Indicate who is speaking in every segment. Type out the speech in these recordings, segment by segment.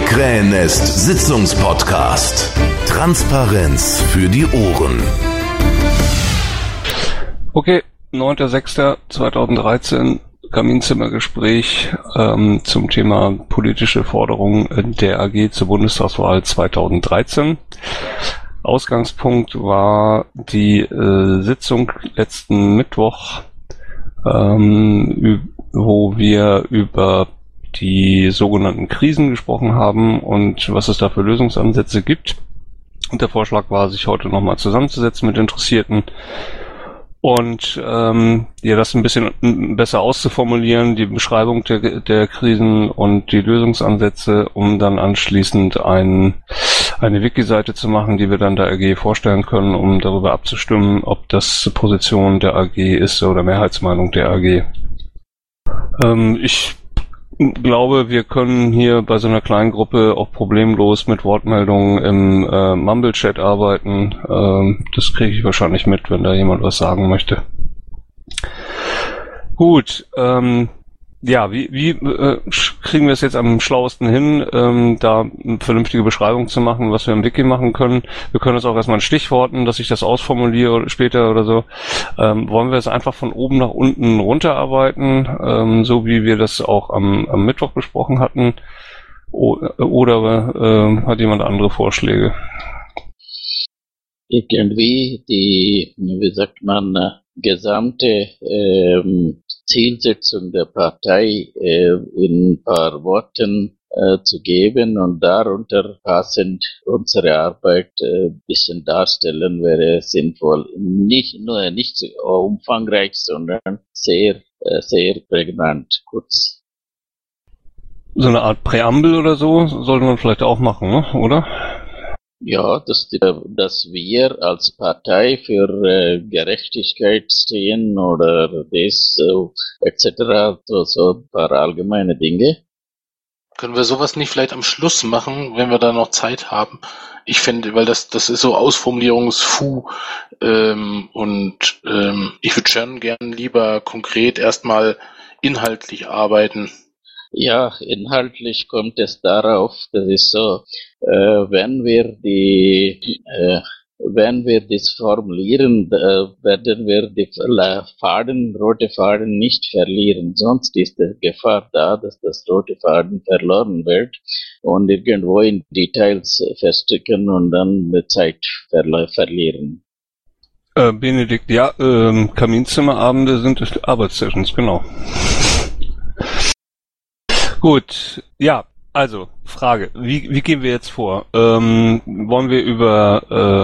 Speaker 1: Krähennest Sitzungspodcast. Transparenz für die Ohren.
Speaker 2: Okay, 9.06.2013, Kaminzimmergespräch zum Thema politische Forderungen der AG zur Bundestagswahl 2013. Ausgangspunkt war die Sitzung letzten Mittwoch, wo wir über die sogenannten Krisen gesprochen haben und was es da für Lösungsansätze gibt. Und der Vorschlag war, sich heute nochmal zusammenzusetzen mit Interessierten und das ein bisschen besser auszuformulieren, die Beschreibung der Krisen und die Lösungsansätze, um dann anschließend eine Wiki-Seite zu machen, die wir dann der AG vorstellen können, um darüber abzustimmen, ob das Position der AG ist oder Mehrheitsmeinung der AG. Ich glaube, wir können hier bei so einer kleinen Gruppe auch problemlos mit Wortmeldungen im Mumble-Chat arbeiten. Das kriege ich wahrscheinlich mit, wenn da jemand was sagen möchte. Gut, wie kriegen wir es jetzt am schlauesten hin, da eine vernünftige Beschreibung zu machen, was wir im Wiki machen können? Wir können uns auch erstmal in Stichworten, dass ich das ausformuliere später oder so. Wollen wir es einfach von oben nach unten runterarbeiten, so wie wir das auch am Mittwoch besprochen hatten? Oder hat jemand andere Vorschläge?
Speaker 3: Irgendwie die, wie sagt man, gesamte Zielsetzung der Partei in ein paar Worten zu geben und darunter passend unsere Arbeit ein bisschen darstellen, wäre sinnvoll. Nicht umfangreich, sondern sehr prägnant, kurz.
Speaker 2: So eine Art Präambel oder so sollte man vielleicht auch machen, ne? Oder?
Speaker 3: Ja, dass wir als Partei für Gerechtigkeit stehen oder das etc. So ein paar allgemeine Dinge.
Speaker 4: Können wir sowas nicht vielleicht am Schluss machen, wenn wir da noch Zeit haben? Ich finde, weil das ist so Ausformulierungsfu und ich würde schon gern lieber konkret erstmal inhaltlich arbeiten.
Speaker 3: Ja, inhaltlich kommt es darauf, das ist so, wenn wir das formulieren, werden wir die rote Faden nicht verlieren. Sonst ist die Gefahr da, dass das rote Faden verloren wird und irgendwo in Details feststecken und dann die Zeit verlieren.
Speaker 2: Benedikt, ja, Kaminzimmerabende sind Arbeitssessions, genau. Gut, ja, also, Frage, wie gehen wir jetzt vor? Wollen wir über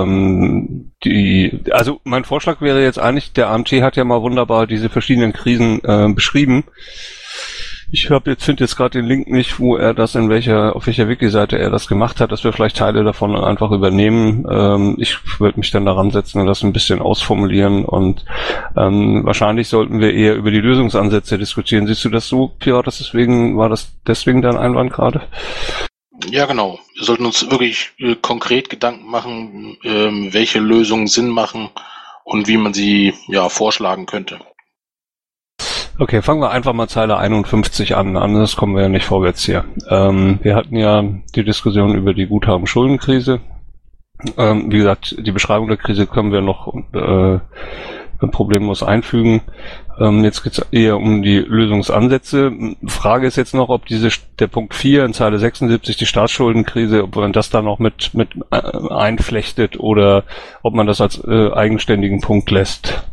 Speaker 2: also mein Vorschlag wäre jetzt eigentlich, der AMT hat ja mal wunderbar diese verschiedenen Krisen beschrieben. Ich finde jetzt gerade den Link nicht, wo er das auf welcher Wiki-Seite er das gemacht hat, dass wir vielleicht Teile davon einfach übernehmen. Ich würde mich dann daran setzen und das ein bisschen ausformulieren und wahrscheinlich sollten wir eher über die Lösungsansätze diskutieren. Siehst du das so, Piotr? War das deswegen dein Einwand gerade?
Speaker 4: Ja, genau. Wir sollten uns wirklich konkret Gedanken machen, welche Lösungen Sinn machen und wie man sie vorschlagen könnte.
Speaker 2: Okay, fangen wir einfach mal Zeile 51 an, anders kommen wir ja nicht vorwärts hier. Wir hatten ja die Diskussion über die Guthaben-Schuldenkrise. Wie gesagt, die Beschreibung der Krise können wir noch problemlos einfügen. Jetzt geht es eher um die Lösungsansätze. Frage ist jetzt noch, ob der Punkt 4 in Zeile 76, die Staatsschuldenkrise, ob man das da noch mit einflechtet oder ob man das als eigenständigen Punkt lässt.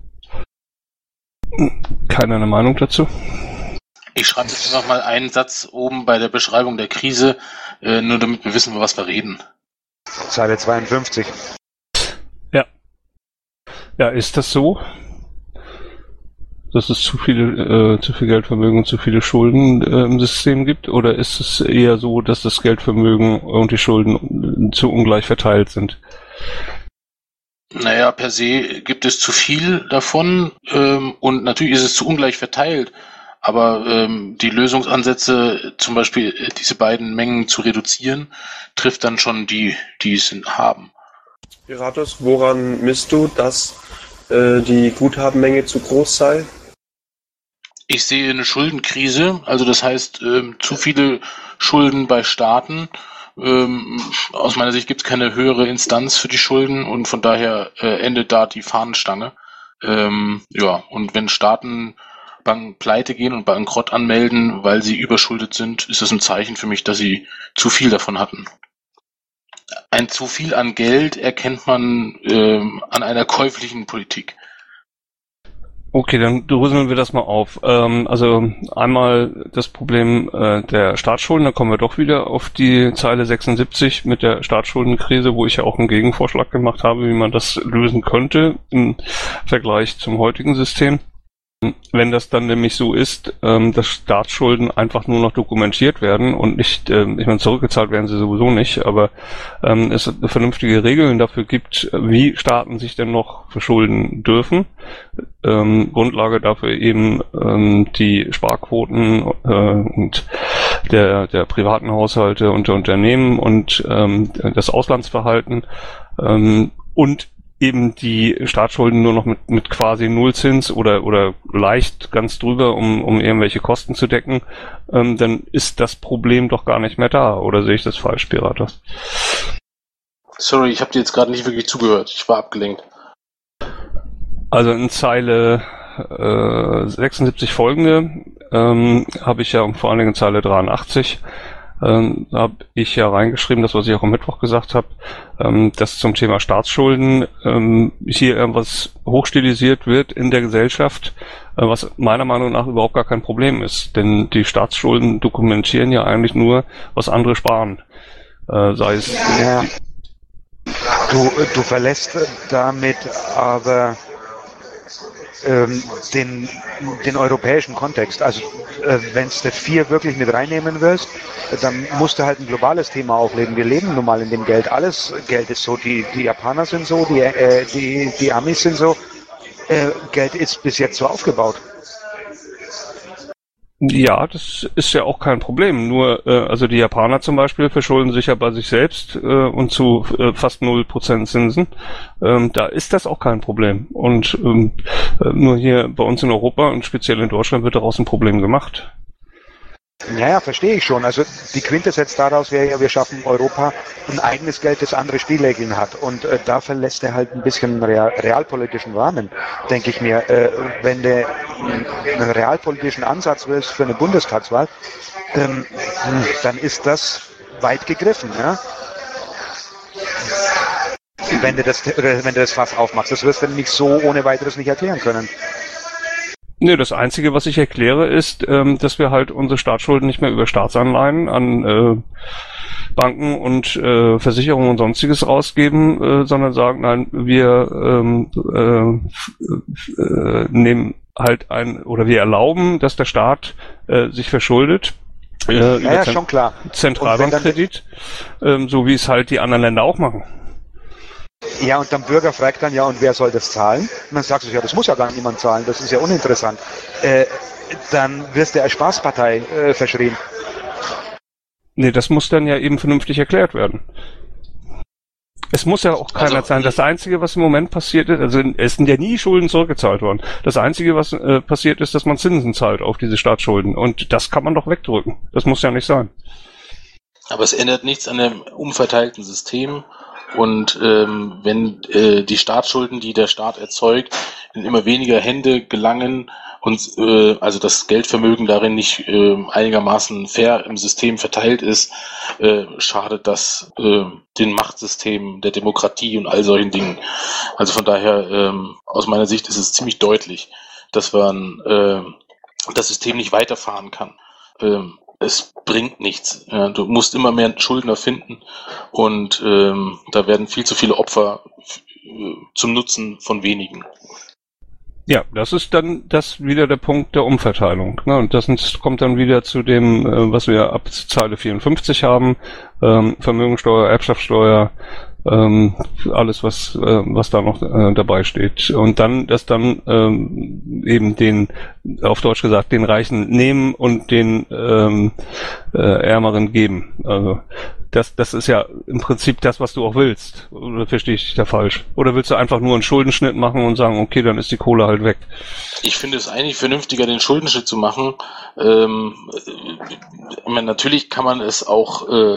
Speaker 2: Keiner eine Meinung dazu?
Speaker 4: Ich schreibe jetzt noch mal einen Satz oben bei der Beschreibung der Krise, nur damit wir wissen, über was wir reden.
Speaker 5: Zeile 52.
Speaker 2: Ja. Ja, ist das so? Dass es zu viel Geldvermögen und zu viele Schulden im System gibt? Oder ist es eher so, dass das Geldvermögen und die Schulden zu ungleich verteilt sind?
Speaker 4: Naja, per se gibt es zu viel davon und natürlich ist es zu ungleich verteilt, aber die Lösungsansätze, zum Beispiel diese beiden Mengen zu reduzieren, trifft dann schon die es haben.
Speaker 6: Piratus, woran misst du, dass die Guthabenmenge zu groß sei?
Speaker 4: Ich sehe eine Schuldenkrise, also das heißt zu viele Schulden bei Staaten Aus meiner Sicht gibt es keine höhere Instanz für die Schulden und von daher endet da die Fahnenstange. Und wenn Staaten pleite gehen und Bankrott anmelden, weil sie überschuldet sind, ist das ein Zeichen für mich, dass sie zu viel davon hatten. Ein zu viel an Geld erkennt man an einer käuflichen Politik.
Speaker 2: Okay, dann dröseln wir das mal auf. Also einmal das Problem der Staatsschulden, da kommen wir doch wieder auf die Zeile 76 mit der Staatsschuldenkrise, wo ich ja auch einen Gegenvorschlag gemacht habe, wie man das lösen könnte im Vergleich zum heutigen System. Wenn das dann nämlich so ist, dass Staatsschulden einfach nur noch dokumentiert werden und nicht, ich meine, zurückgezahlt werden sie sowieso nicht, aber es vernünftige Regeln dafür gibt, wie Staaten sich denn noch verschulden dürfen. Grundlage dafür eben die Sparquoten und der privaten Haushalte und der Unternehmen und das Auslandsverhalten und eben die Staatsschulden nur noch mit quasi Nullzins oder leicht ganz drüber, um irgendwelche Kosten zu decken, dann ist das Problem doch gar nicht mehr da. Oder sehe ich das falsch, Piratas?
Speaker 4: Sorry, ich habe dir jetzt gerade nicht wirklich zugehört. Ich war abgelenkt.
Speaker 2: Also in Zeile 76 folgende habe ich ja vor allen Dingen in Zeile 83 habe ich ja reingeschrieben, das was ich auch am Mittwoch gesagt habe, dass zum Thema Staatsschulden hier irgendwas hochstilisiert wird in der Gesellschaft, was meiner Meinung nach überhaupt gar kein Problem ist. Denn die Staatsschulden dokumentieren ja eigentlich nur, was andere sparen. Sei es...
Speaker 5: Ja. Du verlässt damit aber den europäischen Kontext. Also wenn du das 4 wirklich mit reinnehmen willst, dann musst du halt ein globales Thema auflegen. Wir leben nun mal in dem Geld. Alles Geld ist so. Die Japaner sind so, die Amis sind so. Geld ist bis jetzt so aufgebaut.
Speaker 2: Ja, das ist ja auch kein Problem. Nur, also die Japaner zum Beispiel verschulden sich ja bei sich selbst und zu fast 0% Zinsen. Da ist das auch kein Problem. Und nur hier bei uns in Europa und speziell in Deutschland wird daraus ein Problem gemacht.
Speaker 5: Ja, verstehe ich schon. Also die Quintessenz daraus wäre ja, wir schaffen Europa ein eigenes Geld, das andere Spielregeln hat. Und da verlässt er halt ein bisschen realpolitischen Rahmen, denke ich mir. Wenn du einen realpolitischen Ansatz willst für eine Bundestagswahl, dann ist das weit gegriffen. Ja? Wenn du das Fass aufmachst. Das wirst du nicht so ohne weiteres nicht erklären können.
Speaker 2: Nee, das Einzige, was ich erkläre, ist, dass wir halt unsere Staatsschulden nicht mehr über Staatsanleihen an Banken und Versicherungen und sonstiges rausgeben, sondern sagen, nein, wir nehmen halt wir erlauben, dass der Staat sich verschuldet.
Speaker 5: Ja, schon klar.
Speaker 2: Zentralbankkredit, so wie es halt die anderen Länder auch machen.
Speaker 5: Ja, und dann Bürger fragt dann, ja, und wer soll das zahlen? Und dann sagst du, ja, das muss ja gar niemand zahlen, das ist ja uninteressant. Dann wirst du als Spaßpartei verschrien.
Speaker 2: Nee, das muss dann ja eben vernünftig erklärt werden. Es muss ja auch keiner zahlen. Das Einzige, was im Moment passiert ist, also es sind ja nie Schulden zurückgezahlt worden. Das Einzige, was passiert ist, dass man Zinsen zahlt auf diese Staatsschulden. Und das kann man doch wegdrücken. Das muss ja nicht sein.
Speaker 4: Aber es ändert nichts an dem umverteilten System. Und wenn die Staatsschulden, die der Staat erzeugt, in immer weniger Hände gelangen und also das Geldvermögen darin nicht einigermaßen fair im System verteilt ist, schadet das den Machtsystemen der Demokratie und all solchen Dingen. Also von daher, aus meiner Sicht ist es ziemlich deutlich, dass man das System nicht weiterfahren kann. Es bringt nichts. Du musst immer mehr Schuldner finden und da werden viel zu viele Opfer zum Nutzen von wenigen.
Speaker 2: Ja, das ist dann wieder der Punkt der Umverteilung. Ne? Und das kommt dann wieder zu dem, was wir ab Zeile 54 haben, Vermögensteuer, Erbschaftssteuer, alles was da noch dabei steht. Und dann, dass dann eben den, auf Deutsch gesagt, den Reichen nehmen und den Ärmeren geben. Also das ist ja im Prinzip das, was du auch willst. Oder verstehe ich dich da falsch? Oder willst du einfach nur einen Schuldenschnitt machen und sagen, okay, dann ist die Kohle halt weg?
Speaker 4: Ich finde es eigentlich vernünftiger, den Schuldenschnitt zu machen. Ich meine, natürlich kann man es auch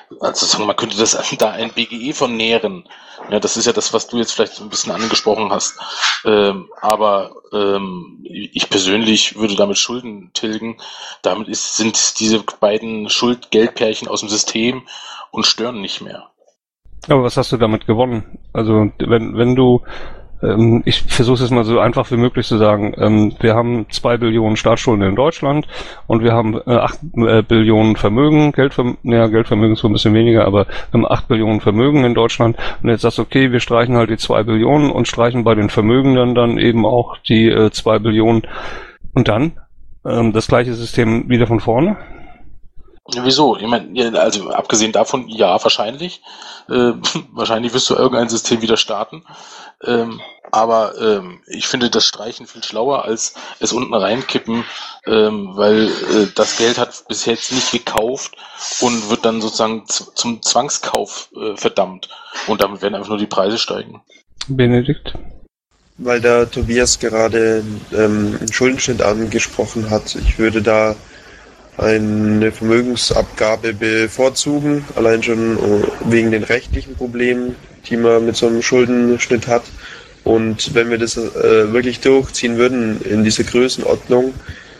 Speaker 4: Also man könnte das da ein BGE von nähren. Ja, das ist ja das, was du jetzt vielleicht so ein bisschen angesprochen hast. Aber ich persönlich würde damit Schulden tilgen. Damit sind diese beiden Schuld-Geldpärchen aus dem System und stören nicht mehr.
Speaker 2: Aber was hast du damit gewonnen? Also wenn du, ich versuche es jetzt mal so einfach wie möglich zu sagen, wir haben 2 Billionen Staatsschulden in Deutschland und wir haben 8 Billionen Vermögen, Geldvermögen ist so ein bisschen weniger, aber wir haben 8 Billionen Vermögen in Deutschland und jetzt sagst du, okay, wir streichen halt die 2 Billionen und streichen bei den Vermögenden dann eben auch die 2 Billionen und dann das gleiche System wieder von vorne?
Speaker 4: Ja, wieso? Ich meine, also abgesehen davon, ja, wahrscheinlich. Wahrscheinlich wirst du irgendein System wieder starten. Aber ich finde das Streichen viel schlauer als es unten reinkippen, weil das Geld hat bis jetzt nicht gekauft und wird dann sozusagen zum Zwangskauf verdammt. Und damit werden einfach nur die Preise steigen.
Speaker 2: Benedikt?
Speaker 6: Weil da Tobias gerade einen Schuldenschnitt angesprochen hat, ich würde da eine Vermögensabgabe bevorzugen, allein schon wegen den rechtlichen Problemen, die man mit so einem Schuldenschnitt hat. Und wenn wir das wirklich durchziehen würden in dieser Größenordnung,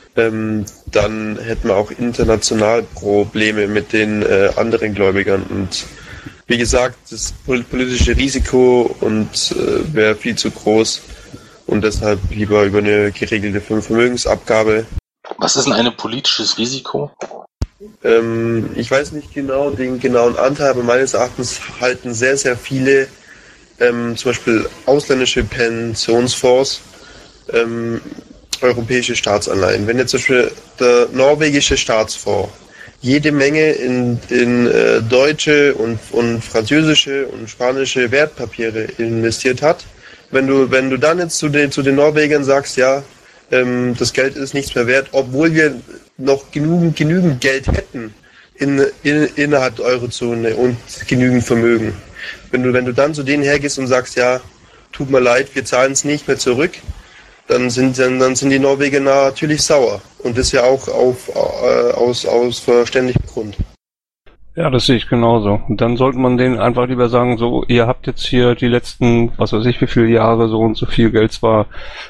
Speaker 6: dann hätten wir auch international Probleme mit den anderen Gläubigern. Und wie gesagt, das politische Risiko wäre viel zu groß und deshalb lieber über eine geregelte Vermögensabgabe.
Speaker 4: Was ist denn ein politisches Risiko?
Speaker 6: Ich weiß nicht genau den genauen Anteil, aber meines Erachtens halten sehr, sehr viele, zum Beispiel ausländische Pensionsfonds, europäische Staatsanleihen. Wenn jetzt zum Beispiel der norwegische Staatsfonds jede Menge in deutsche und französische und spanische Wertpapiere investiert hat, wenn du dann jetzt zu den Norwegern sagst, ja, das Geld ist nichts mehr wert, obwohl wir noch genügend Geld hätten innerhalb der Eurozone und genügend Vermögen. Wenn du dann zu denen hergehst und sagst, ja, tut mir leid, wir zahlen es nicht mehr zurück, dann sind die Norweger natürlich sauer. Und das ja auch aus verständlichem Grund.
Speaker 2: Ja, das sehe ich genauso. Und dann sollte man denen einfach lieber sagen, so, ihr habt jetzt hier die letzten, was weiß ich, wie viele Jahre so und so viel Geld zwar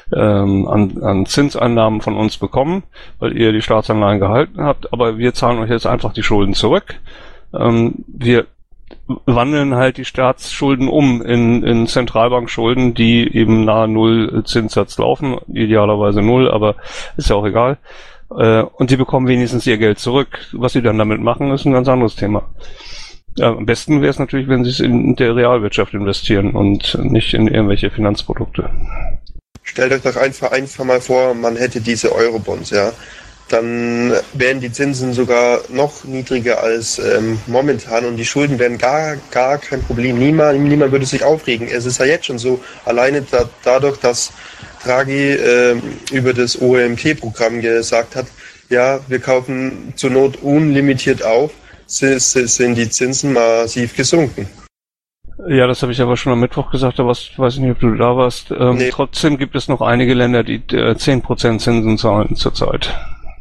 Speaker 2: an Zinseinnahmen von uns bekommen, weil ihr die Staatsanleihen gehalten habt, aber wir zahlen euch jetzt einfach die Schulden zurück. Wir wandeln halt die Staatsschulden um in Zentralbankschulden, die eben nahe Null Zinssatz laufen, idealerweise Null, aber ist ja auch egal. Und sie bekommen wenigstens ihr Geld zurück. Was sie dann damit machen, ist ein ganz anderes Thema. Ja, am besten wäre es natürlich, wenn sie es in der Realwirtschaft investieren und nicht in irgendwelche Finanzprodukte.
Speaker 6: Stellt euch doch einfach mal vor, man hätte diese Eurobonds, ja. Dann wären die Zinsen sogar noch niedriger als momentan und die Schulden wären gar kein Problem. Niemand würde sich aufregen. Es ist ja jetzt schon so, alleine dadurch, dass Draghi über das OMT-Programm gesagt hat, ja, wir kaufen zur Not unlimitiert auf, sind die Zinsen massiv gesunken.
Speaker 2: Ja, das habe ich aber schon am Mittwoch gesagt, aber weiß ich nicht, ob du da warst. Nee. Trotzdem gibt es noch einige Länder, die 10% Zinsen zahlen zurzeit.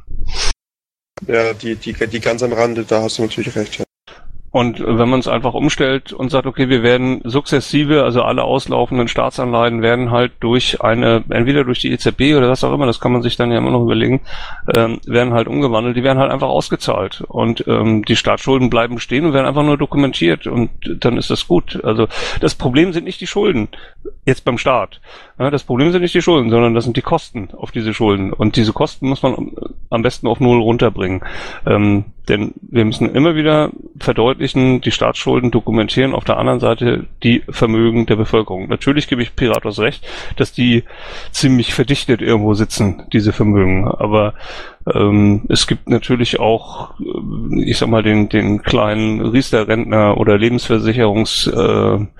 Speaker 6: Ja, die ganz am Rande, da hast du natürlich recht. Ja.
Speaker 2: Und wenn man es einfach umstellt und sagt, okay, wir werden sukzessive, also alle auslaufenden Staatsanleihen werden halt entweder durch die EZB oder was auch immer, das kann man sich dann ja immer noch überlegen, werden halt umgewandelt, die werden halt einfach ausgezahlt und die Staatsschulden bleiben stehen und werden einfach nur dokumentiert und dann ist das gut. Also das Problem sind nicht die Schulden, jetzt beim Staat. Ja, das Problem sind nicht die Schulden, sondern das sind die Kosten auf diese Schulden und diese Kosten muss man am besten auf Null runterbringen. Denn wir müssen immer wieder verdeutlichen, die Staatsschulden dokumentieren, auf der anderen Seite die Vermögen der Bevölkerung. Natürlich gebe ich Piratos recht, dass die ziemlich verdichtet irgendwo sitzen, diese Vermögen. Aber es gibt natürlich auch, ich sag mal, den kleinen Riester-Rentner oder Lebensversicherungsbürger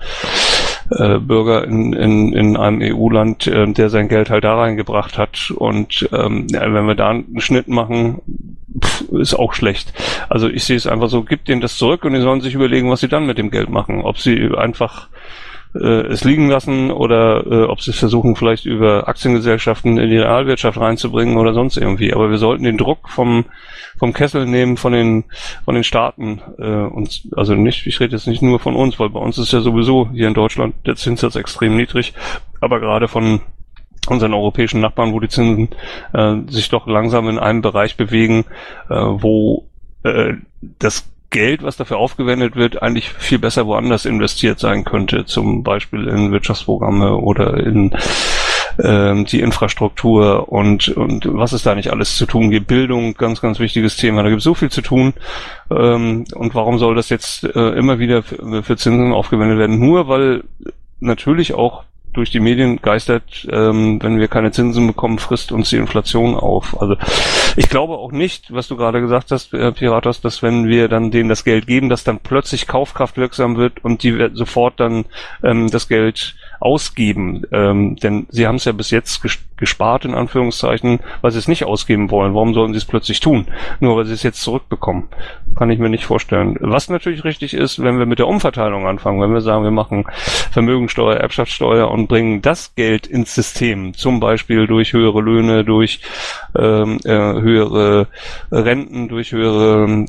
Speaker 2: in einem EU-Land, der sein Geld halt da reingebracht hat. Und wenn wir da einen Schnitt machen, ist auch schlecht. Also ich sehe es einfach so, gib denen das zurück und die sollen sich überlegen, was sie dann mit dem Geld machen. Ob sie einfach es liegen lassen oder ob sie es versuchen, vielleicht über Aktiengesellschaften in die Realwirtschaft reinzubringen oder sonst irgendwie. Aber wir sollten den Druck vom Kessel nehmen von den Staaten und also nicht, ich rede jetzt nicht nur von uns, weil bei uns ist ja sowieso hier in Deutschland der Zinssatz extrem niedrig, aber gerade von unseren europäischen Nachbarn, wo die Zinsen sich doch langsam in einem Bereich bewegen, wo das Geld, was dafür aufgewendet wird, eigentlich viel besser woanders investiert sein könnte, zum Beispiel in Wirtschaftsprogramme oder in die Infrastruktur und was es da nicht alles zu tun gibt. Bildung, ganz, ganz wichtiges Thema. Da gibt es so viel zu tun. Und warum soll das jetzt immer wieder für Zinsen aufgewendet werden? Nur weil natürlich auch durch die Medien geistert, wenn wir keine Zinsen bekommen, frisst uns die Inflation auf. Also ich glaube auch nicht, was du gerade gesagt hast, Piratos, dass wenn wir dann denen das Geld geben, dass dann plötzlich Kaufkraft wirksam wird und die sofort dann das Geld ausgeben. Denn sie haben es ja bis jetzt gespart, in Anführungszeichen, weil sie es nicht ausgeben wollen. Warum sollen sie es plötzlich tun? Nur weil sie es jetzt zurückbekommen. Kann ich mir nicht vorstellen. Was natürlich richtig ist, wenn wir mit der Umverteilung anfangen, wenn wir sagen, wir machen Vermögensteuer, Erbschaftssteuer und bringen das Geld ins System, zum Beispiel durch höhere Löhne, durch höhere Renten, durch höhere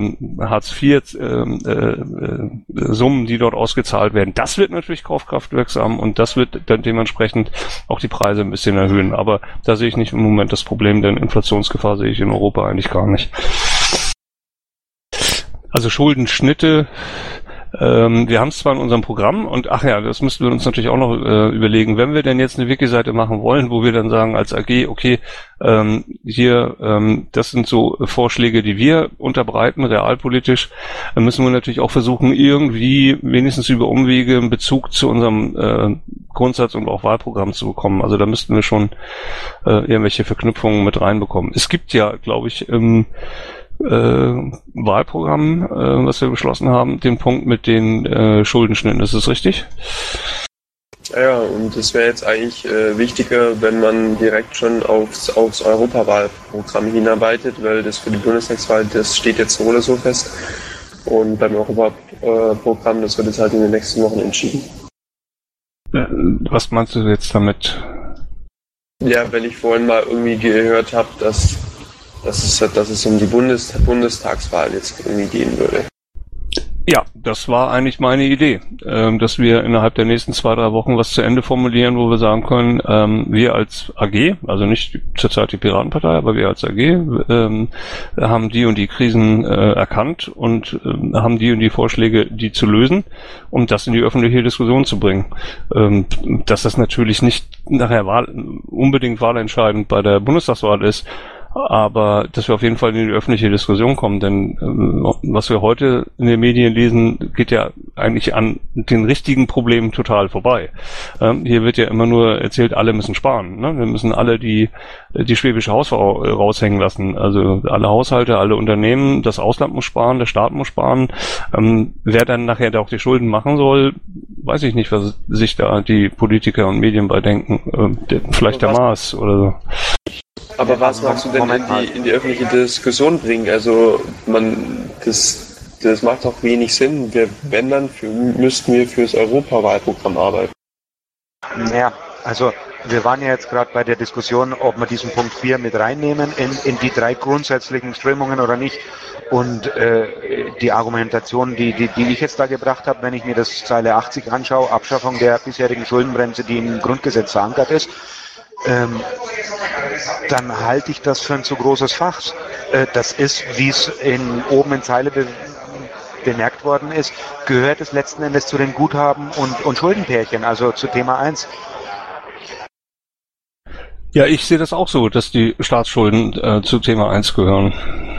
Speaker 2: Hartz-IV-Summen, die dort ausgezahlt werden. Das wird natürlich kaufkraftwirksam und das wird dann dementsprechend auch die Preise ein bisschen erhöhen. Aber da sehe ich nicht im Moment das Problem, denn Inflationsgefahr sehe ich in Europa eigentlich gar nicht. Also Schuldenschnitte, wir haben es zwar in unserem Programm und das müssten wir uns natürlich auch noch überlegen, wenn wir denn jetzt eine Wiki-Seite machen wollen, wo wir dann sagen als AG, okay, das sind so Vorschläge, die wir unterbreiten, realpolitisch, dann müssen wir natürlich auch versuchen, irgendwie wenigstens über Umwege einen Bezug zu unserem Grundsatz und auch Wahlprogramm zu bekommen. Also da müssten wir schon irgendwelche Verknüpfungen mit reinbekommen. Es gibt ja, glaube ich, Wahlprogramm, was wir beschlossen haben, den Punkt mit den Schuldenschnitten. Ist das richtig?
Speaker 6: Ja, und es wäre jetzt eigentlich wichtiger, wenn man direkt schon aufs Europawahlprogramm hinarbeitet, weil das für die Bundestagswahl, das steht jetzt so oder so fest. Und beim Europaprogramm, das wird jetzt halt in den nächsten Wochen entschieden.
Speaker 2: Was meinst du jetzt damit?
Speaker 6: Ja, wenn ich vorhin mal irgendwie gehört habe, dass es um die Bundestagswahl jetzt irgendwie gehen würde.
Speaker 2: Ja, das war eigentlich meine Idee, dass wir innerhalb der nächsten 2-3 Wochen was zu Ende formulieren, wo wir sagen können, wir als AG, also nicht zurzeit die Piratenpartei, aber wir als AG haben die und die Krisen erkannt und haben die und die Vorschläge, die zu lösen, um das in die öffentliche Diskussion zu bringen. Dass das natürlich nicht nachher unbedingt wahlentscheidend bei der Bundestagswahl ist, aber dass wir auf jeden Fall in die öffentliche Diskussion kommen, denn was wir heute in den Medien lesen, geht ja eigentlich an den richtigen Problemen total vorbei. Hier wird ja immer nur erzählt, alle müssen sparen. Ne? Wir müssen alle die schwäbische Hausfrau raushängen lassen. Also alle Haushalte, alle Unternehmen, das Ausland muss sparen, der Staat muss sparen. Wer dann nachher da auch die Schulden machen soll, weiß ich nicht, was sich da die Politiker und Medien bei denken. Vielleicht der Maas oder so.
Speaker 6: Aber was magst du denn in die öffentliche Diskussion bringen? Also das macht doch wenig Sinn. Wenn dann müssten wir fürs Europawahlprogramm arbeiten.
Speaker 5: Ja, also wir waren ja jetzt gerade bei der Diskussion, ob wir diesen Punkt 4 mit reinnehmen in die 3 grundsätzlichen Strömungen oder nicht. Und die Argumentation, die ich jetzt da gebracht habe, wenn ich mir das Zeile 80 anschaue, Abschaffung der bisherigen Schuldenbremse, die im Grundgesetz verankert ist, dann halte ich das für ein zu großes Fach. Das ist, wie es oben in Zeile bemerkt worden ist, gehört es letzten Endes zu den Guthaben und Schuldenpärchen, also zu Thema 1.
Speaker 2: Ja, ich sehe das auch so, dass die Staatsschulden zu Thema 1 gehören.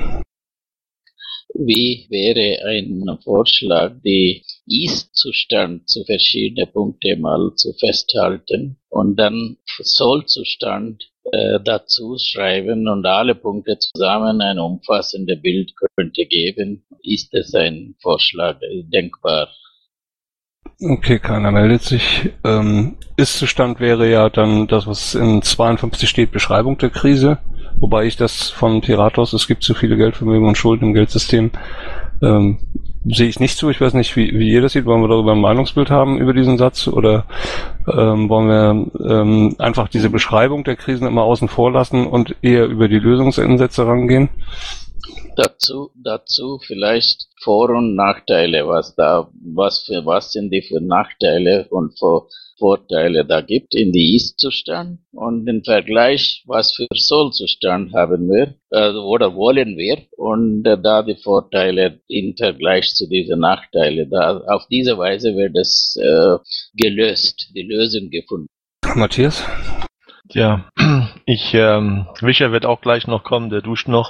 Speaker 3: Wie wäre ein Vorschlag, die Ist-Zustand zu verschiedenen Punkten mal zu festhalten und dann Soll-Zustand dazu schreiben und alle Punkte zusammen ein umfassendes Bild könnte geben? Ist es ein Vorschlag denkbar?
Speaker 2: Okay, keiner meldet sich. Ist-Zustand wäre ja dann das, was in 52 steht, Beschreibung der Krise. Wobei ich das von Piratos, es gibt zu viele Geldvermögen und Schulden im Geldsystem, sehe ich nicht so. Ich weiß nicht, wie ihr das seht. Wollen wir darüber ein Meinungsbild haben über diesen Satz oder wollen wir einfach diese Beschreibung der Krisen immer außen vor lassen und eher über die Lösungsansätze rangehen?
Speaker 3: Dazu vielleicht Vor- und Nachteile, was sind die für Nachteile und Vorteile da gibt in die Ist-Zustand und im Vergleich, was für Soll-Zustand haben wir oder wollen wir und da die Vorteile im Vergleich zu diesen Nachteile. Da auf diese Weise wird es gelöst, die Lösung gefunden.
Speaker 2: Matthias?
Speaker 7: Ja, Wischer wird auch gleich noch kommen, der duscht noch.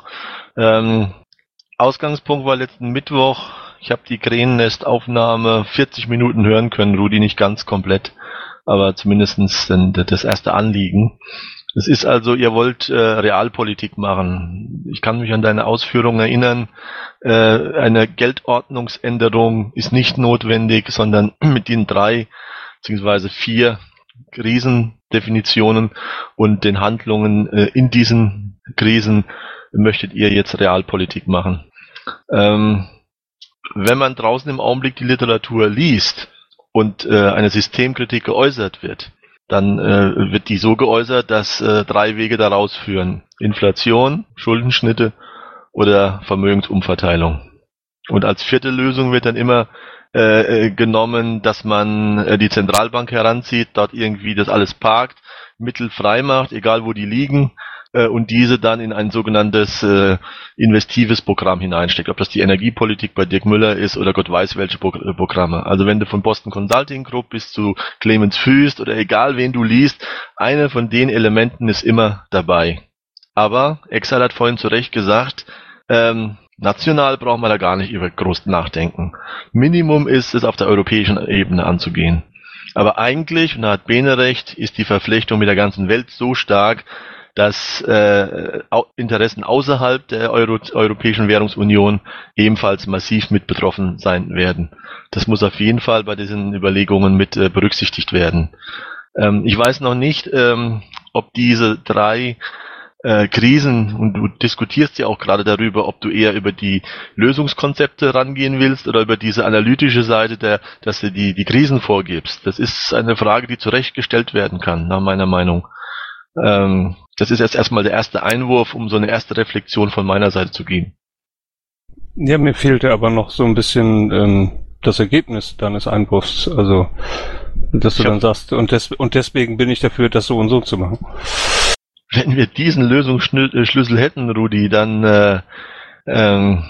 Speaker 7: Ausgangspunkt war letzten Mittwoch, ich habe die Krähennestaufnahme 40 Minuten hören können, Rudi, nicht ganz komplett, aber zumindestens das erste Anliegen. Es ist also, ihr wollt Realpolitik machen. Ich kann mich an deine Ausführungen erinnern, eine Geldordnungsänderung ist nicht notwendig, sondern mit den 3 bzw. 4 Krisendefinitionen und den Handlungen in diesen Krisen möchtet ihr jetzt Realpolitik machen. Wenn man draußen im Augenblick die Literatur liest und eine Systemkritik geäußert wird, dann wird die so geäußert, dass 3 Wege daraus führen. Inflation, Schuldenschnitte oder Vermögensumverteilung. Und als 4. Lösung wird dann immer genommen, dass man die Zentralbank heranzieht, dort irgendwie das alles parkt, Mittel frei macht, egal wo die liegen, und diese dann in ein sogenanntes investives Programm hineinsteckt. Ob das die Energiepolitik bei Dirk Müller ist oder Gott weiß welche Programme. Also wenn du von Boston Consulting Group bis zu Clemens Füst oder egal wen du liest, eine von den Elementen ist immer dabei. Aber Exal hat vorhin zu Recht gesagt, national brauchen wir da gar nicht über groß nachdenken. Minimum ist es, auf der europäischen Ebene anzugehen. Aber eigentlich, und da hat Bene recht, ist die Verflechtung mit der ganzen Welt so stark, dass Interessen außerhalb der Europäischen Währungsunion ebenfalls massiv mit betroffen sein werden. Das muss auf jeden Fall bei diesen Überlegungen mit berücksichtigt werden. Ich weiß noch nicht, ob diese 3 Krisen, und du diskutierst ja auch gerade darüber, ob du eher über die Lösungskonzepte rangehen willst oder über diese analytische Seite, dass du die Krisen vorgibst. Das ist eine Frage, die zurechtgestellt werden kann, nach meiner Meinung. Das ist jetzt erstmal der erste Einwurf, um so eine erste Reflexion von meiner Seite zu geben.
Speaker 2: Ja, mir fehlte aber noch so ein bisschen das Ergebnis deines Einwurfs, also dass du dann sagst, und deswegen bin ich dafür, das so und so zu machen.
Speaker 7: Wenn wir diesen Lösungsschlüssel hätten, Rudi, dann wären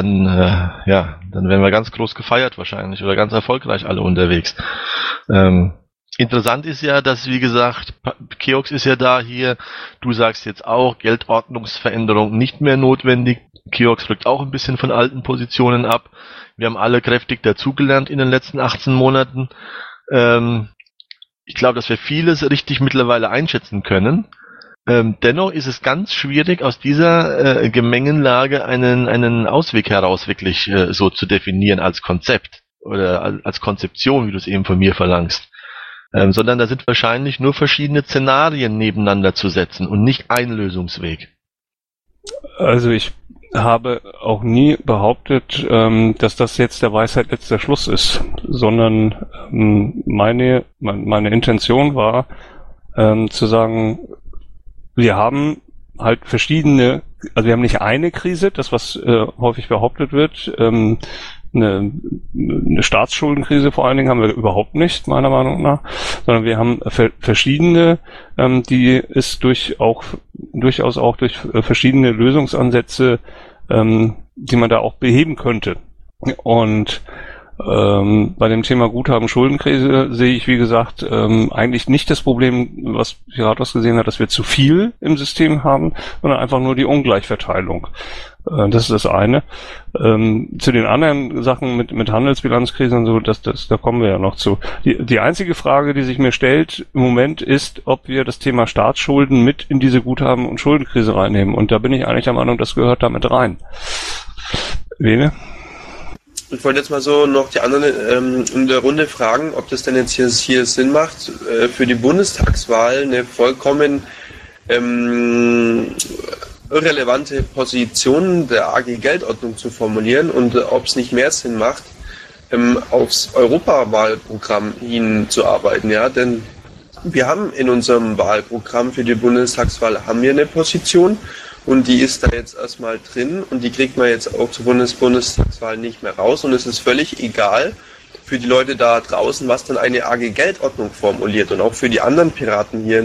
Speaker 7: wir ganz groß gefeiert wahrscheinlich oder ganz erfolgreich alle unterwegs. Interessant ist ja, dass, wie gesagt, Keox ist ja da hier, du sagst jetzt auch, Geldordnungsveränderung nicht mehr notwendig. Keox rückt auch ein bisschen von alten Positionen ab. Wir haben alle kräftig dazugelernt in den letzten 18 Monaten. Ich glaube, dass wir vieles richtig mittlerweile einschätzen können. Dennoch ist es ganz schwierig, aus dieser Gemengenlage einen Ausweg heraus wirklich so zu definieren als Konzept oder als Konzeption, wie du es eben von mir verlangst. Sondern da sind wahrscheinlich nur verschiedene Szenarien nebeneinander zu setzen und nicht ein Lösungsweg.
Speaker 2: Also ich habe auch nie behauptet, dass das jetzt der Weisheit letzter Schluss ist, sondern meine Intention war, zu sagen, wir haben halt verschiedene, also wir haben nicht eine Krise, das was häufig behauptet wird, eine Staatsschuldenkrise vor allen Dingen haben wir überhaupt nicht, meiner Meinung nach, sondern wir haben verschiedene, die es durchaus auch durch verschiedene Lösungsansätze, die man da auch beheben könnte. Und bei dem Thema Guthaben Schuldenkrise sehe ich, wie gesagt, eigentlich nicht das Problem, was Piratos gesehen hat, dass wir zu viel im System haben, sondern einfach nur die Ungleichverteilung. Das ist das eine. Zu den anderen Sachen mit Handelsbilanzkrisen und so, da kommen wir ja noch zu. Die einzige Frage, die sich mir stellt im Moment ist, ob wir das Thema Staatsschulden mit in diese Guthaben- und Schuldenkrise reinnehmen. Und da bin ich eigentlich der Meinung, das gehört damit rein. Bene?
Speaker 6: Ich wollte jetzt mal so noch die anderen in der Runde fragen, ob das denn jetzt hier Sinn macht, für die Bundestagswahl eine vollkommen irrelevante Position der AG Geldordnung zu formulieren und ob es nicht mehr Sinn macht, aufs Europawahlprogramm hinzuarbeiten, ja, denn wir haben in unserem Wahlprogramm für die Bundestagswahl haben wir eine Position und die ist da jetzt erstmal drin und die kriegt man jetzt auch zur Bundestagswahl nicht mehr raus und es ist völlig egal für die Leute da draußen, was dann eine AG Geldordnung formuliert und auch für die anderen Piraten hier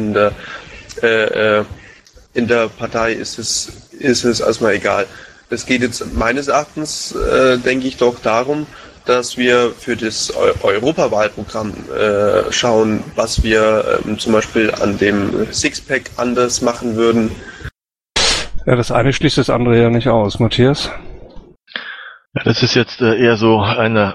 Speaker 6: in der Partei ist es erstmal egal. Es geht jetzt meines Erachtens, denke ich, doch darum, dass wir für das Europawahlprogramm schauen, was wir zum Beispiel an dem Sixpack anders machen würden.
Speaker 2: Ja, das eine schließt das andere ja nicht aus. Matthias?
Speaker 7: Ja, das ist jetzt eher so eine,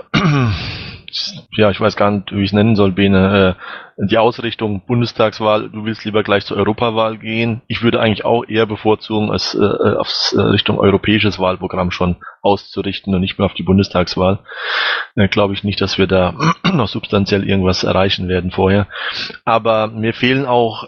Speaker 7: ja, ich weiß gar nicht, wie ich es nennen soll, Bene, die Ausrichtung Bundestagswahl, du willst lieber gleich zur Europawahl gehen. Ich würde eigentlich auch eher bevorzugen, es aufs Richtung europäisches Wahlprogramm schon auszurichten und nicht mehr auf die Bundestagswahl. Glaube ich nicht, dass wir da noch substanziell irgendwas erreichen werden vorher. Aber mir fehlen auch,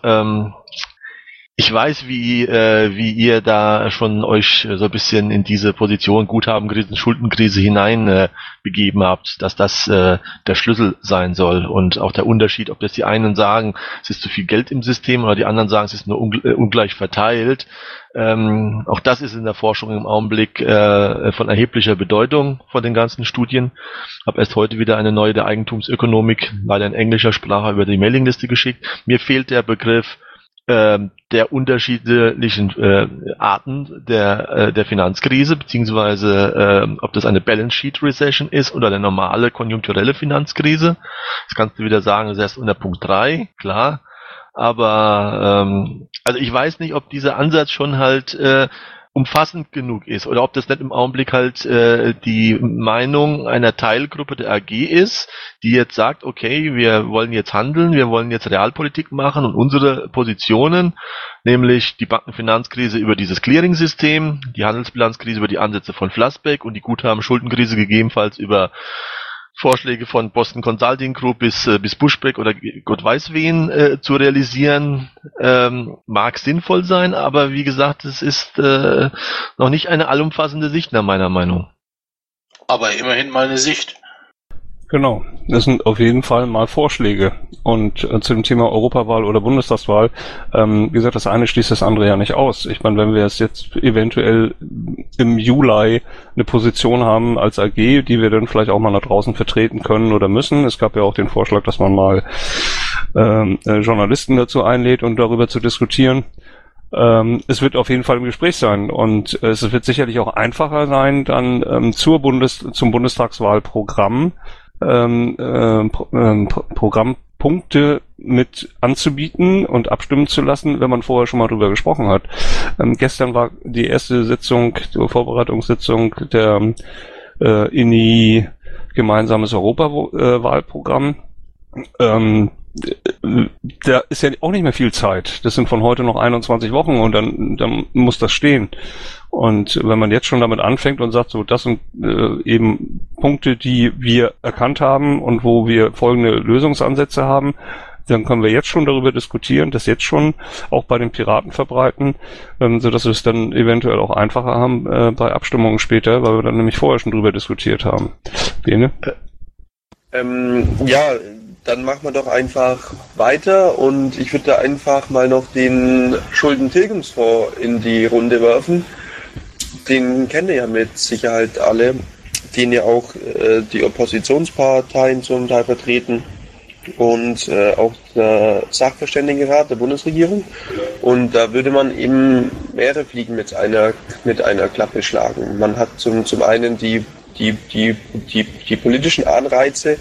Speaker 7: ich weiß, wie ihr da schon euch so ein bisschen in diese Position Guthabenkrise, Schuldenkrise hinein begeben habt, dass das der Schlüssel sein soll und auch der Unterschied, ob das die einen sagen, es ist zu viel Geld im System oder die anderen sagen, es ist nur ungleich verteilt. Auch das ist in der Forschung im Augenblick von erheblicher Bedeutung von den ganzen Studien. Habe erst heute wieder eine neue der Eigentumsökonomik, leider in englischer Sprache, über die Mailingliste geschickt. Mir fehlt der Begriff der unterschiedlichen Arten der Finanzkrise, beziehungsweise ob das eine Balance Sheet Recession ist oder eine normale konjunkturelle Finanzkrise. Das kannst du wieder sagen, das ist erst unter Punkt 3, klar. Aber also ich weiß nicht, ob dieser Ansatz schon halt umfassend genug ist oder ob das nicht im Augenblick halt die Meinung einer Teilgruppe der AG ist, die jetzt sagt, okay, wir wollen jetzt handeln, wir wollen jetzt Realpolitik machen und unsere Positionen, nämlich die Bankenfinanzkrise über dieses Clearing-System, die Handelsbilanzkrise über die Ansätze von Flassbeck und die Guthaben-Schuldenkrise gegebenenfalls über Vorschläge von Boston Consulting Group bis Buschbeck oder Gott weiß wen zu realisieren, mag sinnvoll sein, aber wie gesagt, es ist noch nicht eine allumfassende Sicht nach meiner Meinung.
Speaker 4: Aber immerhin mal eine Sicht.
Speaker 2: Genau, das sind auf jeden Fall mal Vorschläge. Und zu dem Thema Europawahl oder Bundestagswahl, wie gesagt, das eine schließt das andere ja nicht aus. Ich meine, wenn wir jetzt eventuell im Juli eine Position haben als AG, die wir dann vielleicht auch mal nach draußen vertreten können oder müssen. Es gab ja auch den Vorschlag, dass man mal Journalisten dazu einlädt, um darüber zu diskutieren. Es wird auf jeden Fall im Gespräch sein und es wird sicherlich auch einfacher sein, dann zum Bundestagswahlprogramm Programmpunkte mit anzubieten und abstimmen zu lassen, wenn man vorher schon mal drüber gesprochen hat. Gestern war die erste Sitzung, die Vorbereitungssitzung der INI gemeinsames Europawahlprogramm. Da ist ja auch nicht mehr viel Zeit. Das sind von heute noch 21 Wochen und dann muss das stehen. Und wenn man jetzt schon damit anfängt und sagt, so, das sind eben Punkte, die wir erkannt haben und wo wir folgende Lösungsansätze haben, dann können wir jetzt schon darüber diskutieren, das jetzt schon auch bei den Piraten verbreiten, sodass wir es dann eventuell auch einfacher haben bei Abstimmungen später, weil wir dann nämlich vorher schon drüber diskutiert haben. Bene?
Speaker 6: Ja, dann machen wir doch einfach weiter und ich würde da einfach mal noch den Schuldentilgungsfonds in die Runde werfen. Den kennen ja mit Sicherheit alle, den ja auch die Oppositionsparteien zum Teil vertreten und auch der Sachverständigenrat der Bundesregierung. Und da würde man eben mehrere Fliegen mit einer Klappe schlagen. Man hat zum einen die politischen Anreize,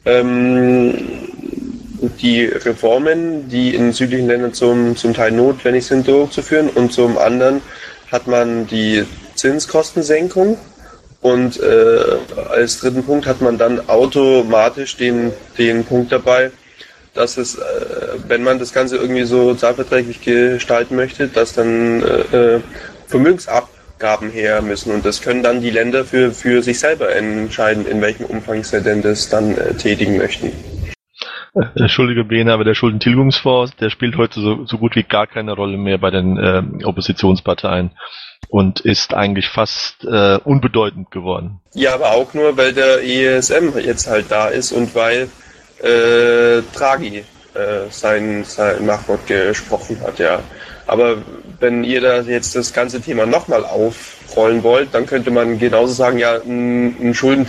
Speaker 6: die Reformen, die in südlichen Ländern zum Teil notwendig sind, durchzuführen, und zum anderen hat man die Zinskostensenkung und als dritten Punkt hat man dann automatisch den Punkt dabei, dass es, wenn man das Ganze irgendwie so sozialverträglich gestalten möchte, dass dann Vermögensabgaben her müssen, und das können dann die Länder für sich selber entscheiden, in welchem Umfang sie denn das dann tätigen möchten.
Speaker 7: Entschuldige Bene, aber der Schuldentilgungsfonds, der spielt heute so gut wie gar keine Rolle mehr bei den Oppositionsparteien und ist eigentlich fast unbedeutend geworden.
Speaker 6: Ja, aber auch nur, weil der ESM jetzt halt da ist und weil Draghi sein Machtwort gesprochen hat, ja. Aber wenn ihr da jetzt das ganze Thema nochmal aufrollen wollt, dann könnte man genauso sagen, ja, ein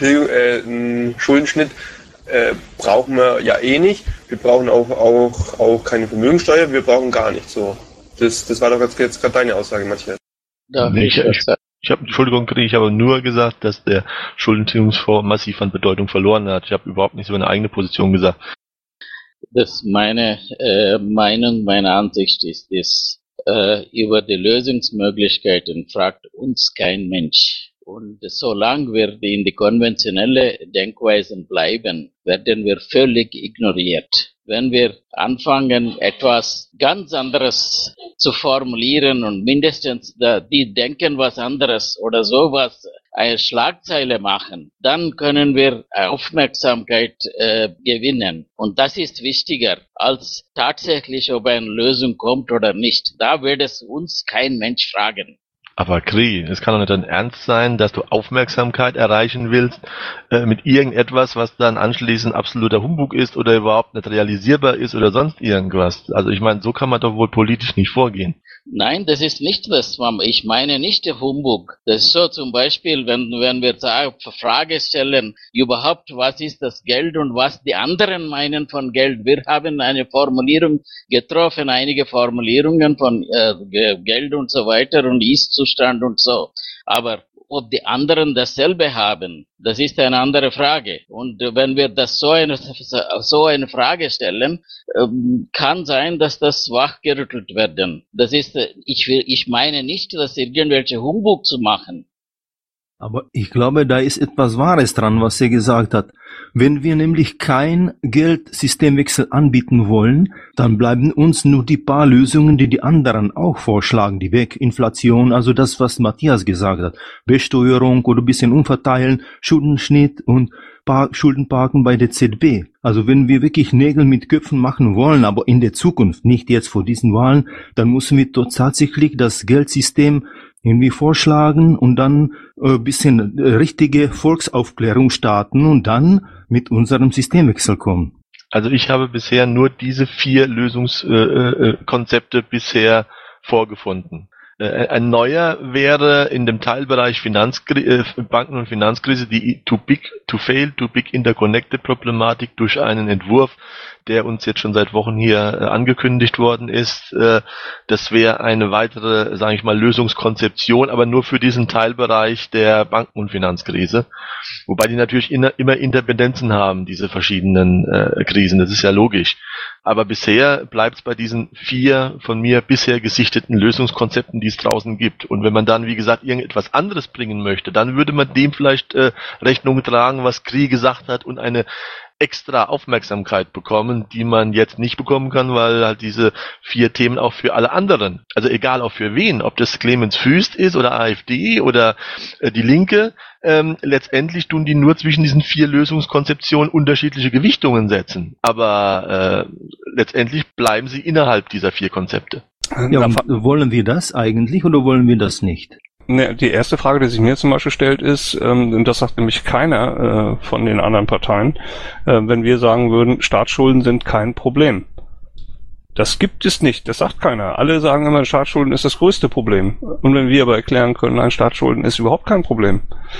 Speaker 6: Schuldenschnitt brauchen wir ja eh nicht. Wir brauchen auch keine Vermögensteuer, wir brauchen gar nichts. So. Das war doch jetzt gerade deine Aussage, Matthias.
Speaker 7: Entschuldigung, ich habe nur gesagt, dass der Schuldentilgungsfonds massiv an Bedeutung verloren hat. Ich habe überhaupt nicht so eine eigene Position gesagt.
Speaker 3: Das meine Meinung, meine Ansicht ist das. Über die Lösungsmöglichkeiten fragt uns kein Mensch. Und solange wir in die konventionelle Denkweisen bleiben, werden wir völlig ignoriert. Wenn wir anfangen, etwas ganz anderes zu formulieren und mindestens die denken was anderes oder sowas, eine Schlagzeile machen, dann können wir Aufmerksamkeit gewinnen. Und das ist wichtiger, als tatsächlich, ob eine Lösung kommt oder nicht. Da wird es uns kein Mensch fragen.
Speaker 7: Aber Kri, es kann doch nicht dein Ernst sein, dass du Aufmerksamkeit erreichen willst mit irgendetwas, was dann anschließend absoluter Humbug ist oder überhaupt nicht realisierbar ist oder sonst irgendwas. Also ich meine, so kann man doch wohl politisch nicht vorgehen.
Speaker 3: Nein, das ist nicht das. Ich meine nicht der Humbug. Das ist so zum Beispiel, wenn wir Frage stellen, überhaupt, was ist das Geld und was die anderen meinen von Geld. Wir haben eine Formulierung getroffen, einige Formulierungen von Geld und so weiter und Ist-Zustand und so. Aber ob die anderen dasselbe haben, das ist eine andere Frage. Und wenn wir das so eine Frage stellen, kann sein, dass das wachgerüttelt werden. Das ist, ich meine nicht, dass irgendwelche Humbug zu machen.
Speaker 8: Aber ich glaube, da ist etwas Wahres dran, was er gesagt hat. Wenn wir nämlich kein Geldsystemwechsel anbieten wollen, dann bleiben uns nur die paar Lösungen, die die anderen auch vorschlagen, die weg. Inflation, also das, was Matthias gesagt hat. Besteuerung oder ein bisschen umverteilen, Schuldenschnitt und Schuldenparken bei der ZB. Also wenn wir wirklich Nägel mit Köpfen machen wollen, aber in der Zukunft, nicht jetzt vor diesen Wahlen, dann müssen wir tatsächlich das Geldsystem irgendwie vorschlagen und dann ein bisschen richtige Volksaufklärung starten und dann mit unserem Systemwechsel kommen.
Speaker 7: Also ich habe bisher nur diese 4 Lösungskonzepte bisher vorgefunden. Ein neuer wäre in dem Teilbereich Banken- und Finanzkrise die too big to fail, too big interconnected Problematik durch einen Entwurf, der uns jetzt schon seit Wochen hier angekündigt worden ist. Das wäre eine weitere, sage ich mal, Lösungskonzeption, aber nur für diesen Teilbereich der Banken- und Finanzkrise. Wobei die natürlich immer Interdependenzen haben, diese verschiedenen Krisen, das ist ja logisch. Aber bisher bleibt es bei diesen 4 von mir bisher gesichteten Lösungskonzepten, die es draußen gibt. Und wenn man dann, wie gesagt, irgendetwas anderes bringen möchte, dann würde man dem vielleicht Rechnung tragen, was Kri gesagt hat und eine extra Aufmerksamkeit bekommen, die man jetzt nicht bekommen kann, weil halt diese 4 Themen auch für alle anderen, also egal auch für wen, ob das Clemens Füst ist oder AfD oder die Linke, letztendlich tun die nur zwischen diesen 4 Lösungskonzeptionen unterschiedliche Gewichtungen setzen. Aber letztendlich bleiben sie innerhalb dieser 4 Konzepte.
Speaker 8: Ja, und wollen wir das eigentlich oder wollen wir das nicht?
Speaker 2: Ne, die erste Frage, die sich mir zum Beispiel stellt, ist, und das sagt nämlich keiner von den anderen Parteien, wenn wir sagen würden, Staatsschulden sind kein Problem. Das gibt es nicht, das sagt keiner. Alle sagen immer, Staatsschulden ist das größte Problem. Und wenn wir aber erklären können, nein, Staatsschulden ist überhaupt kein Problem.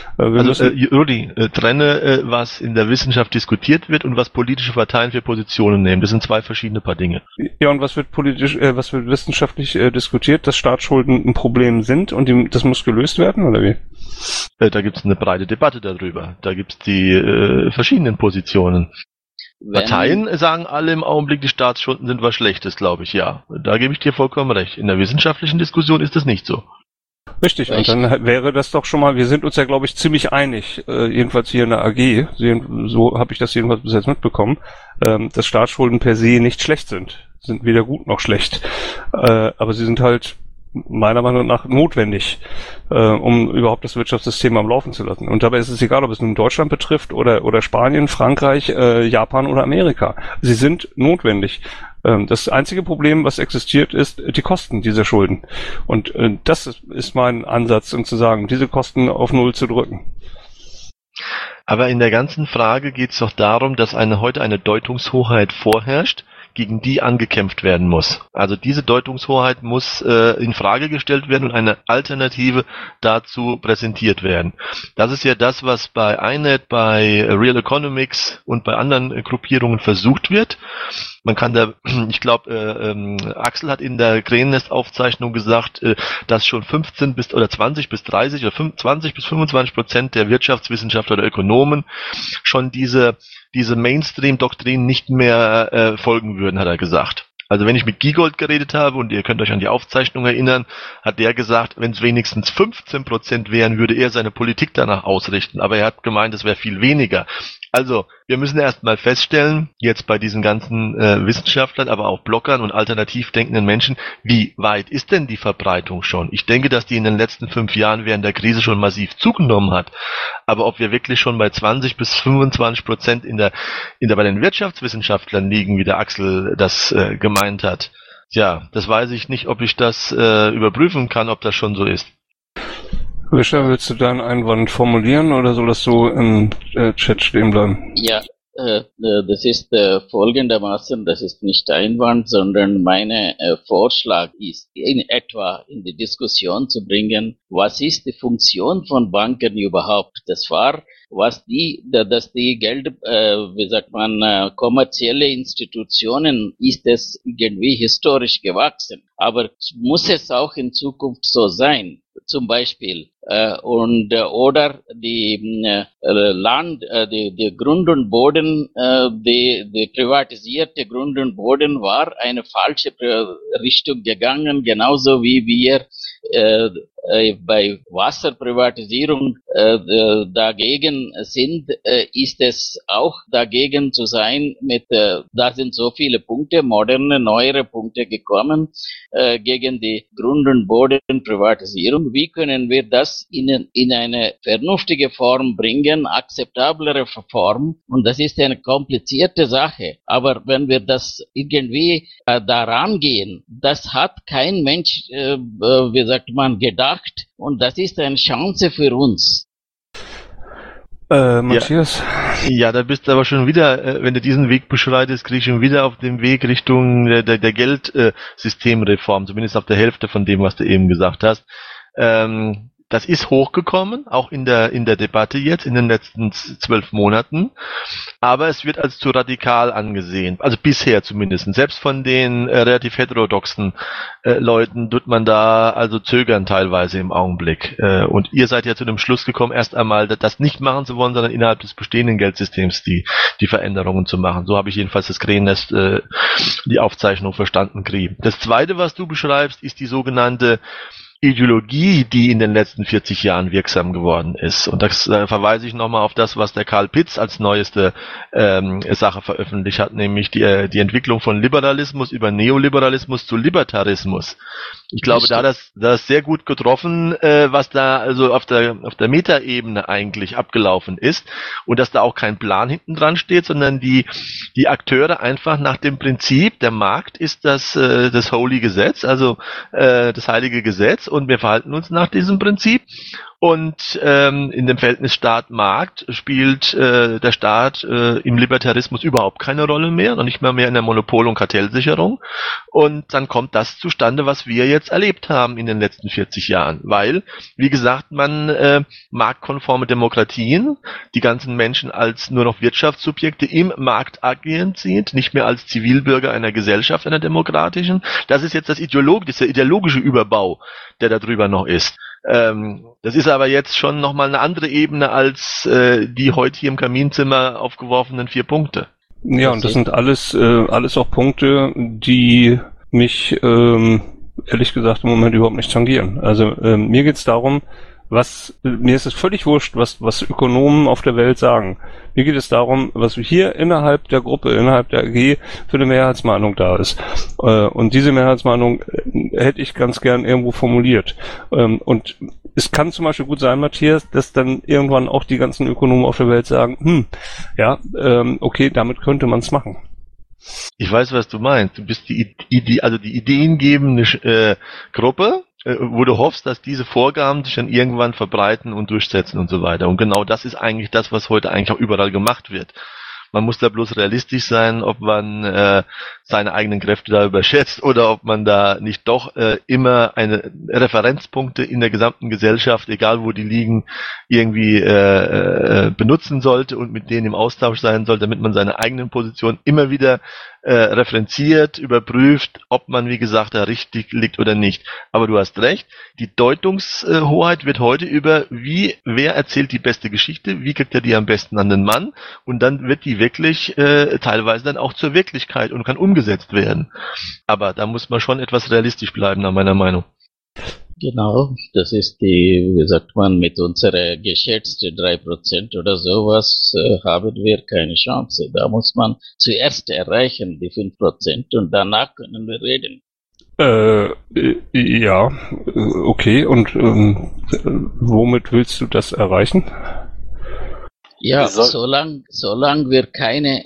Speaker 7: Rudi, trenne, was in der Wissenschaft diskutiert wird und was politische Parteien für Positionen nehmen. Das sind 2 verschiedene Paar Dinge.
Speaker 2: Ja, und was wird was wird wissenschaftlich diskutiert, dass Staatsschulden ein Problem sind und das muss gelöst werden, oder wie?
Speaker 7: Da gibt es eine breite Debatte darüber. Da gibt es die verschiedenen Positionen. Parteien sagen alle im Augenblick, die Staatsschulden sind was Schlechtes, glaube ich, ja. Da gebe ich dir vollkommen recht. In der wissenschaftlichen Diskussion ist das nicht so.
Speaker 2: Richtig, und dann wäre das doch schon mal, wir sind uns ja, glaube ich, ziemlich einig, jedenfalls hier in der AG, so habe ich das jedenfalls bis jetzt mitbekommen, dass Staatsschulden per se nicht schlecht sind. Sind weder gut noch schlecht. Aber sie sind halt meiner Meinung nach notwendig, um überhaupt das Wirtschaftssystem am Laufen zu lassen. Und dabei ist es egal, ob es nun Deutschland betrifft oder Spanien, Frankreich, Japan oder Amerika. Sie sind notwendig. Das einzige Problem, was existiert, ist die Kosten dieser Schulden. Und das ist mein Ansatz, um zu sagen, diese Kosten auf Null zu drücken.
Speaker 7: Aber in der ganzen Frage geht es doch darum, dass heute eine Deutungshoheit vorherrscht, gegen die angekämpft werden muss. Also diese Deutungshoheit muss in Frage gestellt werden und eine Alternative dazu präsentiert werden. Das ist ja das, was bei INET, bei Real Economics und bei anderen Gruppierungen versucht wird. Man kann da, ich glaube, Axel hat in der Krähennest-Aufzeichnung gesagt, dass schon 15 bis oder 20 bis 30 oder 20 bis 25% der Wirtschaftswissenschaftler oder Ökonomen schon diese Mainstream-Doktrin nicht mehr folgen würden, hat er gesagt. Also wenn ich mit Giegold geredet habe, und ihr könnt euch an die Aufzeichnung erinnern, hat der gesagt, wenn es wenigstens 15% wären, würde er seine Politik danach ausrichten. Aber er hat gemeint, es wäre viel weniger. Also, wir müssen erstmal feststellen, jetzt bei diesen ganzen Wissenschaftlern, aber auch Bloggern und alternativ denkenden Menschen, wie weit ist denn die Verbreitung schon? Ich denke, dass die in den letzten 5 Jahren während der Krise schon massiv zugenommen hat. Aber ob wir wirklich schon bei 20 bis 25% bei den Wirtschaftswissenschaftlern liegen, wie der Axel das gemeint hat, ja, das weiß ich nicht, ob ich das überprüfen kann, ob das schon so ist.
Speaker 2: Wischer, willst du deinen Einwand formulieren oder soll das so im Chat stehen bleiben?
Speaker 3: Ja, das ist folgendermaßen, das ist nicht Einwand, sondern mein Vorschlag ist, in etwa in die Diskussion zu bringen, was ist die Funktion von Banken überhaupt? Das war, dass die Geld, kommerzielle Institutionen, ist es irgendwie historisch gewachsen. Aber muss es auch in Zukunft so sein? Zum Beispiel oder die Grund und Boden, die privatisierte Grund und Boden war eine falsche Richtung gegangen, genauso wie wir bei Wasserprivatisierung dagegen sind, ist es auch dagegen zu sein da sind so viele Punkte, moderne, neuere Punkte gekommen gegen die Grund- und Bodenprivatisierung. Wie können wir das in eine vernünftige Form bringen, akzeptablere Form? Und das ist eine komplizierte Sache. Aber wenn wir das irgendwie daran gehen, das hat kein Mensch, gedacht. Und das ist eine Chance für uns.
Speaker 2: Matthias?
Speaker 7: Ja, da bist du aber schon wieder, wenn du diesen Weg beschreitest, kriegst du schon wieder auf dem Weg Richtung der Geldsystemreform, zumindest auf der Hälfte von dem, was du eben gesagt hast. Das ist hochgekommen, auch in der Debatte jetzt, in den letzten 12 Monaten. Aber es wird als zu radikal angesehen. Also bisher zumindest. Selbst von den relativ heterodoxen Leuten tut man da also zögern teilweise im Augenblick. Und ihr seid ja zu dem Schluss gekommen, erst einmal das nicht machen zu wollen, sondern innerhalb des bestehenden Geldsystems die Veränderungen zu machen. So habe ich jedenfalls das Krähennest, die Aufzeichnung verstanden kriegen. Das Zweite, was du beschreibst, ist die sogenannte Ideologie, die in den letzten 40 Jahren wirksam geworden ist. Und das verweise ich nochmal auf das, was der Karl Pitz als neueste Sache veröffentlicht hat, nämlich die Entwicklung von Liberalismus über Neoliberalismus zu Libertarismus. Ich glaube, da das sehr gut getroffen, was da also auf der Metaebene eigentlich abgelaufen ist und dass da auch kein Plan hinten dran steht, sondern die Akteure einfach nach dem Prinzip, der Markt ist das Holy Gesetz, also das heilige Gesetz, und wir verhalten uns nach diesem Prinzip. Und in dem Verhältnis Staat-Markt spielt der Staat im Libertarismus überhaupt keine Rolle mehr, noch nicht mal mehr in der Monopol- und Kartellsicherung. Und dann kommt das zustande, was wir jetzt erlebt haben in den letzten 40 Jahren. Weil, wie gesagt, man marktkonforme Demokratien, die ganzen Menschen als nur noch Wirtschaftssubjekte im Markt agierend sieht, nicht mehr als Zivilbürger einer Gesellschaft, einer demokratischen. Das ist jetzt der ideologische Überbau, der da drüber noch ist. Das ist aber jetzt schon nochmal eine andere Ebene als die heute hier im Kaminzimmer aufgeworfenen 4 Punkte.
Speaker 2: Ja, und das sind alles auch Punkte, die mich ehrlich gesagt im Moment überhaupt nicht tangieren. Also mir geht's darum, Mir ist es völlig wurscht, was Ökonomen auf der Welt sagen. Mir geht es darum, was hier innerhalb der Gruppe, innerhalb der AG für eine Mehrheitsmeinung da ist. Und diese Mehrheitsmeinung hätte ich ganz gern irgendwo formuliert. Und es kann zum Beispiel gut sein, Matthias, dass dann irgendwann auch die ganzen Ökonomen auf der Welt sagen, okay, damit könnte man es machen.
Speaker 7: Ich weiß, was du meinst. Du bist die ideengebende Gruppe, wo du hoffst, dass diese Vorgaben sich dann irgendwann verbreiten und durchsetzen und so weiter. Und genau das ist eigentlich das, was heute eigentlich auch überall gemacht wird. Man muss da bloß realistisch sein, ob man seine eigenen Kräfte da überschätzt oder ob man da nicht doch immer eine Referenzpunkte in der gesamten Gesellschaft, egal wo die liegen, irgendwie benutzen sollte und mit denen im Austausch sein sollte, damit man seine eigenen Positionen immer wieder referenziert, überprüft, ob man, wie gesagt, da richtig liegt oder nicht. Aber du hast recht, die Deutungshoheit wird heute über, wer erzählt die beste Geschichte, wie kriegt er die am besten an den Mann, und dann wird die wirklich teilweise dann auch zur Wirklichkeit und kann umgesetzt werden. Aber da muss man schon etwas realistisch bleiben, nach meiner Meinung.
Speaker 3: Genau, das ist wie sagt man, mit unserer geschätzten 3% oder sowas haben wir keine Chance. Da muss man zuerst erreichen, die 5%, und danach können wir reden.
Speaker 2: Ja, okay, und womit willst du das erreichen?
Speaker 3: Ja, solange wir keine,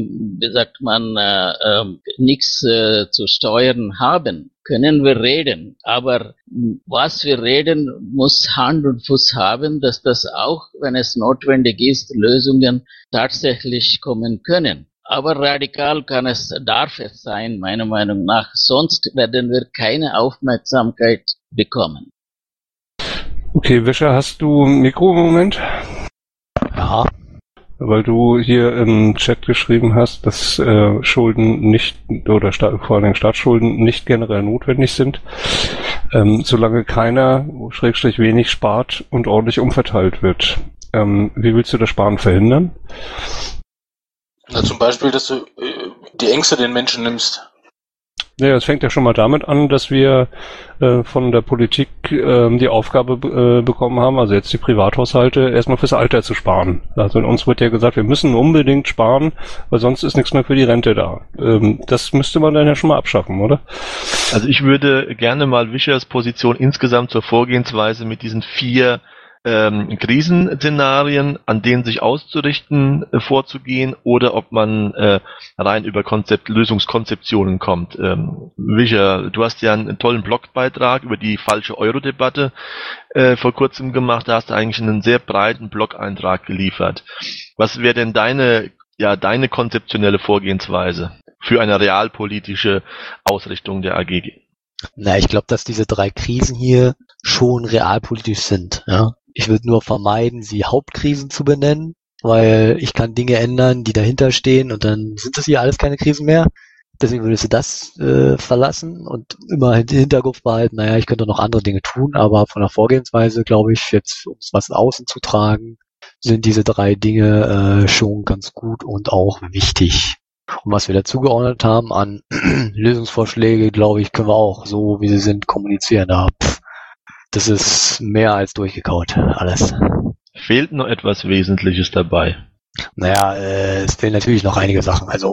Speaker 3: nichts zu steuern haben, können wir reden. Aber was wir reden, muss Hand und Fuß haben, dass das auch, wenn es notwendig ist, Lösungen tatsächlich kommen können. Aber radikal darf es sein, meiner Meinung nach. Sonst werden wir keine Aufmerksamkeit bekommen.
Speaker 2: Okay, Wischer, hast du ein Mikro im Moment?
Speaker 9: Ja.
Speaker 2: Weil du hier im Chat geschrieben hast, dass Schulden nicht, oder vor allem Staatsschulden nicht generell notwendig sind, solange keiner, / wenig spart und ordentlich umverteilt wird. Wie willst du das Sparen verhindern?
Speaker 4: Na, zum Beispiel, dass du die Ängste den Menschen nimmst.
Speaker 2: Ja, es fängt ja schon mal damit an, dass wir von der Politik die Aufgabe bekommen haben, also jetzt die Privathaushalte, erstmal fürs Alter zu sparen. Also uns wird ja gesagt, wir müssen unbedingt sparen, weil sonst ist nichts mehr für die Rente da. Das müsste man dann ja schon mal abschaffen, oder?
Speaker 7: Also ich würde gerne mal Wischers Position insgesamt zur Vorgehensweise mit diesen 4 Krisenszenarien, an denen sich auszurichten, vorzugehen, oder ob man rein über Lösungskonzeptionen kommt. Wischer, du hast ja einen tollen Blogbeitrag über die falsche Euro-Debatte vor kurzem gemacht. Da hast du eigentlich einen sehr breiten Blog-Eintrag geliefert. Was wäre denn deine konzeptionelle Vorgehensweise für eine realpolitische Ausrichtung der AG?
Speaker 9: Na, ich glaube, dass diese 3 Krisen hier schon realpolitisch sind. Ja? Ich würde nur vermeiden, sie Hauptkrisen zu benennen, weil ich kann Dinge ändern, die dahinter stehen, und dann sind das hier alles keine Krisen mehr. Deswegen würde ich das verlassen und immer im Hinterkopf behalten, naja, ich könnte noch andere Dinge tun, aber von der Vorgehensweise, glaube ich, jetzt, um was nach außen zu tragen, sind diese 3 Dinge schon ganz gut und auch wichtig. Und was wir dazu geordnet haben an Lösungsvorschläge, glaube ich, können wir auch so, wie sie sind, kommunizieren. Das ist mehr als durchgekaut, alles.
Speaker 7: Fehlt noch etwas Wesentliches dabei?
Speaker 9: Naja, es fehlen natürlich noch einige Sachen. Also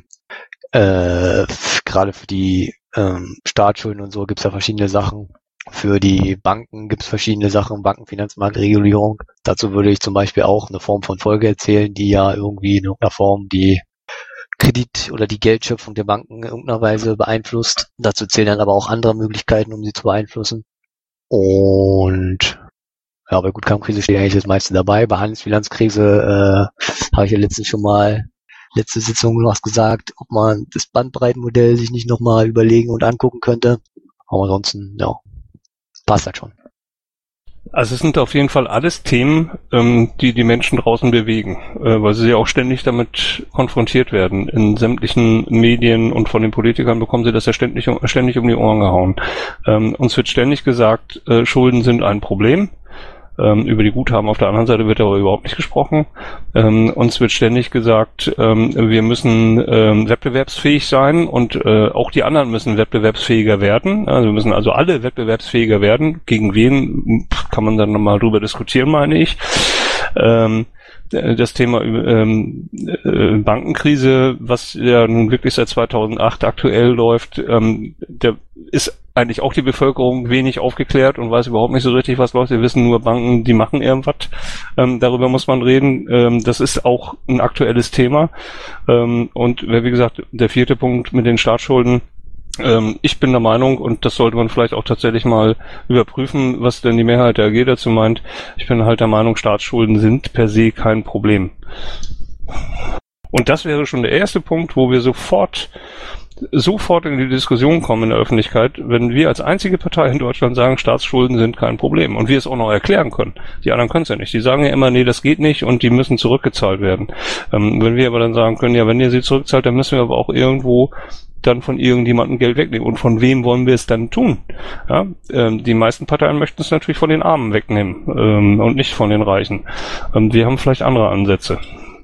Speaker 9: gerade für die Staatsschulden und so gibt es ja verschiedene Sachen. Für die Banken gibt es verschiedene Sachen, Bankenfinanzmarktregulierung. Dazu würde ich zum Beispiel auch eine Form von Folge erzählen, die ja irgendwie in irgendeiner Form die Kredit- oder die Geldschöpfung der Banken in irgendeiner Weise beeinflusst. Dazu zählen dann aber auch andere Möglichkeiten, um sie zu beeinflussen. Und ja, bei Gutkampfkrise steht eigentlich das meiste dabei. Bei Handelsbilanzkrise habe ich ja letzte Sitzung was gesagt, ob man das Bandbreitenmodell sich nicht nochmal überlegen und angucken könnte. Aber ansonsten, ja, passt das schon.
Speaker 2: Also es sind auf jeden Fall alles Themen, die die Menschen draußen bewegen, weil sie ja auch ständig damit konfrontiert werden. In sämtlichen Medien und von den Politikern bekommen sie das ja ständig um die Ohren gehauen. Uns wird ständig gesagt, Schulden sind ein Problem. Über die Guthaben auf der anderen Seite wird aber überhaupt nicht gesprochen. Uns wird ständig gesagt, wir müssen wettbewerbsfähig sein und auch die anderen müssen wettbewerbsfähiger werden. Also wir müssen also alle wettbewerbsfähiger werden. Gegen wen kann man dann nochmal drüber diskutieren, meine ich. Das Thema Bankenkrise, was ja nun wirklich seit 2008 aktuell läuft, da ist eigentlich auch die Bevölkerung wenig aufgeklärt und weiß überhaupt nicht so richtig, was läuft. Wir wissen nur, Banken, die machen irgendwas. Darüber muss man reden. Das ist auch ein aktuelles Thema. Und wie gesagt, der 4. Punkt mit den Staatsschulden. Ich bin der Meinung, und das sollte man vielleicht auch tatsächlich mal überprüfen, was denn die Mehrheit der AG dazu meint. Ich bin halt der Meinung, Staatsschulden sind per se kein Problem. Und das wäre schon der erste Punkt, wo wir sofort in die Diskussion kommen in der Öffentlichkeit, wenn wir als einzige Partei in Deutschland sagen, Staatsschulden sind kein Problem und wir es auch noch erklären können. Die anderen können es ja nicht. Die sagen ja immer, nee, das geht nicht und die müssen zurückgezahlt werden. Wenn wir aber dann sagen können, ja, wenn ihr sie zurückzahlt, dann müssen wir aber auch irgendwo dann von irgendjemandem Geld wegnehmen. Und von wem wollen wir es dann tun? Ja, die meisten Parteien möchten es natürlich von den Armen wegnehmen und nicht von den Reichen. Wir haben vielleicht andere Ansätze.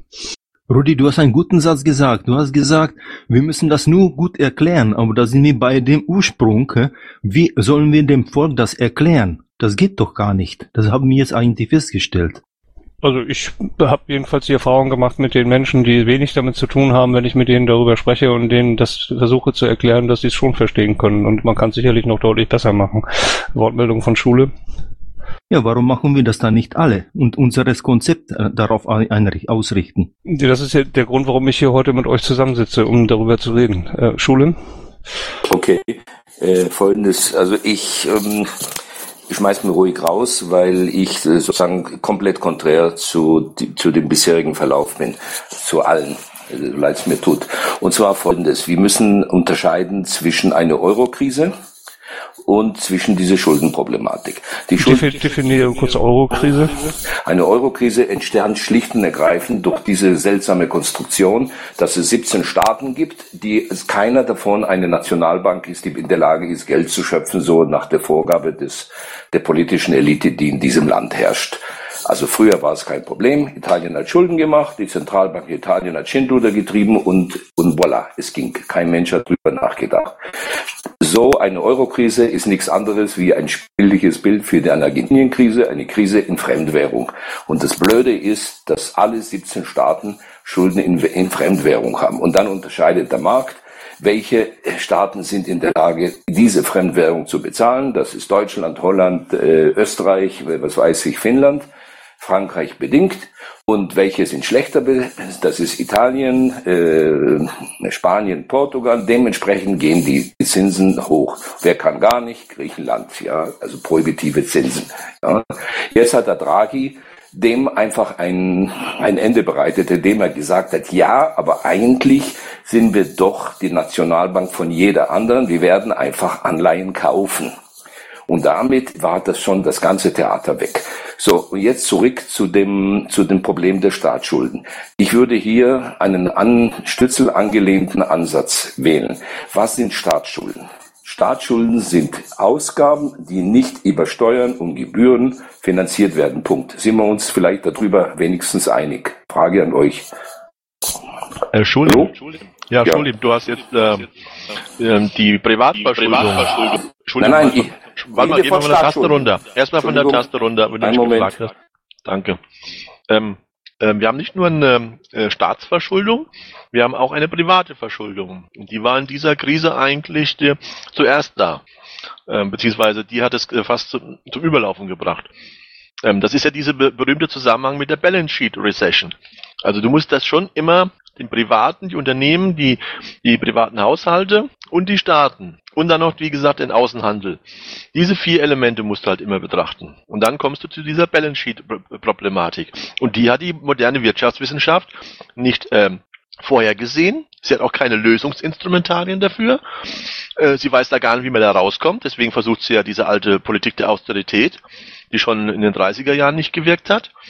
Speaker 8: Rudi, du hast einen guten Satz gesagt. Du hast gesagt, wir müssen das nur gut erklären. Aber da sind wir bei dem Ursprung. Wie sollen wir dem Volk das erklären? Das geht doch gar nicht. Das haben wir jetzt eigentlich festgestellt.
Speaker 2: Also ich habe jedenfalls die Erfahrung gemacht mit den Menschen, die wenig damit zu tun haben, wenn ich mit denen darüber spreche und denen das versuche zu erklären, dass sie es schon verstehen können. Und man kann es sicherlich noch deutlich besser machen. Wortmeldung von Schule.
Speaker 8: Ja, warum machen wir das dann nicht alle und unseres Konzept darauf ausrichten?
Speaker 2: Das ist ja der Grund, warum ich hier heute mit euch zusammensitze, um darüber zu reden. Schule?
Speaker 10: Okay, Folgendes. Also ich schmeiß mir ruhig raus, weil ich sozusagen komplett konträr zu dem bisherigen Verlauf bin. Zu allen, so leid es mir tut. Und zwar Folgendes. Wir müssen unterscheiden zwischen einer Eurokrise und zwischen dieser Schuldenproblematik.
Speaker 2: Definiere kurz Eurokrise.
Speaker 10: Eine Eurokrise entstand schlicht und ergreifend durch diese seltsame Konstruktion, dass es 17 Staaten gibt, die keiner davon eine Nationalbank ist, die in der Lage ist, Geld zu schöpfen, so nach der Vorgabe der politischen Elite, die in diesem Land herrscht. Also früher war es kein Problem. Italien hat Schulden gemacht, die Zentralbank Italien hat Schindluder getrieben und voilà, es ging. Kein Mensch hat drüber nachgedacht. So eine Eurokrise ist nichts anderes wie ein bildliches Bild für die Argentinien-Krise, eine Krise in Fremdwährung. Und das Blöde ist, dass alle 17 Staaten Schulden in Fremdwährung haben. Und dann unterscheidet der Markt, welche Staaten sind in der Lage, diese Fremdwährung zu bezahlen. Das ist Deutschland, Holland, Österreich, was weiß ich, Finnland, Frankreich bedingt. Und welche sind schlechter? Das ist Italien, Spanien, Portugal. Dementsprechend gehen die Zinsen hoch. Wer kann gar nicht? Griechenland, ja, also prohibitive Zinsen. Ja. Jetzt hat der Draghi dem einfach ein Ende bereitet, indem er gesagt hat, ja, aber eigentlich sind wir doch die Nationalbank von jeder anderen. Wir werden einfach Anleihen kaufen. Und damit war das schon das ganze Theater weg. So, und jetzt zurück zu dem Problem der Staatsschulden. Ich würde hier einen an Stützel angelehnten Ansatz wählen. Was sind Staatsschulden? Staatsschulden sind Ausgaben, die nicht über Steuern und Gebühren finanziert werden. Punkt. Sind wir uns vielleicht darüber wenigstens einig? Frage an euch.
Speaker 7: Schulim. Ja, Schulim, du hast jetzt die Privatverschuldung.
Speaker 10: Nein,
Speaker 7: warte mal, geh mal von der Taste runter. Erstmal von der Taste runter, wenn du mich gefragt hast. Danke. Wir haben nicht nur eine Staatsverschuldung, wir haben auch eine private Verschuldung. Und die war in dieser Krise eigentlich zuerst da. Beziehungsweise die hat es fast zum Überlaufen gebracht. Das ist ja dieser berühmte Zusammenhang mit der Balance Sheet Recession. Also du musst das schon immer den Privaten, die Unternehmen, die privaten Haushalte und die Staaten und dann noch, wie gesagt, den Außenhandel. Diese 4 Elemente musst du halt immer betrachten. Und dann kommst du zu dieser Balance Sheet Problematik. Und die hat die moderne Wirtschaftswissenschaft nicht vorher gesehen. Sie hat auch keine Lösungsinstrumentarien dafür. Sie weiß da gar nicht, wie man da rauskommt. Deswegen versucht sie ja diese alte Politik der Austerität, die schon in den 30er Jahren nicht gewirkt hat.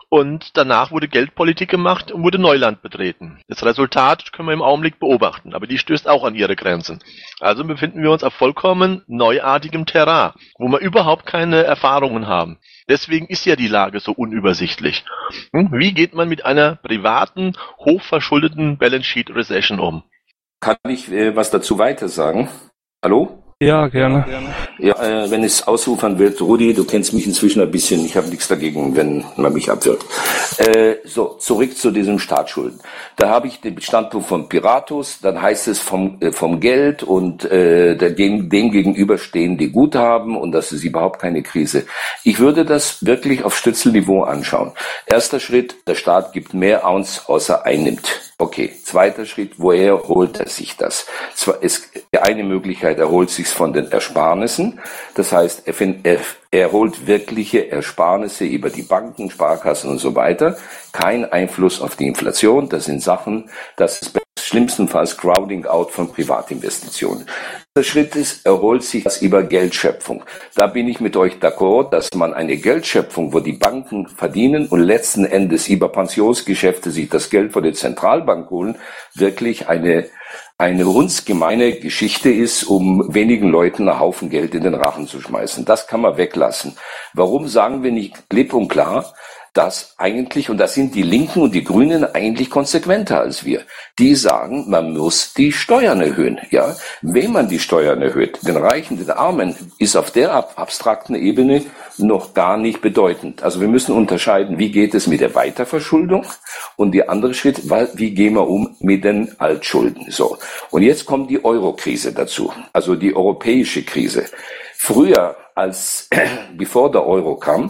Speaker 7: und danach wurde Geldpolitik gemacht und wurde Neuland betreten. Das Resultat können wir im Augenblick beobachten, aber die stößt auch an ihre Grenzen. Also befinden wir uns auf vollkommen neuartigem Terrain, wo wir überhaupt keine Erfahrungen haben. Deswegen ist ja die Lage so unübersichtlich. Wie geht man mit einer privaten, hochverschuldeten Balance Sheet Recession um?
Speaker 10: Kann ich was dazu weiter sagen? Hallo?
Speaker 2: Ja, gerne.
Speaker 10: Ja, wenn es ausufern wird, Rudi, du kennst mich inzwischen ein bisschen, ich habe nichts dagegen, wenn man mich abwirkt. So, zurück zu diesem Staatsschulden. Da habe ich den Standpunkt von Piratus, dann heißt es vom Geld und dem gegenüber stehen die Guthaben und das ist überhaupt keine Krise. Ich würde das wirklich auf Stützelniveau anschauen. Erster Schritt, der Staat gibt mehr aus, als er einnimmt. Okay, zweiter Schritt, woher holt er sich das? Eine Möglichkeit, er holt sich von den Ersparnissen. Das heißt, er holt wirkliche Ersparnisse über die Banken, Sparkassen und so weiter. Kein Einfluss auf die Inflation. Das sind Sachen, das ist schlimmstenfalls Crowding out von Privatinvestitionen. Der Schritt ist, er holt sich das über Geldschöpfung. Da bin ich mit euch d'accord, dass man eine Geldschöpfung, wo die Banken verdienen und letzten Endes über Pensionsgeschäfte sich das Geld von der Zentralbank holen, wirklich eine hundsgemeine Geschichte ist, um wenigen Leuten einen Haufen Geld in den Rachen zu schmeißen. Das kann man weglassen. Warum sagen wir nicht klipp und klar, dass eigentlich, und das sind die Linken und die Grünen eigentlich konsequenter als wir, die sagen, man muss die Steuern erhöhen. Ja, wenn man die Steuern erhöht, den Reichen, den Armen, ist auf der abstrakten Ebene noch gar nicht bedeutend. Also wir müssen unterscheiden, wie geht es mit der Weiterverschuldung und der andere Schritt, wie gehen wir um mit den Altschulden. So. Und jetzt kommt die Euro-Krise dazu, also die europäische Krise. Früher, bevor der Euro kam,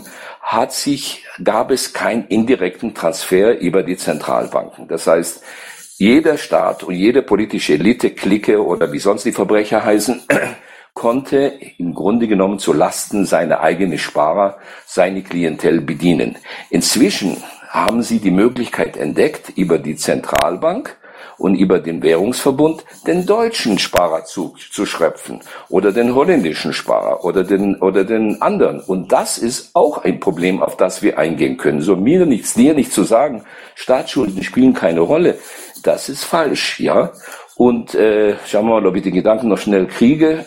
Speaker 10: gab es keinen indirekten Transfer über die Zentralbanken. Das heißt, jeder Staat und jede politische Elite, Clique oder wie sonst die Verbrecher heißen, konnte im Grunde genommen zu Lasten seiner eigenen Sparer seine Klientel bedienen. Inzwischen haben sie die Möglichkeit entdeckt, über die Zentralbank und über den Währungsverbund den deutschen Sparer zu schröpfen oder den holländischen Sparer oder den anderen. Und das ist auch ein Problem, auf das wir eingehen können. So dir nicht zu sagen, Staatsschulden spielen keine Rolle, das ist falsch, ja. Und schauen wir mal, ob ich den Gedanken noch schnell kriege,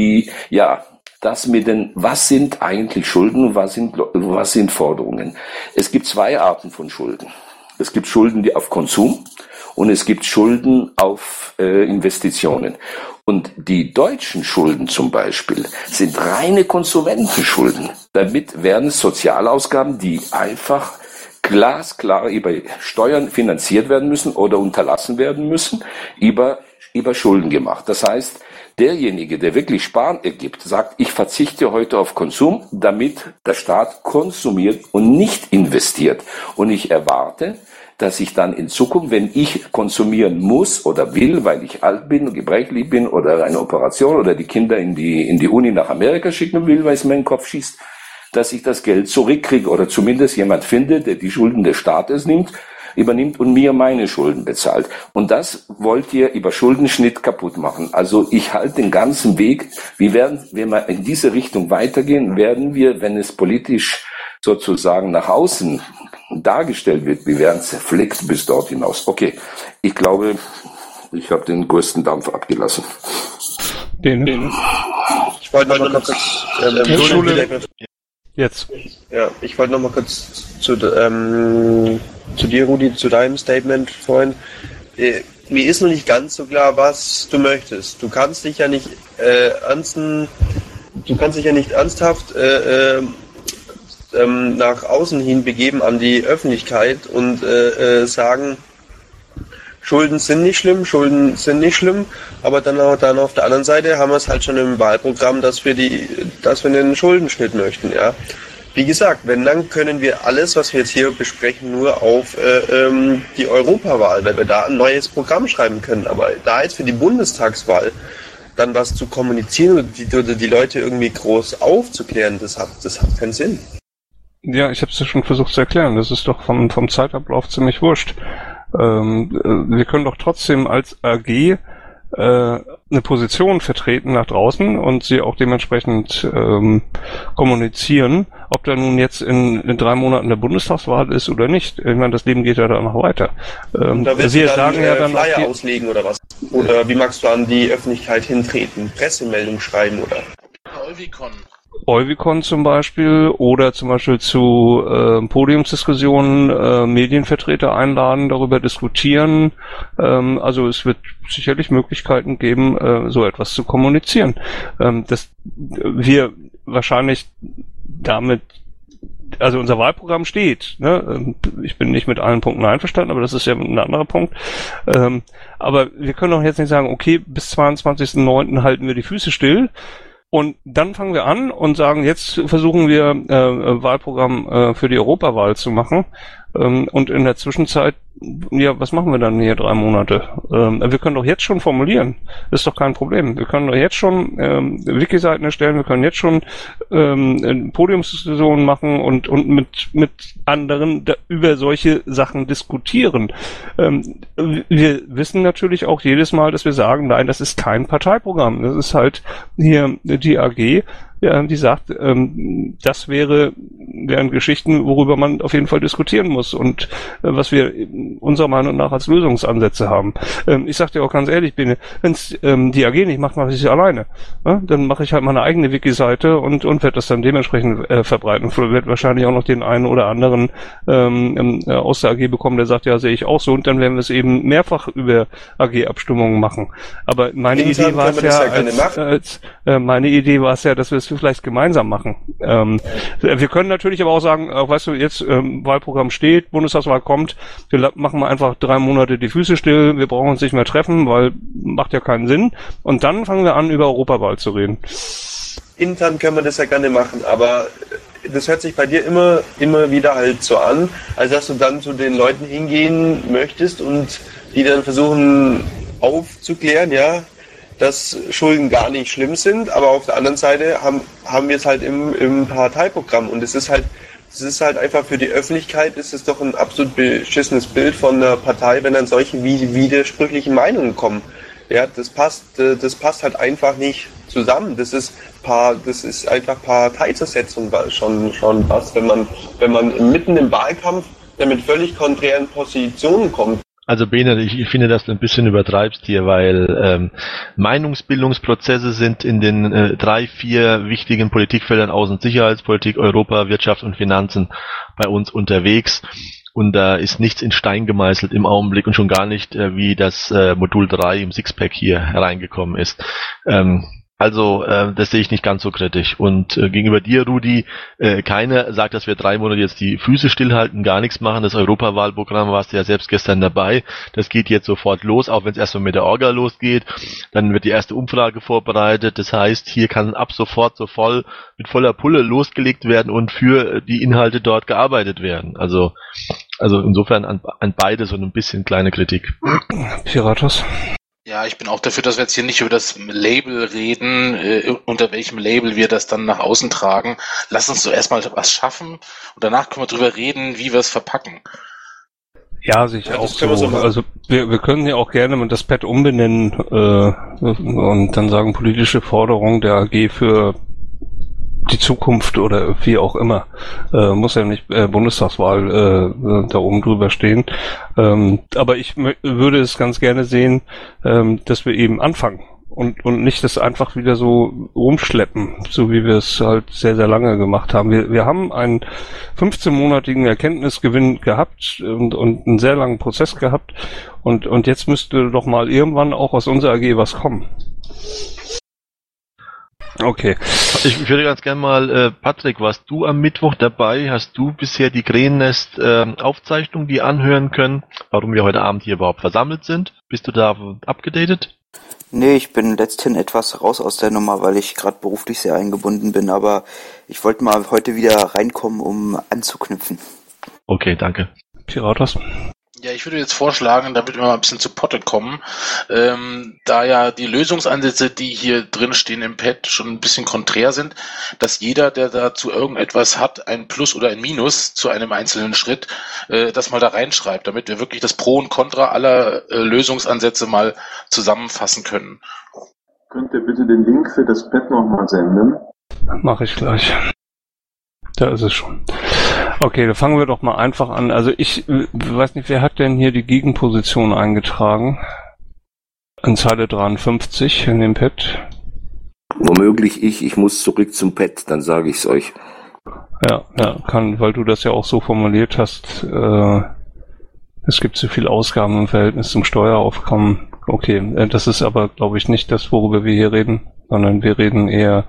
Speaker 10: was sind eigentlich Schulden und was sind Forderungen? Es gibt zwei Arten von Schulden. Es gibt Schulden, die auf Konsum und es gibt Schulden auf Investitionen. Und die deutschen Schulden zum Beispiel sind reine Konsumentenschulden. Damit werden Sozialausgaben, die einfach glasklar über Steuern finanziert werden müssen oder unterlassen werden müssen, über Schulden gemacht. Das heißt, derjenige, der wirklich Sparen ergibt, sagt, ich verzichte heute auf Konsum, damit der Staat konsumiert und nicht investiert. Und ich erwarte, dass ich dann in Zukunft, wenn ich konsumieren muss oder will, weil ich alt bin, gebrechlich bin oder eine Operation oder die Kinder in die Uni nach Amerika schicken will, weil es mir in den Kopf schießt, dass ich das Geld zurückkriege oder zumindest jemand finde, der die Schulden des Staates übernimmt und mir meine Schulden bezahlt. Und das wollt ihr über Schuldenschnitt kaputt machen. Also ich halte den ganzen Weg, wenn wir in diese Richtung weitergehen, werden wir, wenn es politisch sozusagen nach außen dargestellt wird, wir werden zerflickt bis dort hinaus. Okay, ich glaube, ich habe den größten Dampf abgelassen.
Speaker 6: Ich wollte noch mal kurz
Speaker 2: Jetzt.
Speaker 6: Ja, ich wollte noch mal kurz zu dir, Rudi, zu deinem Statement vorhin. Mir ist noch nicht ganz so klar, was du möchtest. Du kannst dich ja nicht ernsthaft nach außen hin begeben an die Öffentlichkeit und sagen, Schulden sind nicht schlimm, aber dann auf der anderen Seite haben wir es halt schon im Wahlprogramm, dass wir einen Schuldenschnitt möchten, ja. Wie gesagt, dann können wir alles, was wir jetzt hier besprechen, nur auf die Europawahl, weil wir da ein neues Programm schreiben können. Aber da jetzt für die Bundestagswahl dann was zu kommunizieren oder die Leute irgendwie groß aufzuklären, das hat keinen Sinn.
Speaker 2: Ja, ich habe es ja schon versucht zu erklären. Das ist doch vom Zeitablauf ziemlich wurscht. Wir können doch trotzdem als AG eine Position vertreten nach draußen und sie auch dementsprechend kommunizieren, ob da nun jetzt in 3 Monaten der Bundestagswahl ist oder nicht. Ich meine, das Leben geht ja dann noch weiter.
Speaker 6: Da willst du dann Flyer auslegen oder was? Oder wie magst du an die Öffentlichkeit hintreten? Pressemeldung schreiben oder?
Speaker 2: Euvicon zum Beispiel oder zum Beispiel zu Podiumsdiskussionen Medienvertreter einladen, darüber diskutieren. Also es wird sicherlich Möglichkeiten geben, so etwas zu kommunizieren. Dass wir wahrscheinlich damit, also unser Wahlprogramm steht, ne? Ich bin nicht mit allen Punkten einverstanden, aber das ist ja ein anderer Punkt. Aber wir können doch jetzt nicht sagen, okay, bis 22.09. halten wir die Füße still. Und dann fangen wir an und sagen, jetzt versuchen wir Wahlprogramm für die Europawahl zu machen. Und in der Zwischenzeit, ja, was machen wir dann hier 3 Monate? Wir können doch jetzt schon formulieren. Das ist doch kein Problem. Wir können doch jetzt schon Wiki-Seiten erstellen, wir können jetzt schon Podiumsdiskussionen machen und mit anderen über solche Sachen diskutieren. Wir wissen natürlich auch jedes Mal, dass wir sagen, nein, das ist kein Parteiprogramm. Das ist halt hier die AG, ja, die sagt, das wären Geschichten, worüber man auf jeden Fall diskutieren muss und was wir unserer Meinung nach als Lösungsansätze haben. Ich sag dir auch ganz ehrlich, wenn es die AG nicht macht, mache ich sie alleine. Ja? Dann mache ich halt meine eigene Wiki-Seite und werde das dann dementsprechend verbreiten. Wird wahrscheinlich auch noch den einen oder anderen aus der AG bekommen, der sagt, ja, sehe ich auch so, und dann werden wir es eben mehrfach über AG-Abstimmungen machen. Aber meine Idee war es ja, dass wir es vielleicht gemeinsam machen. Wir können natürlich aber auch sagen, weißt du, jetzt Wahlprogramm steht, Bundestagswahl kommt, wir machen mal einfach 3 Monate die Füße still, wir brauchen uns nicht mehr treffen, weil macht ja keinen Sinn. Und dann fangen wir an, über Europawahl zu reden.
Speaker 6: Intern können wir das ja gerne machen, aber das hört sich bei dir immer wieder halt so an, als dass du dann zu den Leuten hingehen möchtest und die dann versuchen aufzuklären, ja, dass Schulden gar nicht schlimm sind, aber auf der anderen Seite haben wir es halt im Parteiprogramm und es ist halt einfach für die Öffentlichkeit ist es doch ein absolut beschissenes Bild von einer Partei, wenn dann solche widersprüchlichen Meinungen kommen. Ja, das passt halt einfach nicht zusammen. Das ist einfach Parteizersetzung schon was, wenn man mitten im Wahlkampf dann mit völlig konträren Positionen kommt.
Speaker 7: Also Bene, ich finde, dass du ein bisschen übertreibst hier, weil Meinungsbildungsprozesse sind in den 3, 4 wichtigen Politikfeldern Außen- Sicherheitspolitik, Europa, Wirtschaft und Finanzen bei uns unterwegs. Und da ist nichts in Stein gemeißelt im Augenblick und schon gar nicht, wie das Modul 3 im Sixpack hier hereingekommen ist. Also das sehe ich nicht ganz so kritisch. Und gegenüber dir, Rudi, keiner sagt, dass wir 3 Monate jetzt die Füße stillhalten, gar nichts machen. Das Europawahlprogramm warst du ja selbst gestern dabei. Das geht jetzt sofort los, auch wenn es erstmal mit der Orga losgeht. Dann wird die erste Umfrage vorbereitet. Das heißt, hier kann ab sofort mit voller Pulle losgelegt werden und für die Inhalte dort gearbeitet werden. Also insofern an beide so ein bisschen kleine Kritik.
Speaker 2: Piratos.
Speaker 4: Ja, ich bin auch dafür, dass wir jetzt hier nicht über das Label reden, unter welchem Label wir das dann nach außen tragen. Lass uns so erstmal was schaffen und danach können wir drüber reden, wie wir es verpacken.
Speaker 2: Ja, sicher auch so. Also wir können ja auch gerne das Pad umbenennen und dann sagen, politische Forderung der AG für die Zukunft oder wie auch immer. Muss ja nicht Bundestagswahl da oben drüber stehen. Aber ich würde es ganz gerne sehen, dass wir eben anfangen und nicht das einfach wieder so rumschleppen, so wie wir es halt sehr, sehr lange gemacht haben. Wir haben einen 15-monatigen Erkenntnisgewinn gehabt und einen sehr langen Prozess gehabt und jetzt müsste doch mal irgendwann auch aus unserer AG was kommen. Okay.
Speaker 7: Ich würde ganz gerne mal, Patrick, warst du am Mittwoch dabei? Hast du bisher die Krähennest Aufzeichnung die anhören können, warum wir heute Abend hier überhaupt versammelt sind? Bist du da abgedatet?
Speaker 11: Nee, ich bin letzthin etwas raus aus der Nummer, weil ich gerade beruflich sehr eingebunden bin, aber ich wollte mal heute wieder reinkommen, um anzuknüpfen.
Speaker 7: Okay, danke.
Speaker 2: Piratos?
Speaker 4: Ja, ich würde jetzt vorschlagen, damit wir mal ein bisschen zu Potte kommen, da ja die Lösungsansätze, die hier drin stehen im Pad, schon ein bisschen konträr sind, dass jeder, der dazu irgendetwas hat, ein Plus oder ein Minus zu einem einzelnen Schritt, das mal da reinschreibt, damit wir wirklich das Pro und Contra aller Lösungsansätze mal zusammenfassen können.
Speaker 12: Könnt ihr bitte den Link für das Pad nochmal senden?
Speaker 2: Mache ich gleich. Da ist es schon. Okay, dann fangen wir doch mal einfach an. Also ich weiß nicht, wer hat denn hier die Gegenposition eingetragen? An Zeile 53 in dem Pad.
Speaker 10: Womöglich ich muss zurück zum Pad, dann sage ich es euch.
Speaker 2: Ja, kann, weil du das ja auch so formuliert hast, es gibt zu viel Ausgaben im Verhältnis zum Steueraufkommen. Okay, das ist aber, glaube ich, nicht das, worüber wir hier reden, sondern wir reden eher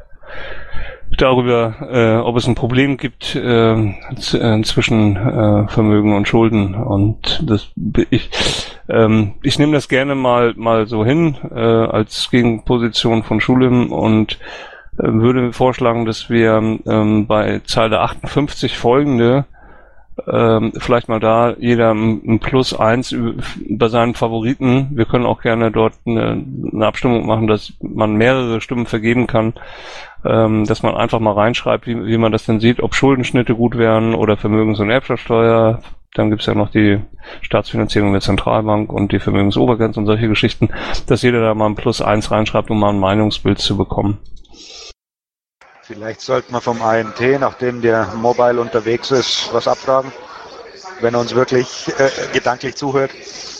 Speaker 2: darüber, ob es ein Problem gibt zwischen Vermögen und Schulden. Und das ich nehme das gerne mal so hin als Gegenposition von Schulim und würde vorschlagen, dass wir bei Zeile 58 folgende vielleicht mal da jeder ein +1 bei seinen Favoriten. Wir können auch gerne dort eine Abstimmung machen, dass man mehrere Stimmen vergeben kann, dass man einfach mal reinschreibt, wie man das denn sieht, ob Schuldenschnitte gut wären oder Vermögens- und Erbschaftssteuer. Dann gibt's ja noch die Staatsfinanzierung der Zentralbank und die Vermögensobergrenze und solche Geschichten, dass jeder da mal ein +1 reinschreibt, um mal ein Meinungsbild zu bekommen.
Speaker 5: Vielleicht sollten wir vom AMT, nachdem der Mobile unterwegs ist, was abfragen, wenn er uns wirklich gedanklich zuhört.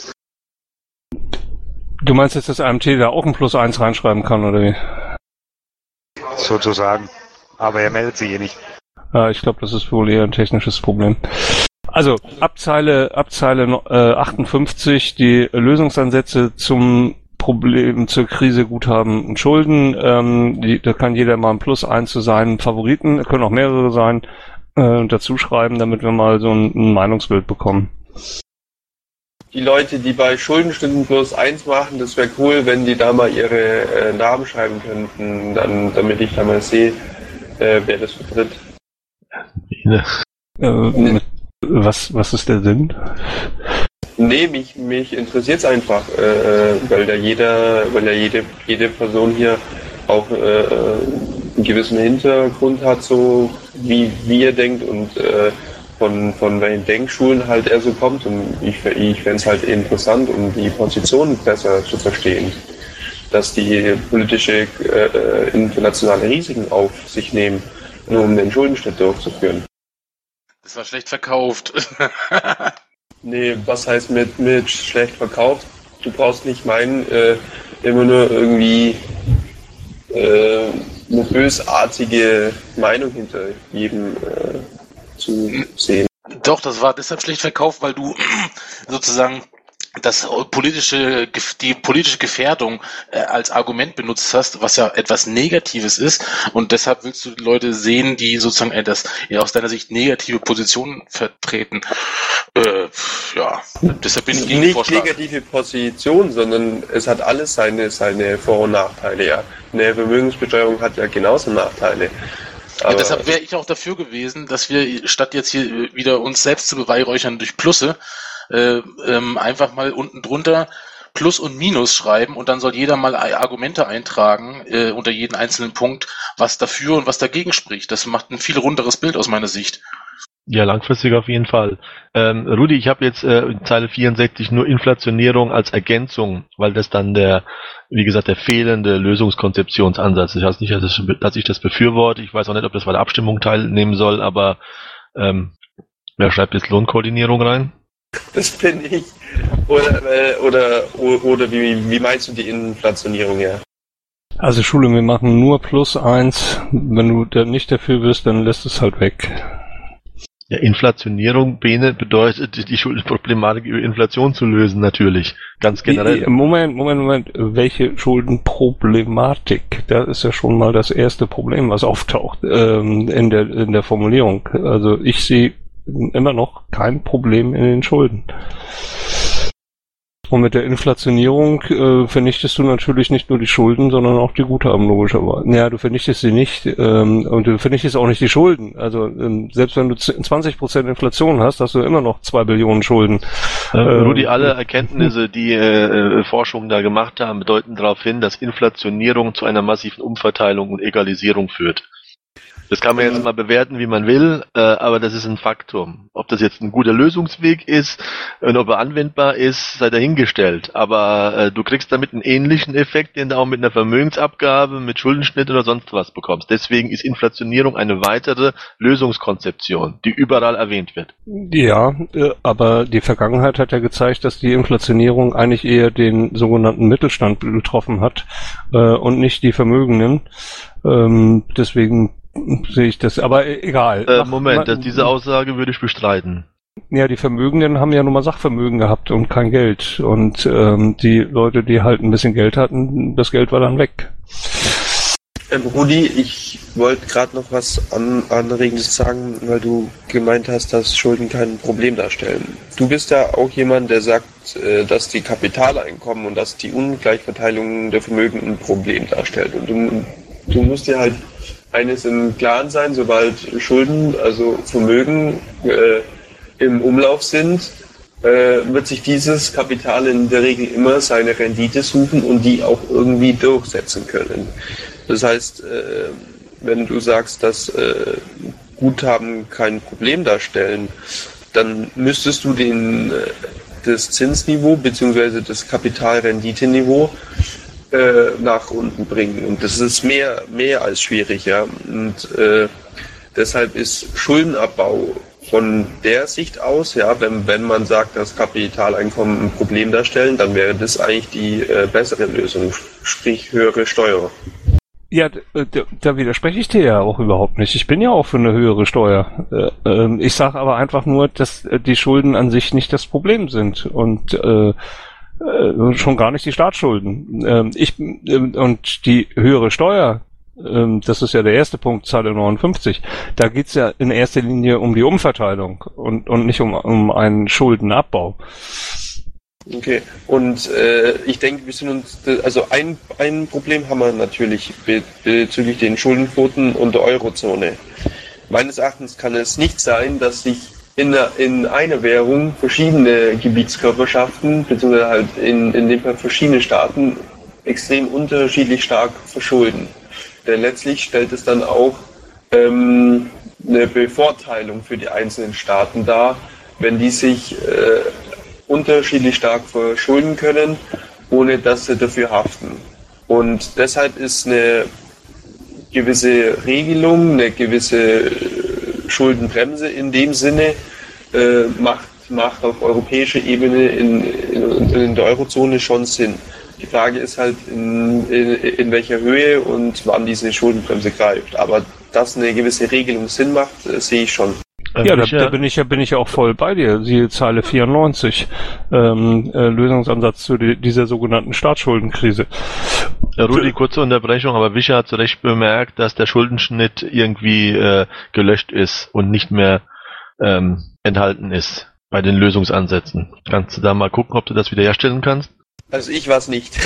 Speaker 2: Du meinst jetzt, dass AMT da auch ein +1 reinschreiben kann, oder wie?
Speaker 5: Sozusagen. Aber er meldet sich nicht.
Speaker 2: Ja, ich glaube, das ist wohl eher ein technisches Problem. Also, ab Zeile 58 die Lösungsansätze zum Problem zur Krise, Guthaben und Schulden. Da kann jeder mal ein +1 zu seinen Favoriten, können auch mehrere sein, dazu schreiben, damit wir mal so ein Meinungsbild bekommen.
Speaker 6: Die Leute, die bei Schuldenschnitten +1 machen, das wäre cool, wenn die da mal ihre Namen schreiben könnten, damit ich da mal sehe, wer das vertritt.
Speaker 2: Was ist der Sinn?
Speaker 6: Nee, mich interessiert es einfach, weil ja jede Person hier auch einen gewissen Hintergrund hat, so wie er denkt und von welchen Denkschulen halt er so kommt, und ich fände es halt interessant, um die Positionen besser zu verstehen, dass die politische internationale Risiken auf sich nehmen, nur um den Schuldenschnitt durchzuführen.
Speaker 4: Das war schlecht verkauft.
Speaker 6: Nee, was heißt mit schlecht verkauft? Du brauchst nicht meinen, immer nur irgendwie eine bösartige Meinung hinter jedem zu sehen.
Speaker 4: Doch, das war deshalb schlecht verkauft, weil du sozusagen die politische Gefährdung als Argument benutzt hast, was ja etwas Negatives ist, und deshalb willst du die Leute sehen, die sozusagen aus deiner Sicht negative Positionen vertreten. Deshalb bin ich gegen den Vorschlag.
Speaker 6: Nicht negative Position, sondern es hat alles seine Vor- und Nachteile, ja. Eine Vermögensbesteuerung hat ja genauso Nachteile.
Speaker 4: Ja, deshalb wäre ich auch dafür gewesen, dass wir, statt jetzt hier wieder uns selbst zu beweihräuchern durch Plusse, einfach mal unten drunter Plus und Minus schreiben, und dann soll jeder mal Argumente eintragen unter jeden einzelnen Punkt, was dafür und was dagegen spricht. Das macht ein viel runderes Bild aus meiner Sicht.
Speaker 7: Ja, langfristig auf jeden Fall. Rudi, ich habe jetzt in Zeile 64 nur Inflationierung als Ergänzung, weil das dann der fehlende Lösungskonzeptionsansatz ist. Ich weiß nicht, dass ich das befürworte. Ich weiß auch nicht, ob das bei der Abstimmung teilnehmen soll, aber wer schreibt jetzt Lohnkoordinierung rein?
Speaker 6: Das bin ich. Oder wie meinst du die Inflationierung, ja?
Speaker 2: Also Schule, wir machen nur +1. Wenn du da nicht dafür bist, dann lässt es halt weg.
Speaker 7: Ja, Inflationierung bedeutet, die Schuldenproblematik über Inflation zu lösen, natürlich. Ganz generell.
Speaker 2: Moment. Welche Schuldenproblematik? Das ist ja schon mal das erste Problem, was auftaucht in der Formulierung. Also ich sehe immer noch kein Problem in den Schulden. Und mit der Inflationierung vernichtest du natürlich nicht nur die Schulden, sondern auch die Guthaben, logischerweise. Ja, du vernichtest sie nicht und du vernichtest auch nicht die Schulden. Also selbst wenn du 20% Inflation hast du immer noch 2 Billionen Schulden.
Speaker 7: Rudi, alle Erkenntnisse, die Forschungen da gemacht haben, deuten darauf hin, dass Inflationierung zu einer massiven Umverteilung und Egalisierung führt. Das kann man jetzt mal bewerten, wie man will, aber das ist ein Faktum. Ob das jetzt ein guter Lösungsweg ist und ob er anwendbar ist, sei dahingestellt. Aber du kriegst damit einen ähnlichen Effekt, den du auch mit einer Vermögensabgabe, mit Schuldenschnitt oder sonst was bekommst. Deswegen ist Inflationierung eine weitere Lösungskonzeption, die überall erwähnt wird.
Speaker 2: Ja, aber die Vergangenheit hat ja gezeigt, dass die Inflationierung eigentlich eher den sogenannten Mittelstand betroffen hat und nicht die Vermögenden. Deswegen sehe ich das, aber egal.
Speaker 7: Diese Aussage würde ich bestreiten.
Speaker 2: Ja, die Vermögenden haben ja nun mal Sachvermögen gehabt und kein Geld. Und die Leute, die halt ein bisschen Geld hatten, das Geld war dann weg.
Speaker 6: Rudi, ich wollte gerade noch was Anregendes sagen, weil du gemeint hast, dass Schulden kein Problem darstellen. Du bist ja auch jemand, der sagt, dass die Kapitaleinkommen und dass die Ungleichverteilung der Vermögen ein Problem darstellt. Und du musst dir halt eines im Klaren sein, sobald Schulden, also Vermögen im Umlauf sind, wird sich dieses Kapital in der Regel immer seine Rendite suchen und die auch irgendwie durchsetzen können. Das heißt, wenn du sagst, dass Guthaben kein Problem darstellen, dann müsstest du das Zinsniveau bzw. das Kapitalrenditeniveau nach unten bringen. Und das ist mehr als schwierig, ja. Und deshalb ist Schuldenabbau von der Sicht aus, ja, wenn man sagt, dass Kapitaleinkommen ein Problem darstellen, dann wäre das eigentlich die bessere Lösung, sprich höhere Steuer.
Speaker 2: Ja, da widerspreche ich dir ja auch überhaupt nicht. Ich bin ja auch für eine höhere Steuer. Ich sage aber einfach nur, dass die Schulden an sich nicht das Problem sind und schon gar nicht die Staatsschulden. Und die höhere Steuer, das ist ja der erste Punkt, Zeile 59, da geht's ja in erster Linie um die Umverteilung und nicht um einen Schuldenabbau.
Speaker 6: Okay, und ich denke, wir sind uns, also ein Problem haben wir natürlich bezüglich den Schuldenquoten und der Eurozone. Meines Erachtens kann es nicht sein, dass sich in einer Währung verschiedene Gebietskörperschaften, beziehungsweise halt in dem Fall verschiedene Staaten, extrem unterschiedlich stark verschulden. Denn letztlich stellt es dann auch eine Bevorteilung für die einzelnen Staaten dar, wenn die sich unterschiedlich stark verschulden können, ohne dass sie dafür haften. Und deshalb ist eine gewisse Regelung, eine gewisse Schuldenbremse in dem Sinne macht auf europäischer Ebene in der Eurozone schon Sinn. Die Frage ist halt, in welcher Höhe und wann diese Schuldenbremse greift. Aber dass eine gewisse Regelung Sinn macht, sehe ich schon.
Speaker 2: Ja, da bin ich ja auch voll bei dir. Siehe Zeile 94, Lösungsansatz zu dieser sogenannten Staatsschuldenkrise.
Speaker 7: Rudi, kurze Unterbrechung, aber Wischer hat zu Recht bemerkt, dass der Schuldenschnitt irgendwie gelöscht ist und nicht mehr enthalten ist bei den Lösungsansätzen. Kannst du da mal gucken, ob du das wiederherstellen kannst?
Speaker 6: Also ich weiß nicht.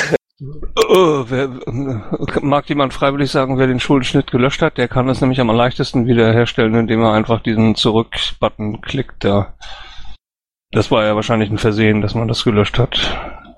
Speaker 2: Mag jemand freiwillig sagen, wer den Schuldenschnitt gelöscht hat? Der kann das nämlich am leichtesten wiederherstellen, indem er einfach diesen Zurück-Button klickt da. Das war ja wahrscheinlich ein Versehen, dass man das gelöscht hat.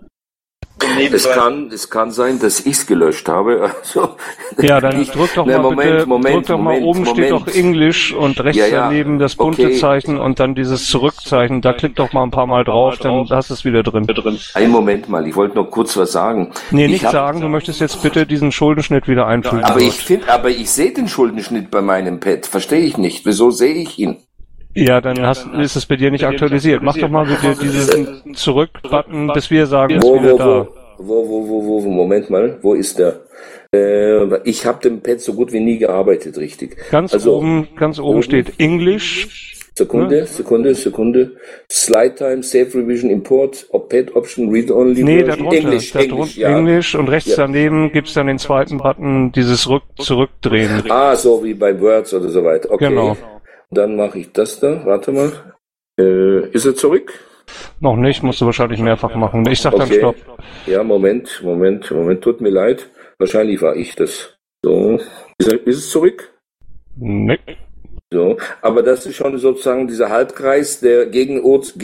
Speaker 10: Es kann sein, dass ich es gelöscht habe. Also,
Speaker 2: ja, dann drück doch mal oben steht doch Englisch und rechts daneben das bunte Zeichen und dann dieses Zurückzeichen. Da klick doch mal ein paar Mal drauf, dann hast du es wieder drin.
Speaker 10: Einen Moment mal, ich wollte noch kurz was sagen.
Speaker 2: Nee, nicht sagen, du möchtest jetzt bitte diesen Schuldenschnitt wieder einfügen.
Speaker 10: Aber ich sehe den Schuldenschnitt bei meinem Pad, verstehe ich nicht. Wieso sehe ich ihn?
Speaker 2: Ja, dann ist es bei dir nicht aktualisiert. Mach doch mal bitte diesen Zurück-Button, bis wir sagen, ist wieder da.
Speaker 10: Moment mal, wo ist der? Ich habe dem Pad so gut wie nie gearbeitet, richtig.
Speaker 2: Ganz oben steht English.
Speaker 10: Sekunde. Slide Time, Save Revision, Import, Pad Option, Read Only.
Speaker 2: Nee, darunter English und rechts daneben gibt's dann den zweiten Button, dieses Zurückdrehen.
Speaker 10: Ah, so wie bei Words oder so weiter. Okay. Genau. Dann mache ich das da. Warte mal. Ist er zurück?
Speaker 2: Noch nicht, musst du wahrscheinlich mehrfach machen. Ich sag dann Stopp.
Speaker 10: Ja, Moment. Tut mir leid. Wahrscheinlich war ich das. So. Ist es zurück?
Speaker 2: Nee.
Speaker 10: So, aber das ist schon sozusagen dieser Halbkreis, der gegen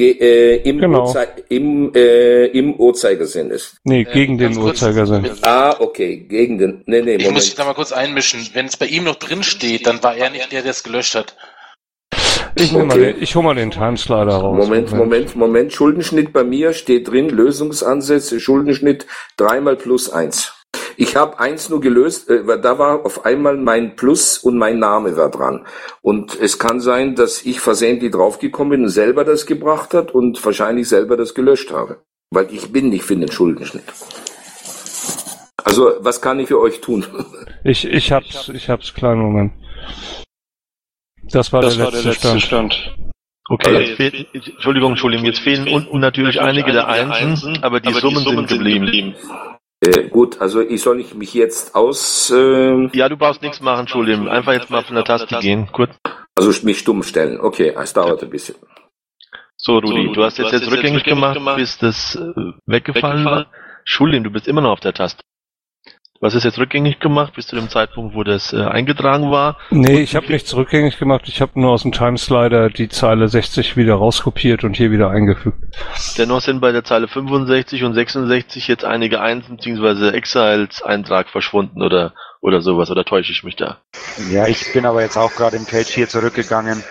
Speaker 10: im Uhrzeigersinn ist.
Speaker 2: Nee, gegen den Uhrzeigersinn.
Speaker 10: Okay, gegen den. Nee,
Speaker 4: Ich
Speaker 10: Moment.
Speaker 4: muss dich da mal kurz einmischen. Wenn es bei ihm noch drin steht, dann war er nicht der es gelöscht hat.
Speaker 2: Ich hole mal den Timeslider raus.
Speaker 10: Moment. Schuldenschnitt bei mir steht drin, Lösungsansätze, Schuldenschnitt 3 mal +1. Ich habe 1 nur gelöst, da war auf einmal mein Plus und mein Name war dran. Und es kann sein, dass ich versehentlich draufgekommen bin und selber das gebracht hat und wahrscheinlich selber das gelöscht habe. Weil ich bin nicht für den Schuldenschnitt. Also, was kann ich für euch tun?
Speaker 2: Ich hab's, kleinen Moment. Das war der letzte Stand.
Speaker 7: Okay, Entschuldigung, jetzt fehlen und natürlich einige der Einsen, aber die Summen sind geblieben.
Speaker 10: Gut, also soll ich mich jetzt
Speaker 7: Ja, du brauchst nichts machen, Entschuldigung. Einfach jetzt mal von der Taste gehen, kurz.
Speaker 10: Also mich stumm stellen. Okay, es dauert ein bisschen.
Speaker 7: So, Rudi, du hast jetzt rückgängig gemacht, bis das weggefallen war. Entschuldigung, du bist immer noch auf der Taste. Du hast es jetzt rückgängig gemacht, bis zu dem Zeitpunkt, wo das eingetragen war.
Speaker 2: Nee, ich habe nichts rückgängig gemacht. Ich habe nur aus dem Timeslider die Zeile 60 wieder rauskopiert und hier wieder eingefügt.
Speaker 7: Dennoch sind bei der Zeile 65 und 66 jetzt einige Einsen bzw. Exiles-Eintrag verschwunden oder sowas. Oder täusche ich mich da?
Speaker 5: Ja, ich bin aber jetzt auch gerade im Page hier zurückgegangen.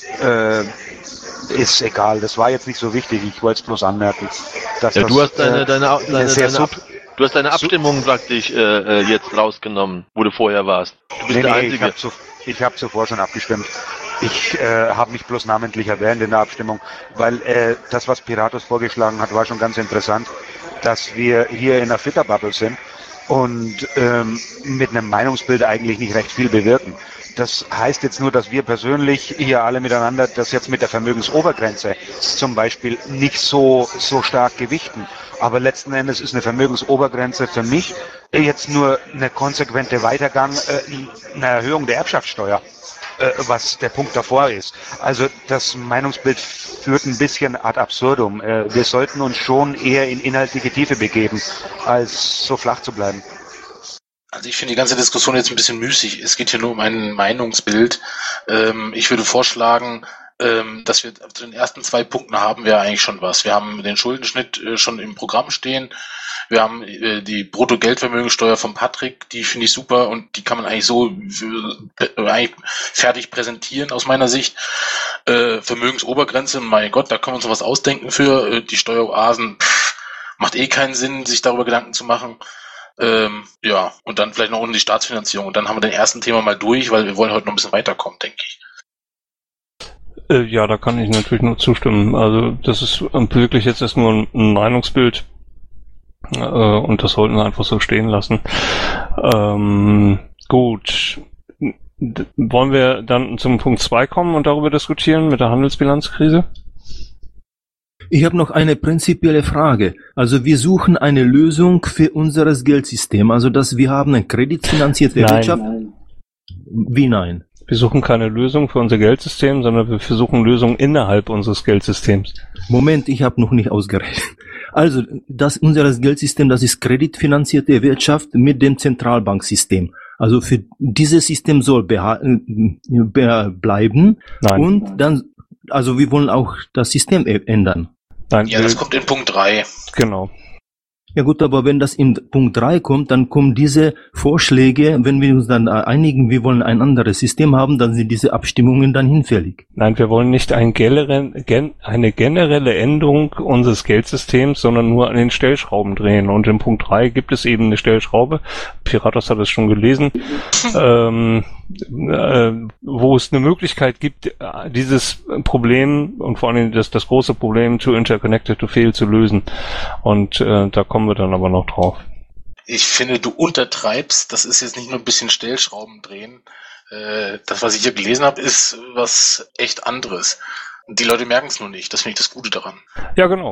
Speaker 5: Ist egal, das war jetzt nicht so wichtig. Ich wollte es bloß anmerken. Dass
Speaker 7: ja, du hast Du hast deine
Speaker 5: Ab
Speaker 7: Abstimmung praktisch jetzt rausgenommen, wo du vorher warst. Du bist der Einzige.
Speaker 5: Ich habe zuvor schon abgestimmt. Ich habe mich bloß namentlich erwähnt in der Abstimmung, weil das, was Piratus vorgeschlagen hat, war schon ganz interessant, dass wir hier in der Twitter-Bubble sind und mit einem Meinungsbild eigentlich nicht recht viel bewirken. Das heißt jetzt nur, dass wir persönlich hier alle miteinander das jetzt mit der Vermögensobergrenze zum Beispiel nicht so stark gewichten. Aber letzten Endes ist eine Vermögensobergrenze für mich jetzt nur eine konsequente Weitergang, eine Erhöhung der Erbschaftssteuer, was der Punkt davor ist. Also das Meinungsbild führt ein bisschen ad absurdum. Wir sollten uns schon eher in inhaltliche Tiefe begeben, als so flach zu bleiben.
Speaker 4: Also ich finde die ganze Diskussion jetzt ein bisschen müßig. Es geht hier nur um ein Meinungsbild. Ich würde vorschlagen, dass wir zu den ersten 2 Punkten haben wir eigentlich schon was. Wir haben den Schuldenschnitt schon im Programm stehen. Wir haben die Bruttogeldvermögensteuer von Patrick, die finde ich super und die kann man eigentlich so eigentlich fertig präsentieren aus meiner Sicht. Vermögensobergrenze, mein Gott, da können wir uns noch was ausdenken für. Die Steueroasen, macht keinen Sinn, sich darüber Gedanken zu machen. Ja, und dann vielleicht noch die Staatsfinanzierung. Und dann haben wir den ersten Thema mal durch, weil wir wollen heute noch ein bisschen weiterkommen, denke ich.
Speaker 2: Ja, da kann ich natürlich nur zustimmen. Also das ist wirklich jetzt erst nur ein Meinungsbild und das sollten wir einfach so stehen lassen. Gut. Wollen wir dann zum Punkt 2 kommen und darüber diskutieren mit der Handelsbilanzkrise?
Speaker 8: Ich habe noch eine prinzipielle Frage. Also wir suchen eine Lösung für unser Geldsystem. Also dass wir haben eine kreditfinanzierte Wirtschaft. Wie nein?
Speaker 2: Wir suchen keine Lösung für unser Geldsystem, sondern wir versuchen Lösungen innerhalb unseres Geldsystems.
Speaker 8: Moment, ich habe noch nicht ausgerechnet. Also unser Geldsystem, das ist kreditfinanzierte Wirtschaft mit dem Zentralbanksystem. Also für dieses System soll bleiben.
Speaker 2: Nein.
Speaker 8: Und dann, also wir wollen auch das System ändern.
Speaker 2: Nein,
Speaker 4: ja, das kommt in Punkt 3.
Speaker 2: Genau.
Speaker 8: Ja gut, aber wenn das in Punkt 3 kommt, dann kommen diese Vorschläge, wenn wir uns dann einigen, wir wollen ein anderes System haben, dann sind diese Abstimmungen dann hinfällig.
Speaker 2: Nein, wir wollen nicht eine generelle Änderung unseres Geldsystems, sondern nur an den Stellschrauben drehen. Und in Punkt 3 gibt es eben eine Stellschraube, Piratos hat es schon gelesen, wo es eine Möglichkeit gibt, dieses Problem und vor allem das große Problem too interconnected to fail zu lösen. Und da kommen wir dann aber noch drauf.
Speaker 4: Ich finde, du untertreibst, das ist jetzt nicht nur ein bisschen Stellschrauben drehen. Das, was ich hier gelesen habe, ist was echt anderes. Und die Leute merken es nur nicht. Das finde ich das Gute daran.
Speaker 2: Ja, genau.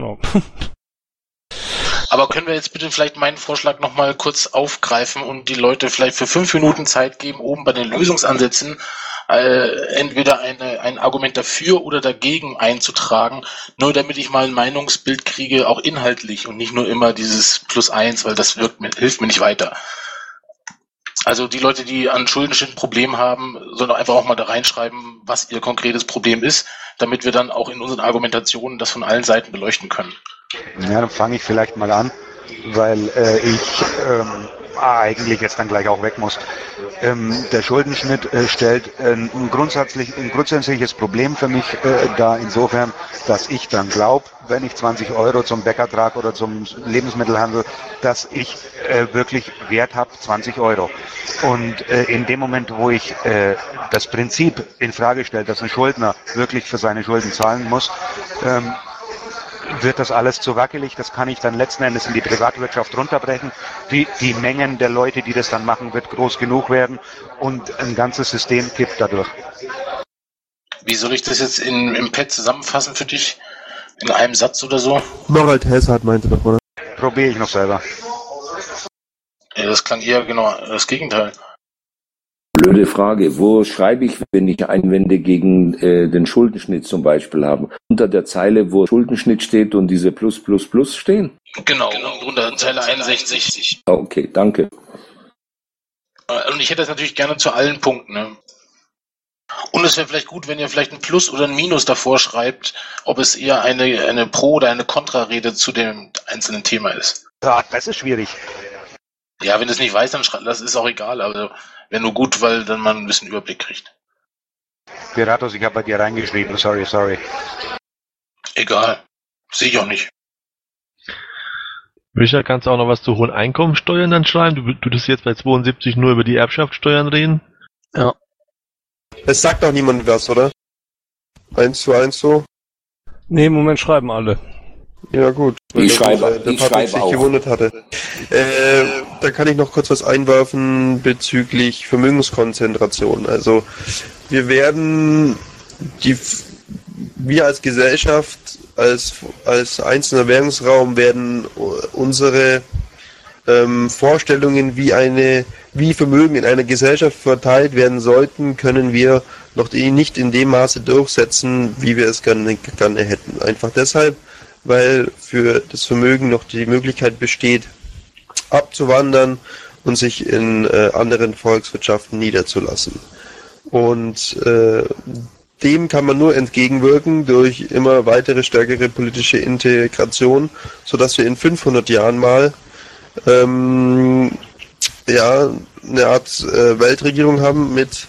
Speaker 4: Aber können wir jetzt bitte vielleicht meinen Vorschlag nochmal kurz aufgreifen und die Leute vielleicht für 5 Minuten Zeit geben, oben bei den Lösungsansätzen entweder ein Argument dafür oder dagegen einzutragen, nur damit ich mal ein Meinungsbild kriege, auch inhaltlich und nicht nur immer dieses +1, weil das hilft mir nicht weiter. Also die Leute, die an Schuldenschnitt ein Problem haben, sollen doch einfach auch mal da reinschreiben, was ihr konkretes Problem ist, damit wir dann auch in unseren Argumentationen das von allen Seiten beleuchten können.
Speaker 5: Ja, dann fange ich vielleicht mal an, weil ich eigentlich jetzt dann gleich auch weg muss. Der Schuldenschnitt stellt ein grundsätzliches Problem für mich dar, insofern, dass ich dann glaube, wenn ich 20 Euro zum Bäcker trage oder zum Lebensmittelhandel, dass ich wirklich Wert habe, 20 Euro. Und in dem Moment, wo ich das Prinzip in Frage stelle, dass ein Schuldner wirklich für seine Schulden zahlen muss, wird das alles zu wackelig. Das kann ich dann letzten Endes in die Privatwirtschaft runterbrechen. Die Mengen der Leute, die das dann machen, wird groß genug werden und ein ganzes System kippt dadurch.
Speaker 4: Wie soll ich das jetzt im Pad zusammenfassen für dich? In einem Satz oder so?
Speaker 6: Norald Hessert meinte doch, oder?
Speaker 5: Probiere ich noch selber.
Speaker 4: Ja, das klang eher genau das Gegenteil.
Speaker 10: Blöde Frage. Wo schreibe ich, wenn ich Einwände gegen den Schuldenschnitt zum Beispiel habe? Unter der Zeile, wo Schuldenschnitt steht und diese Plus stehen?
Speaker 4: Genau. Unter Zeile 61.
Speaker 10: Okay, danke.
Speaker 4: Und ich hätte das natürlich gerne zu allen Punkten. Ne? Und es wäre vielleicht gut, wenn ihr vielleicht ein Plus oder ein Minus davor schreibt, ob es eher eine Pro- oder eine Kontrarede zu dem einzelnen Thema ist.
Speaker 5: Ja, das ist schwierig.
Speaker 4: Ja, wenn du es nicht weißt, dann das ist auch egal. Also wäre nur gut, weil dann man ein bisschen Überblick kriegt.
Speaker 5: Piratos, ich habe bei dir reingeschrieben. Sorry.
Speaker 4: Egal. Sehe ich auch nicht.
Speaker 7: Richard, kannst du auch noch was zu hohen Einkommensteuern dann schreiben? Du tust jetzt bei 72 nur über die Erbschaftssteuern reden?
Speaker 9: Ja.
Speaker 6: Es sagt doch niemand was, oder? 1:1 so?
Speaker 2: Nee, im Moment schreiben alle.
Speaker 6: Ja gut.
Speaker 10: Ich schreibe
Speaker 6: sich
Speaker 10: auch.
Speaker 6: gewundert hatte. Da kann ich noch kurz was einwerfen bezüglich Vermögenskonzentration. Also wir als Gesellschaft, als einzelner Währungsraum werden unsere Vorstellungen, wie Vermögen in einer Gesellschaft verteilt werden sollten, können wir noch nicht in dem Maße durchsetzen, wie wir es gerne hätten. Einfach deshalb, weil für das Vermögen noch die Möglichkeit besteht, abzuwandern und sich in anderen Volkswirtschaften niederzulassen. Und dem kann man nur entgegenwirken durch immer weitere, stärkere politische Integration, sodass wir in 500 Jahren mal eine Art Weltregierung haben mit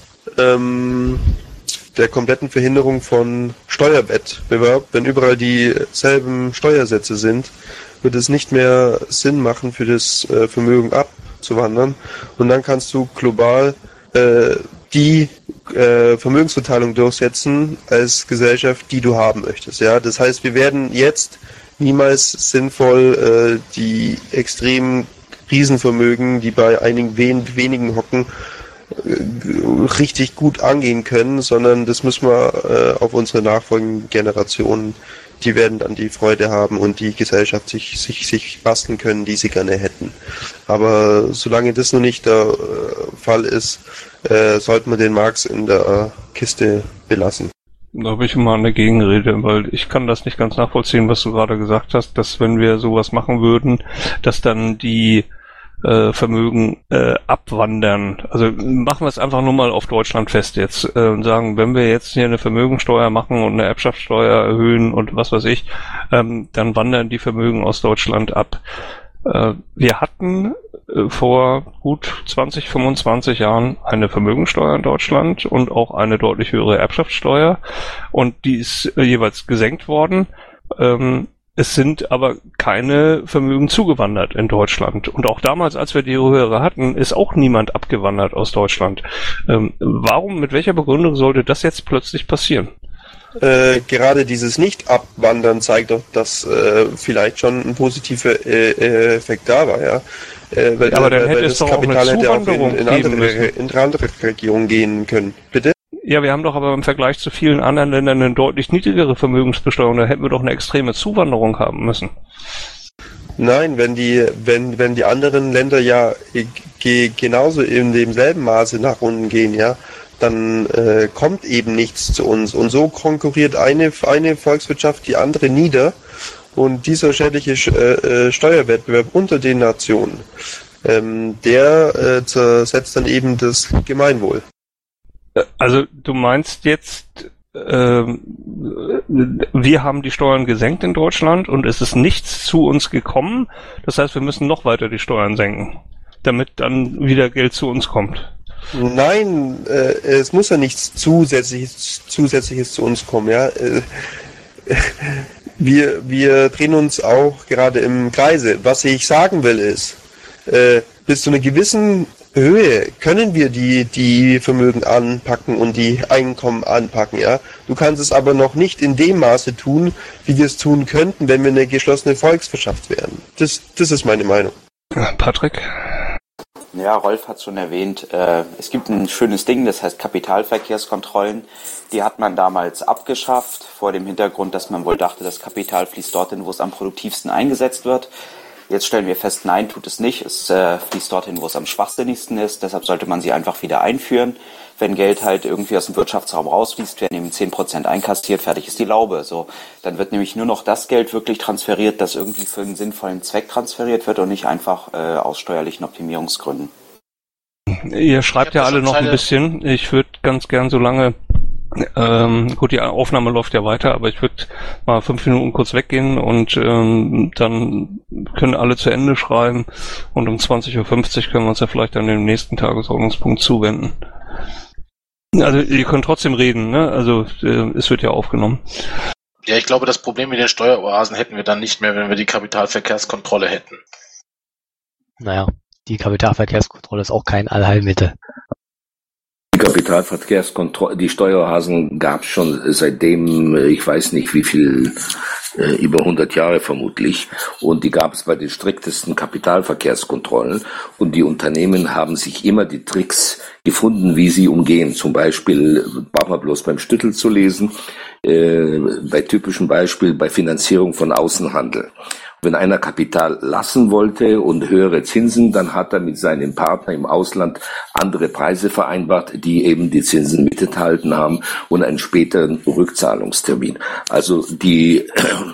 Speaker 6: der kompletten Verhinderung von Steuerwettbewerb. Wenn überall dieselben Steuersätze sind, wird es nicht mehr Sinn machen, für das Vermögen abzuwandern. Und dann kannst du global die Vermögensverteilung durchsetzen als Gesellschaft, die du haben möchtest. Ja, das heißt, wir werden jetzt niemals sinnvoll die extremen Riesenvermögen, die bei einigen wenigen hocken, richtig gut angehen können, sondern das müssen wir auf unsere nachfolgenden Generationen, die werden dann die Freude haben und die Gesellschaft sich basteln können, die sie gerne hätten. Aber solange das noch nicht der Fall ist, sollte man den Marx in der Kiste belassen.
Speaker 2: Da habe ich immer eine Gegenrede, weil ich kann das nicht ganz nachvollziehen, was du gerade gesagt hast, dass wenn wir sowas machen würden, dass dann die Vermögen abwandern. Also machen wir es einfach nur mal auf Deutschland fest jetzt und sagen, wenn wir jetzt hier eine Vermögensteuer machen und eine Erbschaftssteuer erhöhen und was weiß ich, dann wandern die Vermögen aus Deutschland ab. Wir hatten vor gut 20, 25 Jahren eine Vermögensteuer in Deutschland und auch eine deutlich höhere Erbschaftssteuer und die ist jeweils gesenkt worden. Es sind aber keine Vermögen zugewandert in Deutschland. Und auch damals, als wir die höhere hatten, ist auch niemand abgewandert aus Deutschland. Warum, mit welcher Begründung sollte das jetzt plötzlich passieren?
Speaker 6: Gerade dieses Nicht-Abwandern zeigt doch, dass vielleicht schon ein positiver Effekt da war, ja.
Speaker 2: Aber dann hätte es doch auch eine Zuwanderung
Speaker 6: in andere Regionen gehen können. Bitte?
Speaker 2: Ja, wir haben doch aber im Vergleich zu vielen anderen Ländern eine deutlich niedrigere Vermögensbesteuerung. Da hätten wir doch eine extreme Zuwanderung haben müssen.
Speaker 6: Nein, wenn die anderen Länder ja genauso in demselben Maße nach unten gehen, ja, dann kommt eben nichts zu uns. Und so konkurriert eine Volkswirtschaft die andere nieder. Und dieser schädliche Steuerwettbewerb unter den Nationen der zersetzt dann eben das Gemeinwohl.
Speaker 2: Also du meinst jetzt, wir haben die Steuern gesenkt in Deutschland und es ist nichts zu uns gekommen. Das heißt, wir müssen noch weiter die Steuern senken, damit dann wieder Geld zu uns kommt.
Speaker 6: Nein, es muss ja nichts Zusätzliches zu uns kommen. Ja, wir drehen uns auch gerade im Kreise. Was ich sagen will ist, bis zu einer gewissen Höhe können wir die Vermögen anpacken und die Einkommen anpacken, ja. Du kannst es aber noch nicht in dem Maße tun, wie wir es tun könnten, wenn wir eine geschlossene Volkswirtschaft wären. Das ist meine Meinung.
Speaker 2: Patrick?
Speaker 11: Ja, Rolf hat schon erwähnt, es gibt ein schönes Ding, das heißt Kapitalverkehrskontrollen. Die hat man damals abgeschafft, vor dem Hintergrund, dass man wohl dachte, das Kapital fließt dorthin, wo es am produktivsten eingesetzt wird. Jetzt stellen wir fest, nein, tut es nicht. Es fließt dorthin, wo es am schwachsinnigsten ist. Deshalb sollte man sie einfach wieder einführen. Wenn Geld halt irgendwie aus dem Wirtschaftsraum rausfließt, werden eben 10% einkassiert, fertig ist die Laube. So, dann wird nämlich nur noch das Geld wirklich transferiert, das irgendwie für einen sinnvollen Zweck transferiert wird und nicht einfach aus steuerlichen Optimierungsgründen.
Speaker 2: Ihr schreibt ja alle noch ein bisschen. Ich würde ganz gern so lange, gut, die Aufnahme läuft ja weiter, aber ich würde mal 5 Minuten kurz weggehen und dann können alle zu Ende schreiben und um 20:50 Uhr können wir uns ja vielleicht dann dem nächsten Tagesordnungspunkt zuwenden. Also ihr könnt trotzdem reden, ne? Also es wird ja aufgenommen.
Speaker 4: Ja, ich glaube, das Problem mit den Steueroasen hätten wir dann nicht mehr, wenn wir die Kapitalverkehrskontrolle hätten.
Speaker 9: Naja, die Kapitalverkehrskontrolle ist auch kein Allheilmittel.
Speaker 10: Die Kapitalverkehrskontrolle, die Steueroasen gab es schon seitdem, ich weiß nicht wie viel, über 100 Jahre vermutlich. Und die gab es bei den striktesten Kapitalverkehrskontrollen. Und die Unternehmen haben sich immer die Tricks gefunden, wie sie umgehen. Zum Beispiel, braucht man bloß beim Stüttel zu lesen, bei typischen Beispiel bei Finanzierung von Außenhandel. Wenn einer Kapital lassen wollte und höhere Zinsen, dann hat er mit seinem Partner im Ausland andere Preise vereinbart, die eben die Zinsen mitenthalten haben und einen späteren Rückzahlungstermin. Also die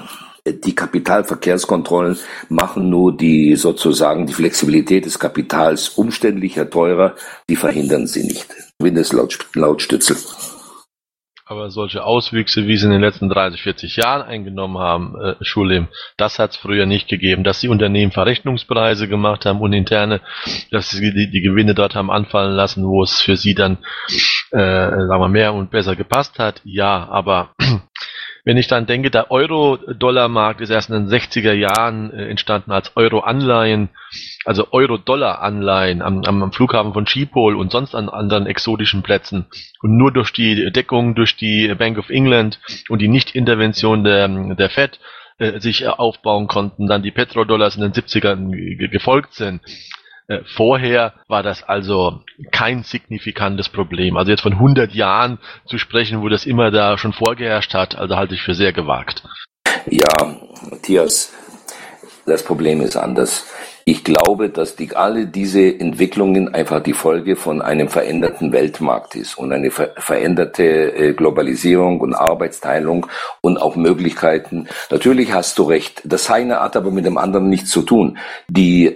Speaker 10: Kapitalverkehrskontrollen machen nur die Flexibilität des Kapitals umständlicher, teurer, die verhindern sie nicht. Laut Stützel.
Speaker 7: Aber solche Auswüchse, wie sie in den letzten 30, 40 Jahren eingenommen haben, Schullem, das hat es früher nicht gegeben. Dass die Unternehmen Verrechnungspreise gemacht haben und interne, dass sie die Gewinne dort haben anfallen lassen, wo es für sie dann sagen wir, mehr und besser gepasst hat. Ja, aber wenn ich dann denke, der Euro-Dollar-Markt ist erst in den 60er Jahren entstanden als Euro-Anleihen, also Euro-Dollar-Anleihen am Flughafen von Schiphol und sonst an anderen exotischen Plätzen. Und nur durch die Deckung durch die Bank of England und die Nicht-Intervention der Fed sich aufbauen konnten, dann die Petrodollars in den 70ern gefolgt sind. Vorher war das also kein signifikantes Problem. Also jetzt von 100 Jahren zu sprechen, wo das immer da schon vorgeherrscht hat, also halte ich für sehr gewagt.
Speaker 10: Ja, Matthias, das Problem ist anders. Ich glaube, dass alle diese Entwicklungen einfach die Folge von einem veränderten Weltmarkt ist und eine veränderte Globalisierung und Arbeitsteilung und auch Möglichkeiten. Natürlich hast du recht. Das eine hat aber mit dem anderen nichts zu tun. Die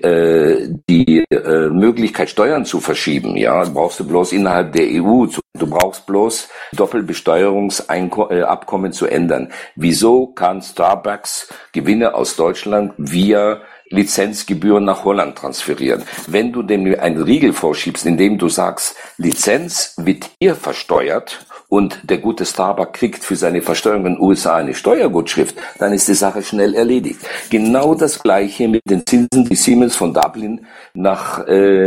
Speaker 10: Möglichkeit, Steuern zu verschieben, ja, brauchst du bloß innerhalb der EU. Du brauchst bloß Doppelbesteuerungsabkommen zu ändern. Wieso kann Starbucks Gewinne aus Deutschland via Lizenzgebühren nach Holland transferieren? Wenn du dem einen Riegel vorschiebst, indem du sagst, Lizenz wird hier versteuert und der gute Starbucks kriegt für seine Versteuerung in den USA eine Steuergutschrift, dann ist die Sache schnell erledigt. Genau das Gleiche mit den Zinsen, die Siemens von Dublin nach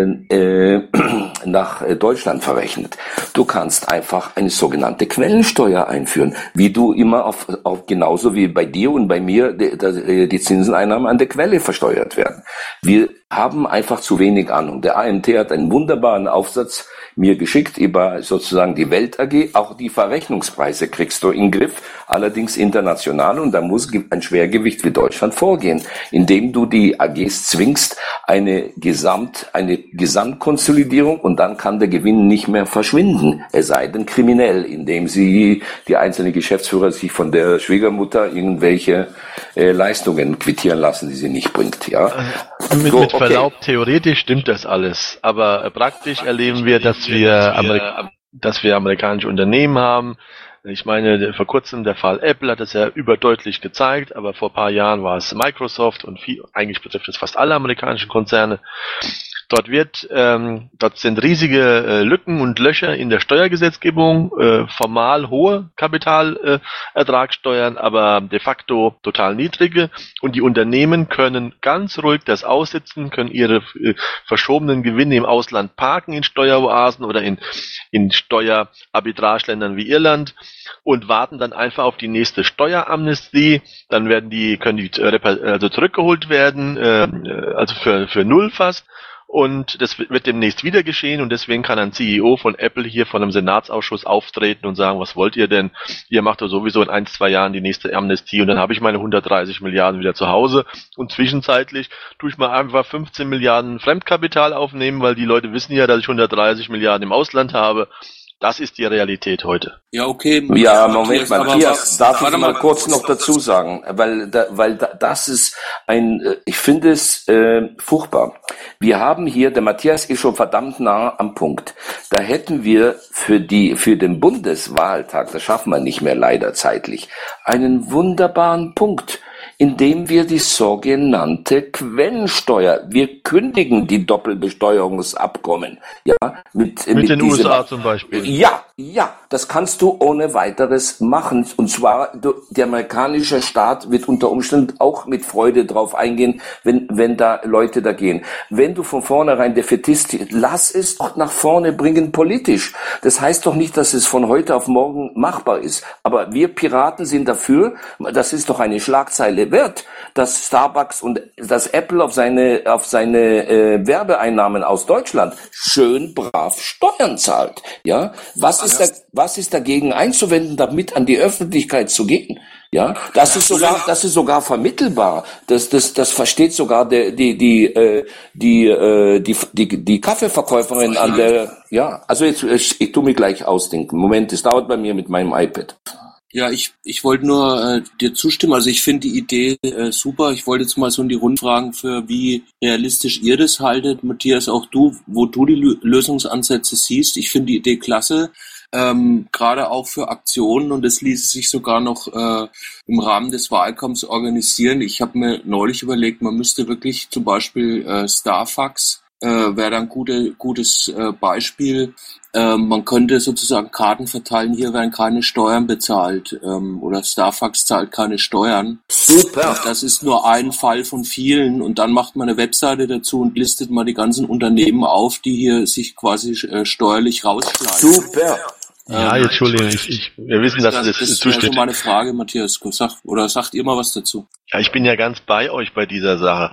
Speaker 10: Deutschland verrechnet. Du kannst einfach eine sogenannte Quellensteuer einführen, wie du immer auf genauso wie bei dir und bei mir die Zinseneinnahmen an der Quelle versteuert werden. Wir haben einfach zu wenig Ahnung. Der AMT hat einen wunderbaren Aufsatz mir geschickt über sozusagen die Welt AG. Auch die Verrechnungspreise kriegst du in den Griff, allerdings international, und da muss ein Schwergewicht wie Deutschland vorgehen, indem du die AGs zwingst, eine Gesamtkonsolidierung, und dann kann der Gewinn nicht mehr verschwinden, es sei denn kriminell, indem die einzelnen Geschäftsführer sich von der Schwiegermutter irgendwelche Leistungen quittieren lassen, die sie nicht bringt. Ja,
Speaker 7: Mit Verlaub, theoretisch stimmt das alles, aber praktisch erleben wir, dass wir amerikanische Unternehmen haben. Ich meine, vor kurzem der Fall Apple hat es ja überdeutlich gezeigt, aber vor ein paar Jahren war es Microsoft und eigentlich betrifft es fast alle amerikanischen Konzerne. Dort sind riesige Lücken und Löcher in der Steuergesetzgebung, formal hohe Kapitalertragssteuern, aber de facto total niedrige. Und die Unternehmen können ganz ruhig das aussitzen, können ihre verschobenen Gewinne im Ausland parken in Steueroasen oder in Steuerarbitrageländern wie Irland und warten dann einfach auf die nächste Steueramnestie. Dann können die zurückgeholt werden, also für null fast. Und das wird demnächst wieder geschehen und deswegen kann ein CEO von Apple hier von einem Senatsausschuss auftreten und sagen, was wollt ihr denn? Ihr macht doch sowieso in 1-2 Jahren die nächste Amnestie und dann habe ich meine 130 Milliarden wieder zu Hause und zwischenzeitlich tue ich mal einfach 15 Milliarden Fremdkapital aufnehmen, weil die Leute wissen ja, dass ich 130 Milliarden im Ausland habe. Das ist die Realität heute.
Speaker 10: Ja, okay. Ja, Moment, Matthias, darf ich mal kurz noch dazu sagen, weil das ist ich finde es furchtbar. Wir haben hier, der Matthias ist schon verdammt nah am Punkt. Da hätten wir für den Bundeswahltag, das schaffen wir nicht mehr leider zeitlich, einen wunderbaren Punkt, indem wir die sogenannte Quellensteuer, wir kündigen die Doppelbesteuerungsabkommen, ja, mit
Speaker 7: den USA zum Beispiel.
Speaker 10: Ja, das kannst du ohne weiteres machen. Und zwar, der amerikanische Staat wird unter Umständen auch mit Freude drauf eingehen, wenn da Leute da gehen. Wenn du von vornherein Defätist, lass es doch nach vorne bringen politisch. Das heißt doch nicht, dass es von heute auf morgen machbar ist. Aber wir Piraten sind dafür, das ist doch eine Schlagzeile wert, dass Starbucks und dass Apple auf seine Werbeeinnahmen aus Deutschland schön brav Steuern zahlt. Ja, was ist dagegen einzuwenden, damit an die Öffentlichkeit zu gehen? Ja, das ist sogar vermittelbar. Das versteht sogar die Kaffeeverkäuferin an der. Ja, also jetzt ich tu mich gleich ausdenken. Moment, es dauert bei mir mit meinem iPad.
Speaker 13: Ja, ich wollte nur dir zustimmen. Also ich finde die Idee super. Ich wollte jetzt mal so in die Runde fragen, für wie realistisch ihr das haltet. Matthias, auch du, wo du die Lösungsansätze siehst. Ich finde die Idee klasse. Gerade auch für Aktionen, und das ließe sich sogar noch im Rahmen des Wahlkampfs organisieren. Ich habe mir neulich überlegt, man müsste wirklich zum Beispiel Starfax wäre dann gutes Beispiel. Man könnte sozusagen Karten verteilen, hier werden keine Steuern bezahlt oder Starfax zahlt keine Steuern.
Speaker 10: Super.
Speaker 13: Das ist nur ein Fall von vielen und dann macht man eine Webseite dazu und listet mal die ganzen Unternehmen auf, die hier sich quasi steuerlich rausschleichen.
Speaker 10: Super.
Speaker 7: Ja, jetzt Entschuldigung, wir wissen, dass das
Speaker 13: zustimmt. Das ist meine Frage, Matthias. Sagt ihr mal was dazu?
Speaker 7: Ja, ich bin ja ganz bei euch bei dieser Sache.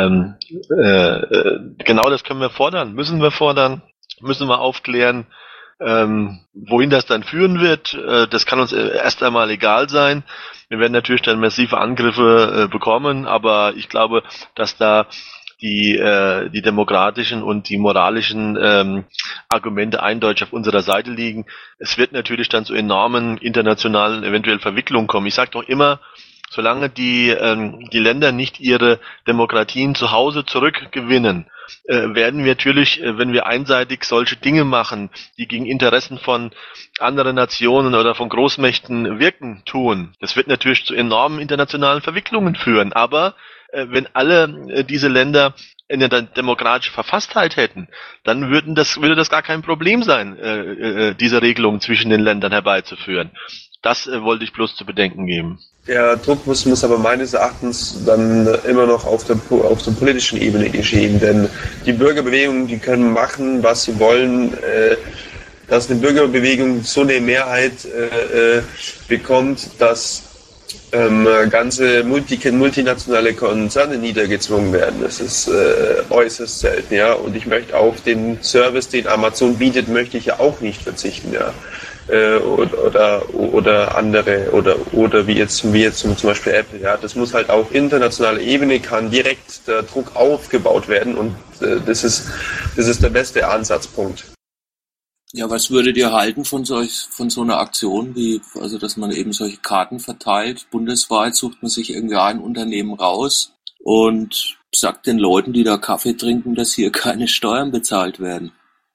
Speaker 7: Genau das können wir fordern, müssen wir aufklären. Wohin das dann führen wird, das kann uns erst einmal egal sein. Wir werden natürlich dann massive Angriffe bekommen, aber ich glaube, dass da die demokratischen und die moralischen Argumente eindeutig auf unserer Seite liegen. Es wird natürlich dann zu enormen internationalen eventuell Verwicklungen kommen. Ich sage doch immer, solange die Länder nicht ihre Demokratien zu Hause zurückgewinnen, werden wir natürlich, wenn wir einseitig solche Dinge machen, die gegen Interessen von anderen Nationen oder von Großmächten wirken, tun. Das wird natürlich zu enormen internationalen Verwicklungen führen. Aber wenn alle diese Länder eine demokratische Verfasstheit hätten, dann würde das gar kein Problem sein, diese Regelungen zwischen den Ländern herbeizuführen. Das wollte ich bloß zu bedenken geben.
Speaker 6: Der Druck muss aber meines Erachtens dann immer noch auf der politischen Ebene geschehen, denn die Bürgerbewegungen, die können machen, was sie wollen, dass eine Bürgerbewegung so eine Mehrheit bekommt, dass ganze multinationale Konzerne niedergezwungen werden. Das ist äußerst selten, ja. Und ich möchte auf den Service, den Amazon bietet, möchte ich ja auch nicht verzichten, ja. Oder andere oder wie jetzt zum Beispiel Apple, ja. Das muss halt auf internationaler Ebene kann direkt der Druck aufgebaut werden und das ist der beste Ansatzpunkt.
Speaker 13: Ja, was würdet ihr halten von so einer Aktion, also dass man eben solche Karten verteilt? Bundesweit sucht man sich irgendwie ein Unternehmen raus und sagt den Leuten, die da Kaffee trinken, dass hier keine Steuern bezahlt werden?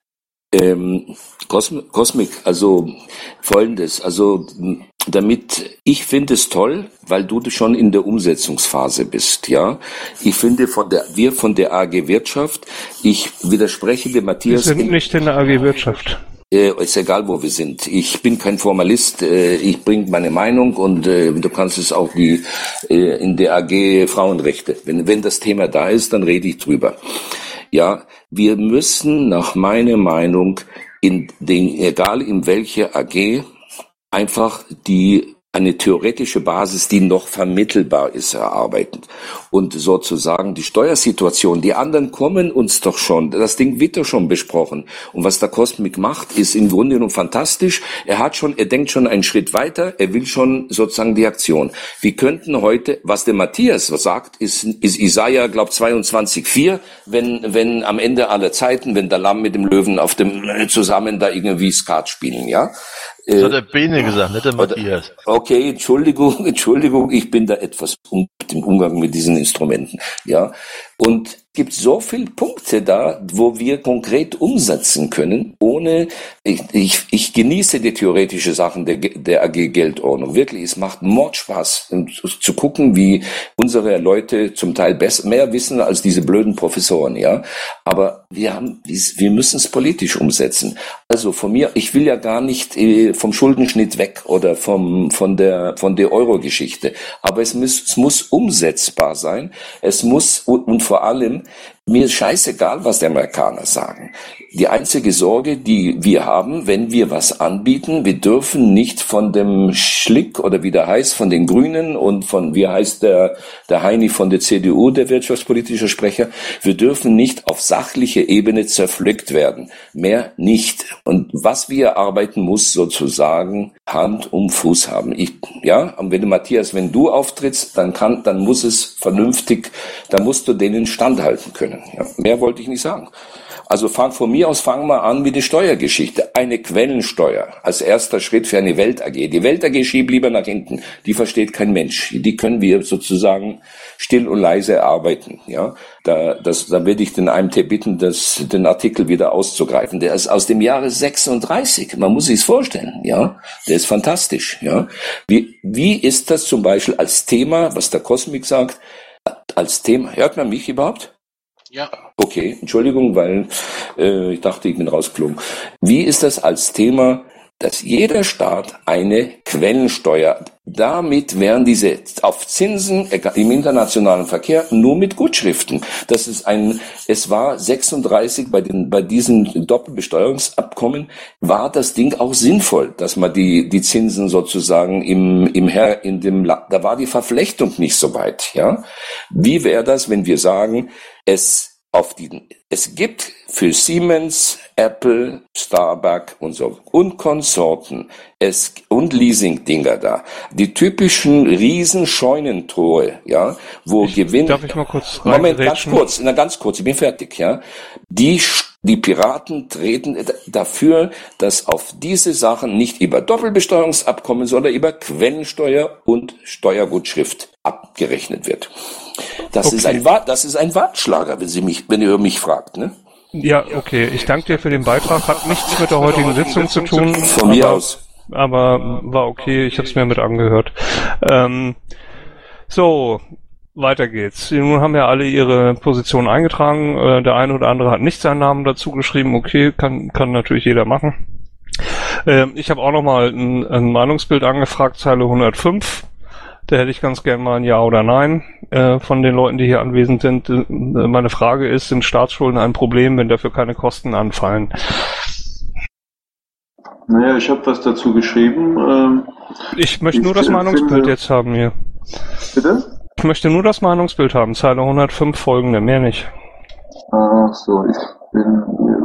Speaker 10: Cosmic, also Folgendes, also damit, ich finde es toll, weil du schon in der Umsetzungsphase bist, ja. Ich finde wir von der AG Wirtschaft, ich widerspreche dem Matthias.
Speaker 2: Wir sind nicht in der AG Wirtschaft.
Speaker 10: Ist egal, wo wir sind. Ich bin kein Formalist, ich bringe meine Meinung und du kannst es auch in der AG Frauenrechte. Wenn das Thema da ist, dann rede ich drüber. Ja, wir müssen nach meiner Meinung egal in welcher AG, einfach eine theoretische Basis, die noch vermittelbar ist, erarbeiten. Und sozusagen die Steuersituation, die anderen kommen uns doch schon, das Ding wird doch schon besprochen. Und was der Cosmic macht, ist im Grunde genommen fantastisch. Er denkt schon einen Schritt weiter, er will schon sozusagen die Aktion. Wir könnten heute, was der Matthias sagt, ist Isaiah, glaub 22,4, wenn am Ende aller Zeiten, wenn der Lamm mit dem Löwen zusammen da irgendwie Skat spielen, ja.
Speaker 7: Das hat der Bene gesagt, nicht der Matthias.
Speaker 10: Okay, Entschuldigung, ich bin da etwas im Umgang mit diesen Instrumenten, ja. Und es gibt so viele Punkte da, wo wir konkret umsetzen können, ich genieße die theoretische Sachen der AG Geldordnung. Wirklich, es macht Mordspaß, zu gucken, wie unsere Leute zum Teil mehr wissen als diese blöden Professoren, ja. Aber wir müssen es politisch umsetzen. Also von mir, ich will ja gar nicht vom Schuldenschnitt weg oder von der Euro-Geschichte. Aber es muss umsetzbar sein. Es muss, und vor allem, mir ist scheißegal, was die Amerikaner sagen. Die einzige Sorge, die wir haben, wenn wir was anbieten, wir dürfen nicht von dem Schlick oder wie der heißt, von den Grünen und von, wie heißt der Heini von der CDU, der wirtschaftspolitische Sprecher, wir dürfen nicht auf sachliche Ebene zerpflückt werden. Mehr nicht. Und was wir erarbeiten, muss sozusagen Hand und Fuß haben. Und wenn du auftrittst, dann muss es vernünftig, dann musst du denen standhalten können. Ja, mehr wollte ich nicht sagen. Also fangen wir an mit der Steuergeschichte. Eine Quellensteuer als erster Schritt für eine Welt AG. Die Welt AG schiebt lieber nach hinten. Die versteht kein Mensch. Die können wir sozusagen still und leise erarbeiten. Ja, da werde ich den AMT bitten, den Artikel wieder auszugreifen. Der ist aus dem Jahre 36. Man muss sich's vorstellen. Ja, der ist fantastisch. Ja, wie ist das zum Beispiel als Thema, was der Cosmic sagt, als Thema? Hört man mich überhaupt?
Speaker 4: Ja.
Speaker 10: Okay, Entschuldigung, weil ich dachte, ich bin rausgeflogen. Wie ist das als Thema, dass jeder Staat eine Quellensteuer, damit wären diese auf Zinsen im internationalen Verkehr nur mit Gutschriften. Es war 36 bei diesen Doppelbesteuerungsabkommen war das Ding auch sinnvoll, dass man die Zinsen sozusagen da war die Verflechtung nicht so weit, ja. Wie wäre das, wenn wir sagen, es gibt für Siemens, Apple, Starbucks und so und Konsorten und Leasing-Dinger da, die typischen Riesenscheunentore, ja, wo Gewinn.
Speaker 2: Darf ich mal kurz
Speaker 10: Moment, ganz kurz, ich bin fertig, ja. Die Piraten treten dafür, dass auf diese Sachen nicht über Doppelbesteuerungsabkommen, sondern über Quellensteuer und Steuergutschrift abgerechnet wird. Das ist ein Wartschlager, wenn ihr mich fragt, ne?
Speaker 2: Ja, okay. Ich danke dir für den Beitrag. Hat nichts mit der heutigen Sitzung zu tun.
Speaker 10: Von mir aus.
Speaker 2: Aber war okay. Ich habe es mir mit angehört. So, weiter geht's. Nun haben ja alle ihre Position eingetragen. Der eine oder andere hat nicht seinen Namen dazu geschrieben. Okay, kann natürlich jeder machen. Ich habe auch nochmal ein Meinungsbild angefragt, Zeile 105. Da hätte ich ganz gern mal ein Ja oder Nein von den Leuten, die hier anwesend sind. Meine Frage ist, sind Staatsschulden ein Problem, wenn dafür keine Kosten anfallen?
Speaker 12: Naja, ich habe was dazu geschrieben.
Speaker 2: Ich möchte nur das Meinungsbild jetzt haben hier.
Speaker 12: Bitte?
Speaker 2: Ich möchte nur das Meinungsbild haben, Zeile 105 folgende, mehr nicht.
Speaker 12: Ach so, ich bin...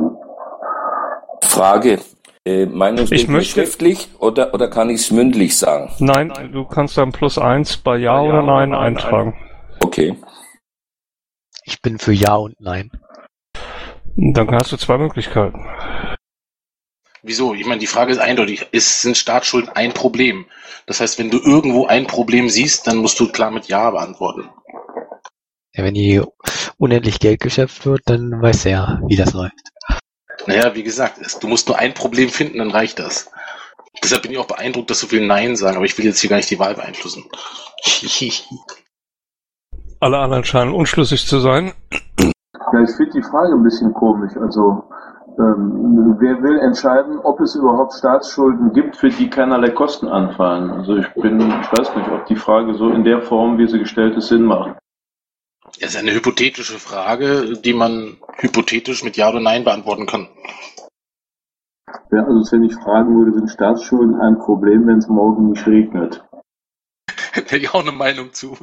Speaker 10: Frage. Meinungsbild schriftlich oder kann ich es mündlich sagen?
Speaker 2: Nein, du kannst dann +1 bei Ja oder Nein eintragen.
Speaker 10: Okay.
Speaker 9: Ich bin für Ja und Nein.
Speaker 2: Dann hast du zwei Möglichkeiten.
Speaker 4: Wieso? Ich meine, die Frage ist eindeutig. Sind Staatsschulden ein Problem? Das heißt, wenn du irgendwo ein Problem siehst, dann musst du klar mit Ja beantworten.
Speaker 9: Ja, wenn die unendlich Geld geschöpft wird, dann weiß er ja, wie das läuft.
Speaker 4: Naja, wie gesagt, du musst nur ein Problem finden, dann reicht das. Deshalb bin ich auch beeindruckt, dass so viele Nein sagen, aber ich will jetzt hier gar nicht die Wahl beeinflussen.
Speaker 2: Alle anderen scheinen unschlüssig zu sein.
Speaker 12: Ja, ich finde die Frage ein bisschen komisch. Also, wer will entscheiden, ob es überhaupt Staatsschulden gibt, für die keinerlei Kosten anfallen? Also ich weiß nicht, ob die Frage so in der Form, wie sie gestellt ist, Sinn macht.
Speaker 4: Das ist eine hypothetische Frage, die man hypothetisch mit Ja oder Nein beantworten kann.
Speaker 12: Ja, also wenn ich fragen würde, sind Staatsschulden ein Problem, wenn es morgen nicht regnet?
Speaker 4: Hätte ich auch eine Meinung zu.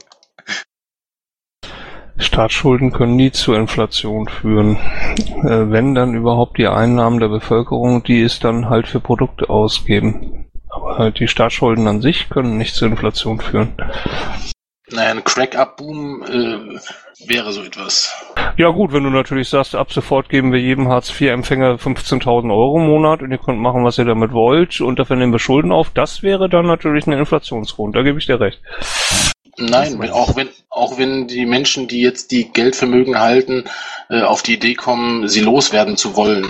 Speaker 2: Staatsschulden können nie zur Inflation führen. Wenn dann überhaupt die Einnahmen der Bevölkerung, die es dann halt für Produkte ausgeben. Aber halt die Staatsschulden an sich können nicht zur Inflation führen.
Speaker 4: Naja, ein Crack-Up-Boom wäre so etwas.
Speaker 2: Ja gut, wenn du natürlich sagst, ab sofort geben wir jedem Hartz-IV-Empfänger 15.000 Euro im Monat und ihr könnt machen, was ihr damit wollt und dafür nehmen wir Schulden auf, das wäre dann natürlich ein Inflationsgrund, da gebe ich dir recht.
Speaker 4: Nein, auch wenn die Menschen, die jetzt die Geldvermögen halten, auf die Idee kommen, sie loswerden zu wollen.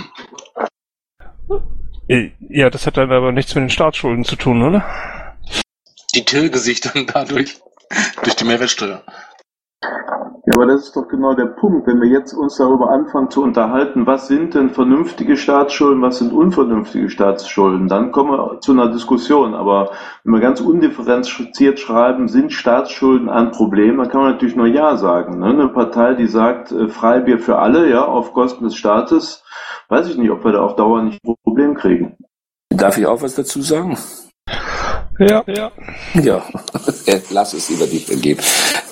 Speaker 2: Ja, das hat dann aber nichts mit den Staatsschulden zu tun, oder?
Speaker 4: Die tilgen sich dann dadurch durch die Mehrwertsteuer.
Speaker 12: Ja, aber das ist doch genau der Punkt, wenn wir jetzt uns darüber anfangen zu unterhalten, was sind denn vernünftige Staatsschulden, was sind unvernünftige Staatsschulden, dann kommen wir zu einer Diskussion, aber wenn wir ganz undifferenziert schreiben, sind Staatsschulden ein Problem, dann kann man natürlich nur Ja sagen. Ne? Eine Partei, die sagt, Freibier für alle, ja, auf Kosten des Staates, weiß ich nicht, ob wir da auf Dauer nicht ein Problem kriegen.
Speaker 10: Darf ich auch was dazu sagen?
Speaker 2: Ja.
Speaker 10: Ja, lass es über dich ergeben.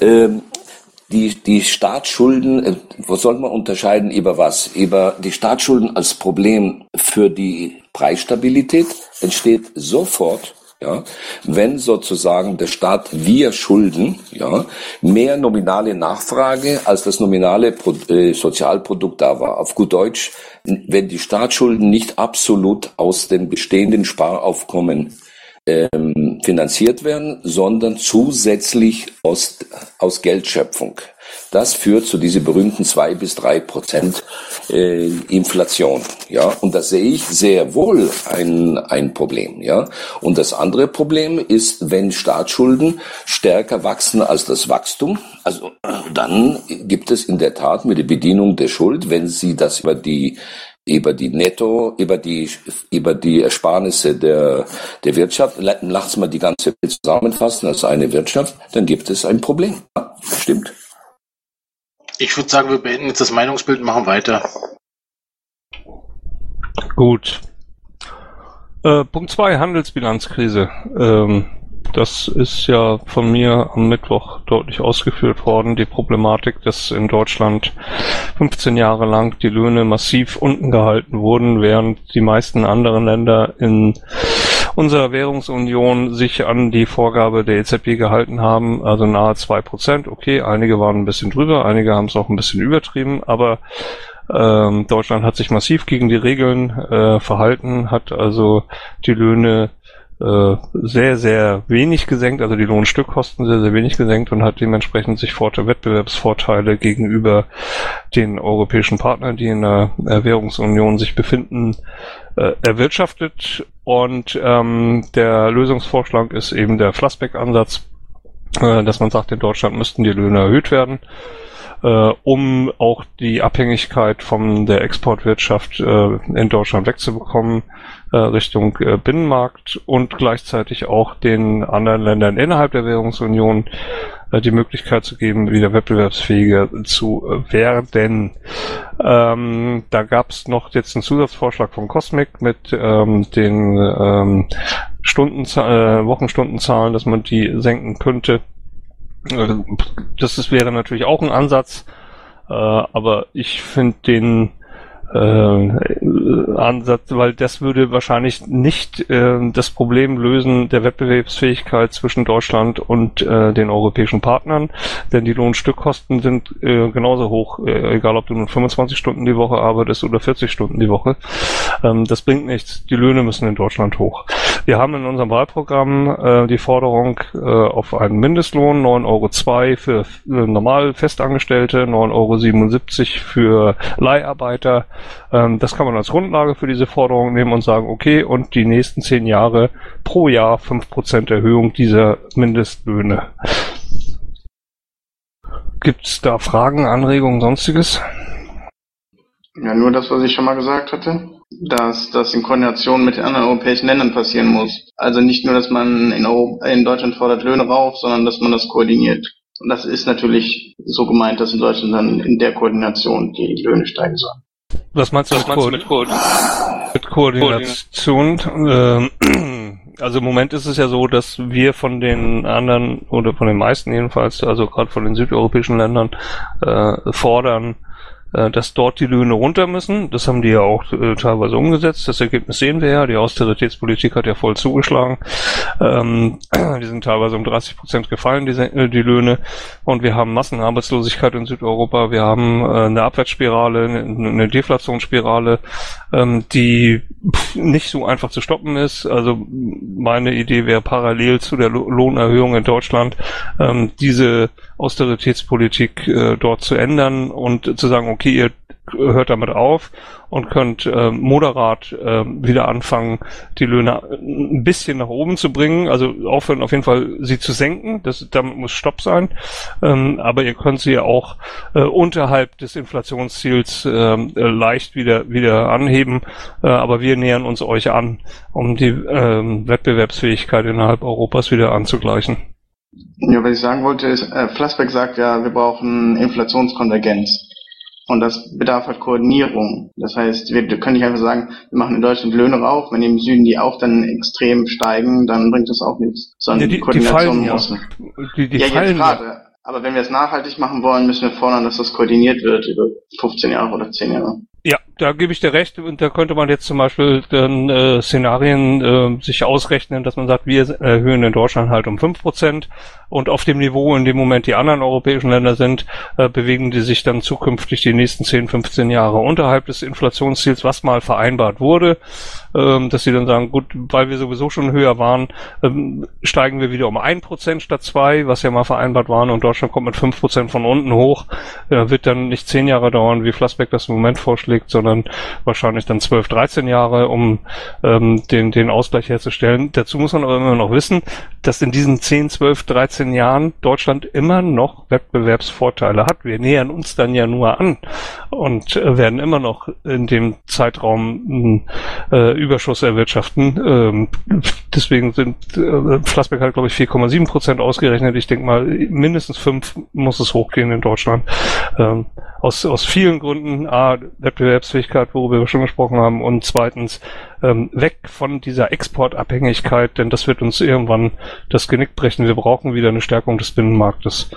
Speaker 10: Die Staatsschulden, was soll man unterscheiden über was? Über die Staatsschulden als Problem für die Preisstabilität entsteht sofort, ja, wenn sozusagen der Staat via Schulden, ja, mehr nominale Nachfrage als das nominale Sozialprodukt da war. Auf gut Deutsch, wenn die Staatsschulden nicht absolut aus dem bestehenden Sparaufkommen finanziert werden, sondern zusätzlich aus Geldschöpfung. Das führt zu diese berühmten 2-3% Inflation. Ja, und da sehe ich sehr wohl ein Problem. Ja, und das andere Problem ist, wenn Staatsschulden stärker wachsen als das Wachstum, also dann gibt es in der Tat mit der Bedienung der Schuld, wenn Sie das über die Ersparnisse der Wirtschaft, lass mal die ganze Welt zusammenfassen als eine Wirtschaft, dann gibt es ein Problem. Ja, stimmt.
Speaker 4: Ich würde sagen, wir beenden jetzt das Meinungsbild und machen weiter.
Speaker 2: Gut. Punkt 2, Handelsbilanzkrise. Das ist ja von mir am Mittwoch deutlich ausgeführt worden, die Problematik, dass in Deutschland 15 Jahre lang die Löhne massiv unten gehalten wurden, während die meisten anderen Länder in unserer Währungsunion sich an die Vorgabe der EZB gehalten haben, also nahe 2%. Okay, einige waren ein bisschen drüber, einige haben es auch ein bisschen übertrieben, aber Deutschland hat sich massiv gegen die Regeln verhalten, hat also die Löhne sehr, sehr wenig gesenkt, also die Lohnstückkosten sehr, sehr wenig gesenkt und hat dementsprechend sich Wettbewerbsvorteile gegenüber den europäischen Partnern, die in der Währungsunion sich befinden, erwirtschaftet. Und der Lösungsvorschlag ist eben der Flassbeck-Ansatz, dass man sagt, in Deutschland müssten die Löhne erhöht werden, um auch die Abhängigkeit von der Exportwirtschaft in Deutschland wegzubekommen, Richtung Binnenmarkt und gleichzeitig auch den anderen Ländern innerhalb der Währungsunion die Möglichkeit zu geben, wieder wettbewerbsfähiger zu werden. Da gab es noch jetzt einen Zusatzvorschlag von Cosmic mit den Wochenstundenzahlen, dass man die senken könnte. Wäre natürlich auch ein Ansatz, aber ich finde den Ansatz, weil das würde wahrscheinlich nicht das Problem lösen der Wettbewerbsfähigkeit zwischen Deutschland und den europäischen Partnern, denn die Lohnstückkosten sind genauso hoch, egal ob du nur 25 Stunden die Woche arbeitest oder 40 Stunden die Woche. Das bringt nichts, die Löhne müssen in Deutschland hoch. Wir haben in unserem Wahlprogramm die Forderung auf einen Mindestlohn, 9,02 € für normal Festangestellte, 9,77 € für Leiharbeiter. Das kann man als Grundlage für diese Forderung nehmen und sagen, okay, und die nächsten 10 Jahre pro Jahr 5% Erhöhung dieser Mindestlöhne. Gibt's da Fragen, Anregungen, Sonstiges?
Speaker 14: Ja, nur das, was ich schon mal gesagt hatte, dass das in Koordination mit den anderen europäischen Ländern passieren muss. Also nicht nur, dass man in Deutschland fordert Löhne rauf, sondern dass man das koordiniert. Und das ist natürlich so gemeint, dass in Deutschland dann in der Koordination die Löhne steigen sollen.
Speaker 2: Was meinst du mit Koordination? Also im Moment ist es ja so, dass wir von den anderen, oder von den meisten jedenfalls, also gerade von den südeuropäischen Ländern, fordern, dass dort die Löhne runter müssen. Das haben die ja auch teilweise umgesetzt. Das Ergebnis sehen wir ja. Die Austeritätspolitik hat ja voll zugeschlagen. Die sind teilweise um 30% gefallen, die Löhne. Und wir haben Massenarbeitslosigkeit in Südeuropa. Wir haben eine Abwärtsspirale, eine Deflationsspirale, die nicht so einfach zu stoppen ist. Also meine Idee wäre parallel zu der Lohnerhöhung in Deutschland, diese Austeritätspolitik dort zu ändern und zu sagen, okay, ihr hört damit auf und könnt moderat wieder anfangen, die Löhne ein bisschen nach oben zu bringen, also aufhören auf jeden Fall sie zu senken, damit muss Stopp sein, aber ihr könnt sie auch unterhalb des Inflationsziels leicht wieder anheben, aber wir nähern uns euch an, um die Wettbewerbsfähigkeit innerhalb Europas wieder anzugleichen.
Speaker 14: Ja, was ich sagen wollte ist, Flassbeck sagt ja, wir brauchen Inflationskonvergenz. Und das bedarf halt Koordinierung. Das heißt, wir können nicht einfach sagen, wir machen in Deutschland Löhne rauf, wenn im Süden die auch dann extrem steigen, dann bringt das auch nichts. Sondern die Koordination muss.
Speaker 2: Die
Speaker 14: jetzt gerade. Aber wenn wir es nachhaltig machen wollen, müssen wir fordern, dass das koordiniert wird über 15 Jahre oder 10 Jahre.
Speaker 2: Ja, da gebe ich dir recht. Und da könnte man jetzt zum Beispiel dann Szenarien sich ausrechnen, dass man sagt, wir erhöhen in Deutschland halt um 5% und auf dem Niveau, in dem Moment die anderen europäischen Länder sind, bewegen die sich dann zukünftig die nächsten 10, 15 Jahre unterhalb des Inflationsziels, was mal vereinbart wurde, dass sie dann sagen, gut, weil wir sowieso schon höher waren, steigen wir wieder um 1% statt 2%, was ja mal vereinbart waren, und Deutschland kommt mit 5% von unten hoch, wird dann nicht 10 Jahre dauern, wie Flassbeck das im Moment vorschlägt, sondern wahrscheinlich dann 12, 13 Jahre, um den Ausgleich herzustellen. Dazu muss man aber immer noch wissen, dass in diesen 10, 12, 13 Jahren Deutschland immer noch Wettbewerbsvorteile hat. Wir nähern uns dann ja nur an und werden immer noch in dem Zeitraum Überschuss erwirtschaften. Deswegen sind Flassbeck hat, glaube ich, 4,7% ausgerechnet. Ich denke mal, mindestens 5 muss es hochgehen in Deutschland. Aus vielen Gründen. A, Wettbewerbsfähigkeit, worüber wir schon gesprochen haben, und zweitens weg von dieser Exportabhängigkeit, denn das wird uns irgendwann das Genick brechen. Wir brauchen wieder eine Stärkung des Binnenmarktes.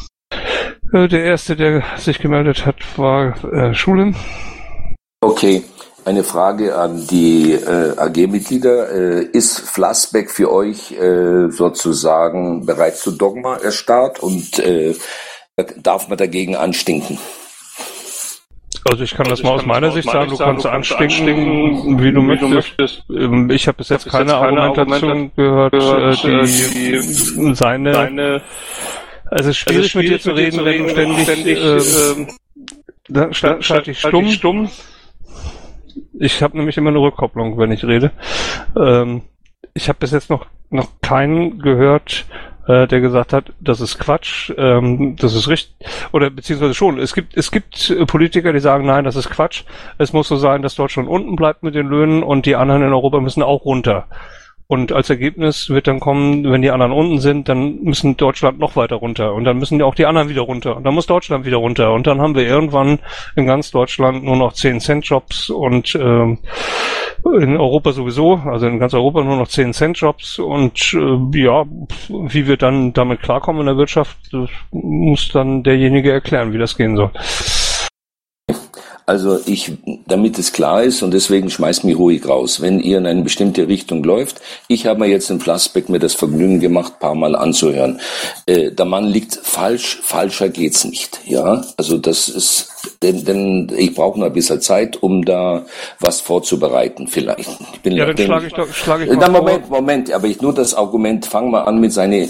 Speaker 2: Der erste, der sich gemeldet hat, war Schulen.
Speaker 10: Okay. Eine Frage an die AG-Mitglieder. Ist Flassbeck für euch sozusagen bereits zu Dogma erstarrt und darf man dagegen anstinken?
Speaker 2: Also ich kann das mal aus meiner Sicht sagen, du kannst anstinken, wie du möchtest. Ich habe bis jetzt keine Argumentation gehört, die seine... Also es ist schwierig mit dir zu reden, wenn du ständig stumm. Ich habe nämlich immer eine Rückkopplung, wenn ich rede. Ich habe bis jetzt noch keinen gehört, der gesagt hat, das ist Quatsch, das ist richtig, oder beziehungsweise schon. Es gibt Politiker, die sagen, nein, das ist Quatsch. Es muss so sein, dass Deutschland unten bleibt mit den Löhnen und die anderen in Europa müssen auch runter. Und als Ergebnis wird dann kommen, wenn die anderen unten sind, dann müssen Deutschland noch weiter runter. Und dann müssen auch die anderen wieder runter. Und dann muss Deutschland wieder runter. Und dann haben wir irgendwann in ganz Deutschland nur noch 10-Cent-Jobs und in Europa sowieso, also in ganz Europa nur noch 10-Cent-Jobs. Und ja, wie wir dann damit klarkommen in der Wirtschaft, das muss dann derjenige erklären, wie das gehen soll.
Speaker 10: Also damit es klar ist, und deswegen schmeißt mich ruhig raus, wenn ihr in eine bestimmte Richtung läuft. Ich habe mir jetzt in Flassbeck mir das Vergnügen gemacht, ein paar Mal anzuhören. Der Mann liegt falsch, falscher geht's nicht. Ja, also das ist denn ich brauche noch ein bisschen Zeit, um da was vorzubereiten vielleicht.
Speaker 2: Dann schlage ich
Speaker 10: mal Moment, aber nur das Argument, fangen wir an mit seiner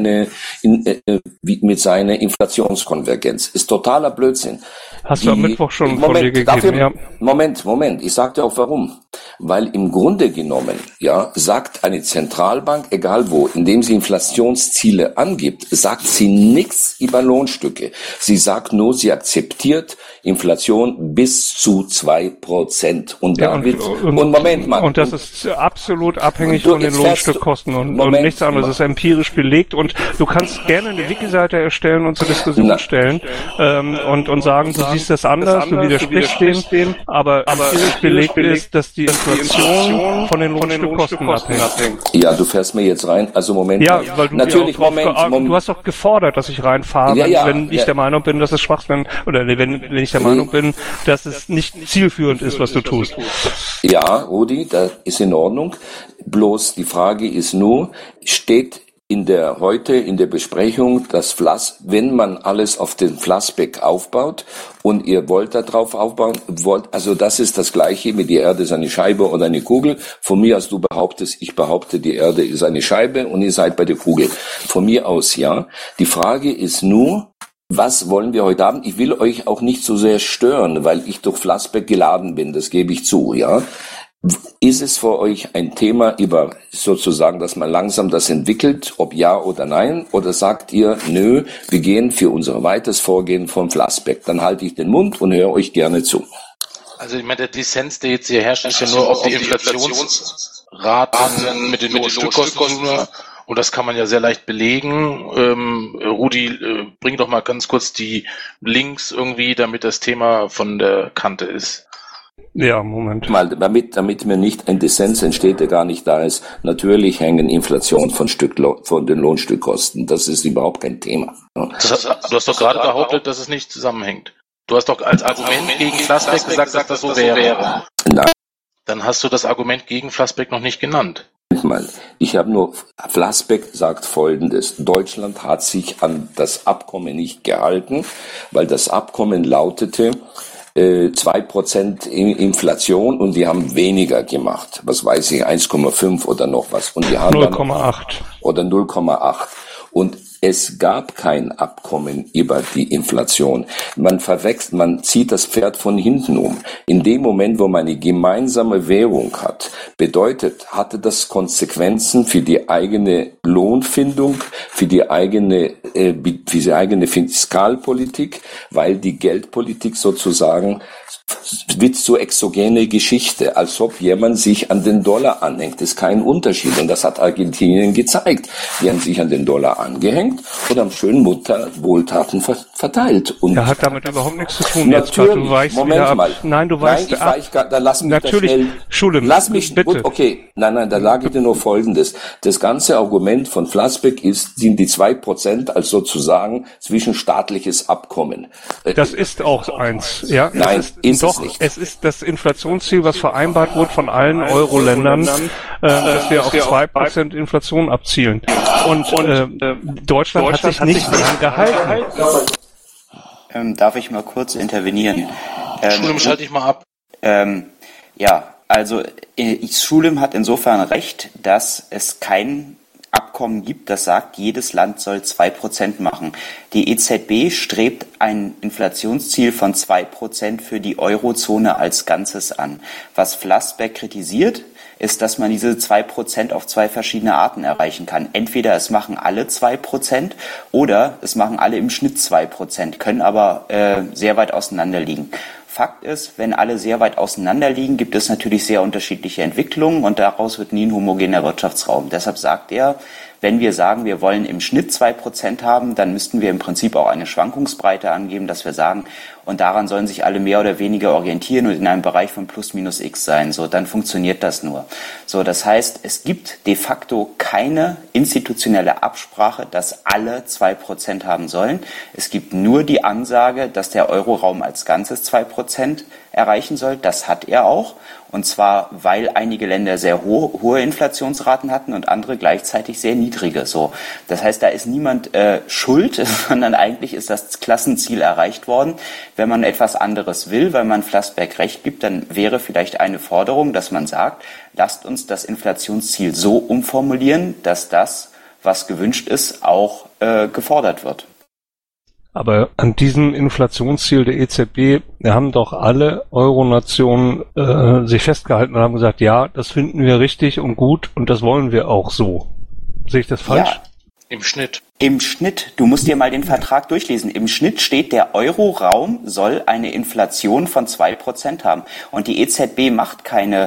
Speaker 10: Inflationskonvergenz. Ist totaler Blödsinn.
Speaker 2: Hast du am Mittwoch schon von dir gegeben, ja.
Speaker 10: Moment, ich sag dir auch warum. Weil im Grunde genommen, ja, sagt eine Zentralbank, egal wo, indem sie Inflationsziele angibt, sagt sie nichts über Lohnstücke. Sie sagt nur, sie akzeptiert Inflation bis zu 2%. Und
Speaker 2: das ist absolut abhängig von den Lohnstückkosten und nichts anderes. Das ist empirisch belegt und du kannst gerne eine Wiki-Seite erstellen und zur Diskussion stellen und sagen, du siehst das anders, du widersprichst dem, aber empirisch belegt ist, dass die Inflation von den Lohnstückkosten abhängt.
Speaker 10: Ja, du fährst mir jetzt rein, also Moment.
Speaker 2: Ja, weil du du hast doch gefordert, dass ich reinfahre, wenn ich der Meinung bin, dass es Schwachsinn, oder wenn ich der Meinung bin, dass es nicht zielführend ist, was du tust.
Speaker 10: Ja, Rudi, das ist in Ordnung. Bloß die Frage ist nur, steht heute in der Besprechung das wenn man alles auf den Flassbeck aufbaut und ihr wollt da drauf aufbauen, also das ist das Gleiche mit die Erde ist eine Scheibe oder eine Kugel. Von mir aus ich behaupte, die Erde ist eine Scheibe und ihr seid bei der Kugel. Von mir aus, ja. Die Frage ist nur, was wollen wir heute haben? Ich will euch auch nicht so sehr stören, weil ich durch Flassbeck geladen bin, das gebe ich zu, ja. Ist es für euch ein Thema über sozusagen, dass man langsam das entwickelt, ob ja oder nein? Oder sagt ihr, nö, wir gehen für unser weites Vorgehen vom Flassbeck? Dann halte ich den Mund und höre euch gerne zu.
Speaker 4: Also ich meine, der Dissens, der jetzt hier herrscht, ist ja nur auf die Inflationsraten mit den Stückkosten. Und das kann man ja sehr leicht belegen. Rudi, bring doch mal ganz kurz die Links irgendwie, damit das Thema von der Kante ist.
Speaker 2: Ja, Moment.
Speaker 10: Mal, damit mir nicht ein Dissens entsteht, der gar nicht da ist. Natürlich hängen Inflation von den Lohnstückkosten. Das ist überhaupt kein Thema.
Speaker 4: Du hast doch gerade behauptet, dass es nicht zusammenhängt. Du hast doch als Argument gegen Flassbeck gesagt, dass das so wäre.
Speaker 10: Nein.
Speaker 4: Dann hast du das Argument gegen Flassbeck noch nicht genannt.
Speaker 10: Ich habe nur, Flassbeck sagt Folgendes. Deutschland hat sich an das Abkommen nicht gehalten, weil das Abkommen lautete, 2% Inflation und die haben weniger gemacht. Was weiß ich, 1,5 oder noch was. Und die haben
Speaker 2: 0,8.
Speaker 10: Oder 0,8. Und es gab kein Abkommen über die Inflation. Man zieht das Pferd von hinten um. In dem Moment, wo man eine gemeinsame Währung hat, hatte das Konsequenzen für die eigene Lohnfindung, für die eigene Fiskalpolitik, weil die Geldpolitik sozusagen wird so exogene Geschichte, als ob jemand sich an den Dollar anhängt. Das ist kein Unterschied. Und das hat Argentinien gezeigt. Die haben sich an den Dollar angehängt und haben schön Wohltaten verteilt. Und
Speaker 2: hat damit überhaupt nichts zu tun.
Speaker 10: Natürlich.
Speaker 2: Du weichst
Speaker 10: Moment mal.
Speaker 2: Nein, du weißt
Speaker 10: dann lass mich
Speaker 2: natürlich.
Speaker 10: Lass mich,
Speaker 2: bitte.
Speaker 10: Okay. Nein, da lag ich dir nur Folgendes. Das ganze Argument von Flassbeck sind die 2% als sozusagen zwischenstaatliches Abkommen.
Speaker 2: Das ist auch eins, ja?
Speaker 10: Nein,
Speaker 2: es ist das Inflationsziel, was vereinbart wurde von allen Euro-Ländern, dass wir auf 2% Inflation abzielen. Und Deutschland hat sich nicht daran gehalten.
Speaker 11: Darf ich mal kurz intervenieren?
Speaker 4: Entschuldigung, schalte ich mal ab.
Speaker 11: Also Schulim hat insofern recht, dass es kein Abkommen gibt, das sagt, jedes Land soll 2% machen. Die EZB strebt ein Inflationsziel von 2% für die Eurozone als Ganzes an. Was Flassbeck kritisiert, ist, dass man diese 2% auf zwei verschiedene Arten erreichen kann. Entweder es machen alle 2% oder es machen alle im Schnitt 2%, können aber sehr weit auseinander liegen. Fakt ist, wenn alle sehr weit auseinander liegen, gibt es natürlich sehr unterschiedliche Entwicklungen und daraus wird nie ein homogener Wirtschaftsraum. Deshalb sagt er, wenn wir sagen, wir wollen im Schnitt 2% haben, dann müssten wir im Prinzip auch eine Schwankungsbreite angeben, dass wir sagen, und daran sollen sich alle mehr oder weniger orientieren und in einem Bereich von plus minus x sein. So, dann funktioniert das nur. So, das heißt, es gibt de facto keine institutionelle Absprache, dass alle 2% haben sollen. Es gibt nur die Ansage, dass der Euroraum als Ganzes 2% 2% erreichen soll. Das hat er auch. Und zwar, weil einige Länder sehr hohe Inflationsraten hatten und andere gleichzeitig sehr niedrige. So, das heißt, da ist niemand schuld, sondern eigentlich ist das Klassenziel erreicht worden. Wenn man etwas anderes will, weil man Flassbeck recht gibt, dann wäre vielleicht eine Forderung, dass man sagt, lasst uns das Inflationsziel so umformulieren, dass das, was gewünscht ist, auch gefordert wird.
Speaker 2: Aber an diesem Inflationsziel der EZB haben doch alle Euro-Nationen sich festgehalten und haben gesagt, ja, das finden wir richtig und gut und das wollen wir auch so. Sehe ich das falsch?
Speaker 11: Ja.
Speaker 4: Im Schnitt.
Speaker 11: Im Schnitt, du musst dir mal den Vertrag durchlesen. Im Schnitt steht, der Euro-Raum soll eine Inflation von 2% haben. Und die EZB macht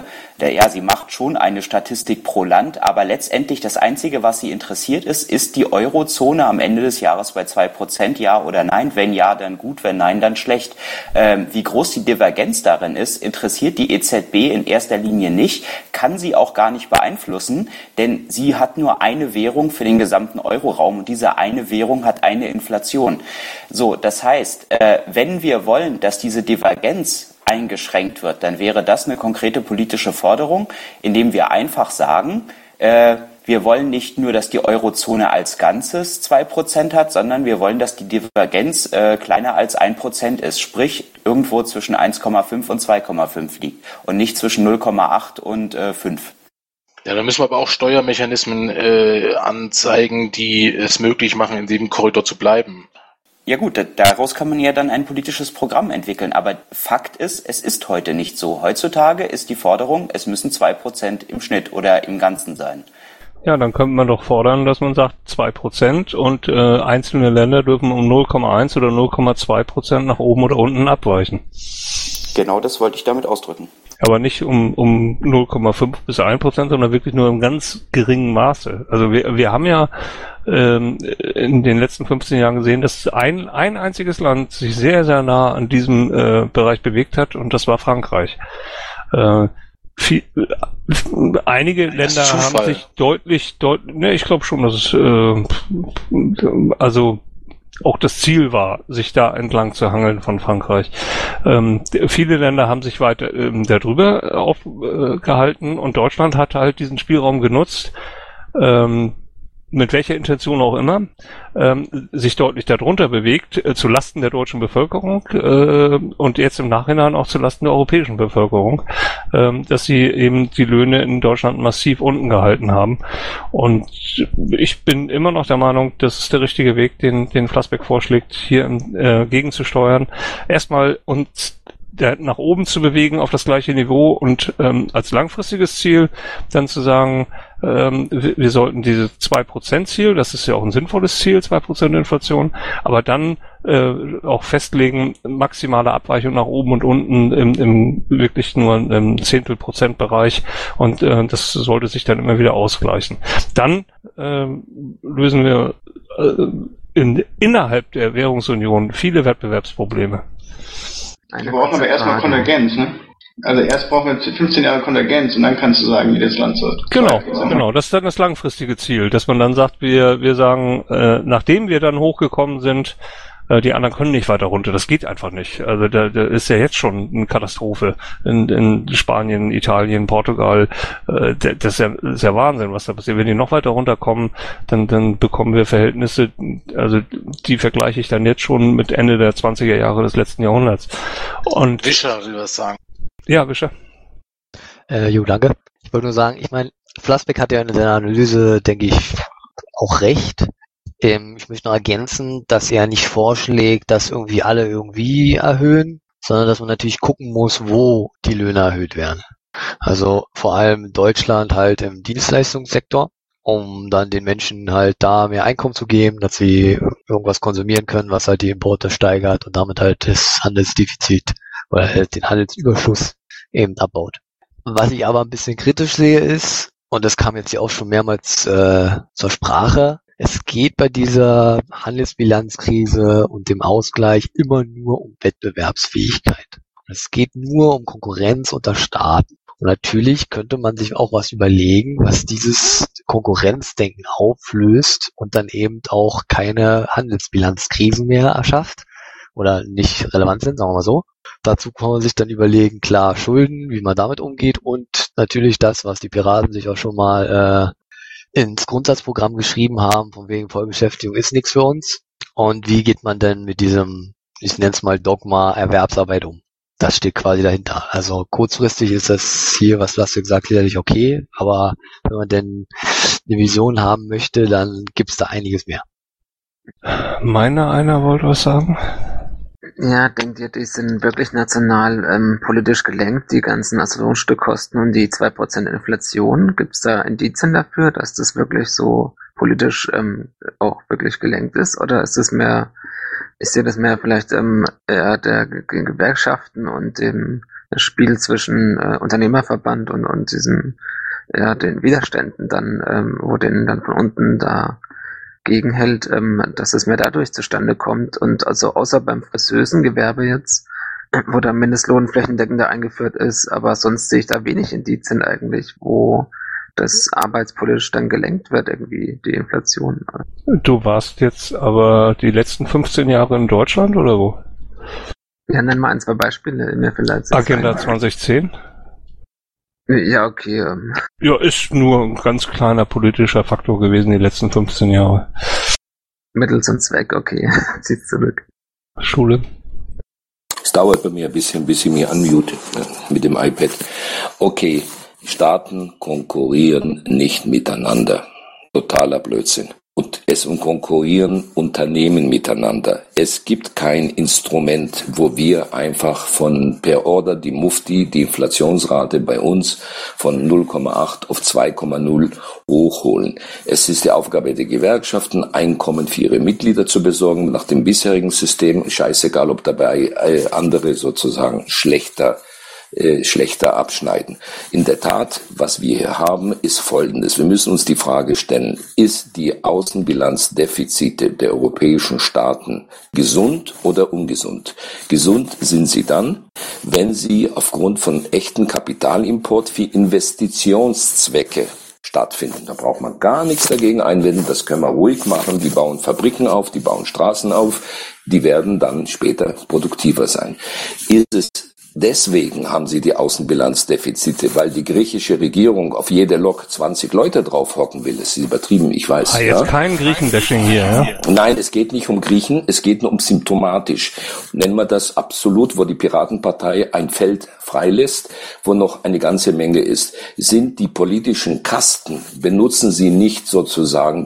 Speaker 11: sie macht schon eine Statistik pro Land, aber letztendlich das Einzige, was sie interessiert ist die Eurozone am Ende des Jahres bei 2%, ja oder nein? Wenn ja, dann gut, wenn nein, dann schlecht. Wie groß die Divergenz darin ist, interessiert die EZB in erster Linie nicht, kann sie auch gar nicht beeinflussen, denn sie hat nur eine Währung für den gesamten Euroraum und diese eine Währung hat eine Inflation. So, das heißt, wenn wir wollen, dass diese Divergenz eingeschränkt wird, dann wäre das eine konkrete politische Forderung, indem wir einfach sagen, wir wollen nicht nur, dass die Eurozone als Ganzes 2% hat, sondern wir wollen, dass die Divergenz kleiner als 1% ist, sprich irgendwo zwischen 1,5 und 2,5 liegt und nicht zwischen 0,8 und 5.
Speaker 4: Ja, da müssen wir aber auch Steuermechanismen anzeigen, die es möglich machen, in diesem Korridor zu bleiben.
Speaker 11: Ja gut, daraus kann man ja dann ein politisches Programm entwickeln. Aber Fakt ist, es ist heute nicht so. Heutzutage ist die Forderung, es müssen 2% im Schnitt oder im Ganzen sein.
Speaker 2: Ja, dann könnte man doch fordern, dass man sagt 2% und einzelne Länder dürfen um 0,1 oder 0,2% nach oben oder unten abweichen.
Speaker 11: Genau das wollte ich damit ausdrücken.
Speaker 2: Aber nicht um 0,5 bis 1%, sondern wirklich nur im ganz geringen Maße. Also wir haben ja in den letzten 15 Jahren gesehen, dass ein einziges Land sich sehr, sehr nah an diesem Bereich bewegt hat und das war Frankreich. Einige Länder haben sich deutlich, ich glaube schon, dass es auch das Ziel war, sich da entlang zu hangeln von Frankreich. Viele Länder haben sich weiter darüber aufgehalten und Deutschland hat halt diesen Spielraum genutzt, mit welcher Intention auch immer, sich deutlich darunter bewegt, zu Lasten der deutschen Bevölkerung und jetzt im Nachhinein auch zu Lasten der europäischen Bevölkerung, dass sie eben die Löhne in Deutschland massiv unten gehalten haben. Und ich bin immer noch der Meinung, das ist der richtige Weg, den Flassbeck vorschlägt, hier gegenzusteuern. Erstmal uns nach oben zu bewegen auf das gleiche Niveau und als langfristiges Ziel dann zu sagen, wir sollten diese 2% Ziel, das ist ja auch ein sinnvolles Ziel, 2% Inflation, aber dann auch festlegen, maximale Abweichung nach oben und unten im wirklich nur im Zehntel-Prozent-Bereich und das sollte sich dann immer wieder ausgleichen. Dann lösen wir innerhalb der Währungsunion viele Wettbewerbsprobleme.
Speaker 14: Wir brauchen aber erstmal Konvergenz, ne? Also erst brauchen wir 15 Jahre Konvergenz und dann kannst du sagen, jedes Land soll.
Speaker 2: Genau, das ist dann das langfristige Ziel, dass man dann sagt, wir sagen, nachdem wir dann hochgekommen sind, die anderen können nicht weiter runter, das geht einfach nicht. Also da ist ja jetzt schon eine Katastrophe in Spanien, Italien, Portugal, das ist ja Wahnsinn, was da passiert. Wenn die noch weiter runterkommen, dann bekommen wir Verhältnisse, also die vergleiche ich dann jetzt schon mit Ende der 20er Jahre des letzten Jahrhunderts. Und
Speaker 4: Wischer will was sagen.
Speaker 2: Ja, Wischer.
Speaker 9: Danke. Ich wollte nur sagen, ich meine, Flassbeck hat ja in seiner Analyse, denke ich, auch recht. Ich möchte noch ergänzen, dass er nicht vorschlägt, dass irgendwie alle irgendwie erhöhen, sondern dass man natürlich gucken muss, wo die Löhne erhöht werden. Also vor allem in Deutschland halt im Dienstleistungssektor, um dann den Menschen halt da mehr Einkommen zu geben, dass sie irgendwas konsumieren können, was halt die Importe steigert und damit halt das Handelsdefizit oder halt den Handelsüberschuss eben abbaut. Was ich aber ein bisschen kritisch sehe ist, und das kam jetzt ja auch schon mehrmals zur Sprache, es geht bei dieser Handelsbilanzkrise und dem Ausgleich immer nur um Wettbewerbsfähigkeit. Es geht nur um Konkurrenz unter Staaten. Und natürlich könnte man sich auch was überlegen, was dieses Konkurrenzdenken auflöst und dann eben auch keine Handelsbilanzkrisen mehr erschafft oder nicht relevant sind, sagen wir mal so. Dazu kann man sich dann überlegen, klar, Schulden, wie man damit umgeht und natürlich das, was die Piraten sich auch schon mal ins Grundsatzprogramm geschrieben haben, von wegen Vollbeschäftigung ist nichts für uns. Und wie geht man denn mit diesem, ich nenne es mal Dogma, Erwerbsarbeit um? Das steht quasi dahinter. Also kurzfristig ist das hier, was Lasse gesagt hat, sicherlich okay, aber wenn man denn eine Vision haben möchte, dann gibt es da einiges mehr.
Speaker 2: Einer wollte was sagen?
Speaker 15: Ja, denkt ihr, die sind wirklich national politisch gelenkt, die ganzen Lohnstückkosten und die 2% Inflation? Gibt es da Indizien dafür, dass das wirklich so politisch auch wirklich gelenkt ist? Oder ist das mehr, ist dir das mehr vielleicht eher der Gewerkschaften und dem Spiel zwischen Unternehmerverband und diesem den Widerständen dann, wo denen dann von unten da gegenhält, dass es mehr dadurch zustande kommt und also außer beim friseurischen Gewerbe jetzt, wo der Mindestlohn flächendeckender eingeführt ist, aber sonst sehe ich da wenig Indizien eigentlich, wo das arbeitspolitisch dann gelenkt wird, irgendwie die Inflation.
Speaker 2: Du warst jetzt aber die letzten 15 Jahre in Deutschland oder wo?
Speaker 15: Ja, nenn mal 1, 2 Beispiele, mir vielleicht.
Speaker 2: Agenda 2010?
Speaker 15: Ja, okay.
Speaker 2: Ja, ist nur ein ganz kleiner politischer Faktor gewesen die letzten 15 Jahre.
Speaker 15: Mittel zum Zweck, okay. Zieh's zurück.
Speaker 2: Schule.
Speaker 10: Es dauert bei mir ein bisschen, bis ich mich unmute mit dem iPad. Okay, Staaten konkurrieren nicht miteinander. Totaler Blödsinn. Und es konkurrieren Unternehmen miteinander. Es gibt kein Instrument, wo wir einfach per Order die Mufti, die Inflationsrate bei uns von 0,8 auf 2,0 hochholen. Es ist die Aufgabe der Gewerkschaften, Einkommen für ihre Mitglieder zu besorgen, nach dem bisherigen System. Scheißegal, ob dabei andere sozusagen schlechter abschneiden. In der Tat, was wir hier haben, ist Folgendes. Wir müssen uns die Frage stellen, ist die Außenbilanzdefizite der europäischen Staaten gesund oder ungesund? Gesund sind sie dann, wenn sie aufgrund von echten Kapitalimport für Investitionszwecke stattfinden. Da braucht man gar nichts dagegen einwenden, das können wir ruhig machen. Die bauen Fabriken auf, die bauen Straßen auf, die werden dann später produktiver sein. Deswegen haben sie die Außenbilanzdefizite, weil die griechische Regierung auf jede Lok 20 Leute draufhocken will. Das ist übertrieben, ich weiß.
Speaker 2: Jetzt kein Griechenbashing hier, ja?
Speaker 10: Nein, es geht nicht um Griechen, es geht nur um symptomatisch. Nennen wir das absolut, wo die Piratenpartei ein Feld freilässt, wo noch eine ganze Menge ist. Sind die politischen Kasten, benutzen sie nicht sozusagen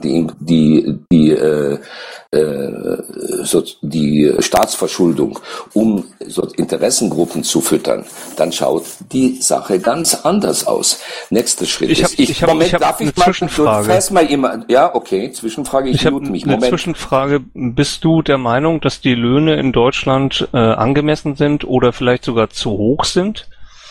Speaker 10: die Staatsverschuldung, um so Interessengruppen zu füttern, dann schaut die Sache ganz anders aus. Nächster Schritt Zwischenfrage, ich mute mich.
Speaker 2: Eine Zwischenfrage, bist du der Meinung, dass die Löhne in Deutschland angemessen sind oder vielleicht sogar zu hoch sind?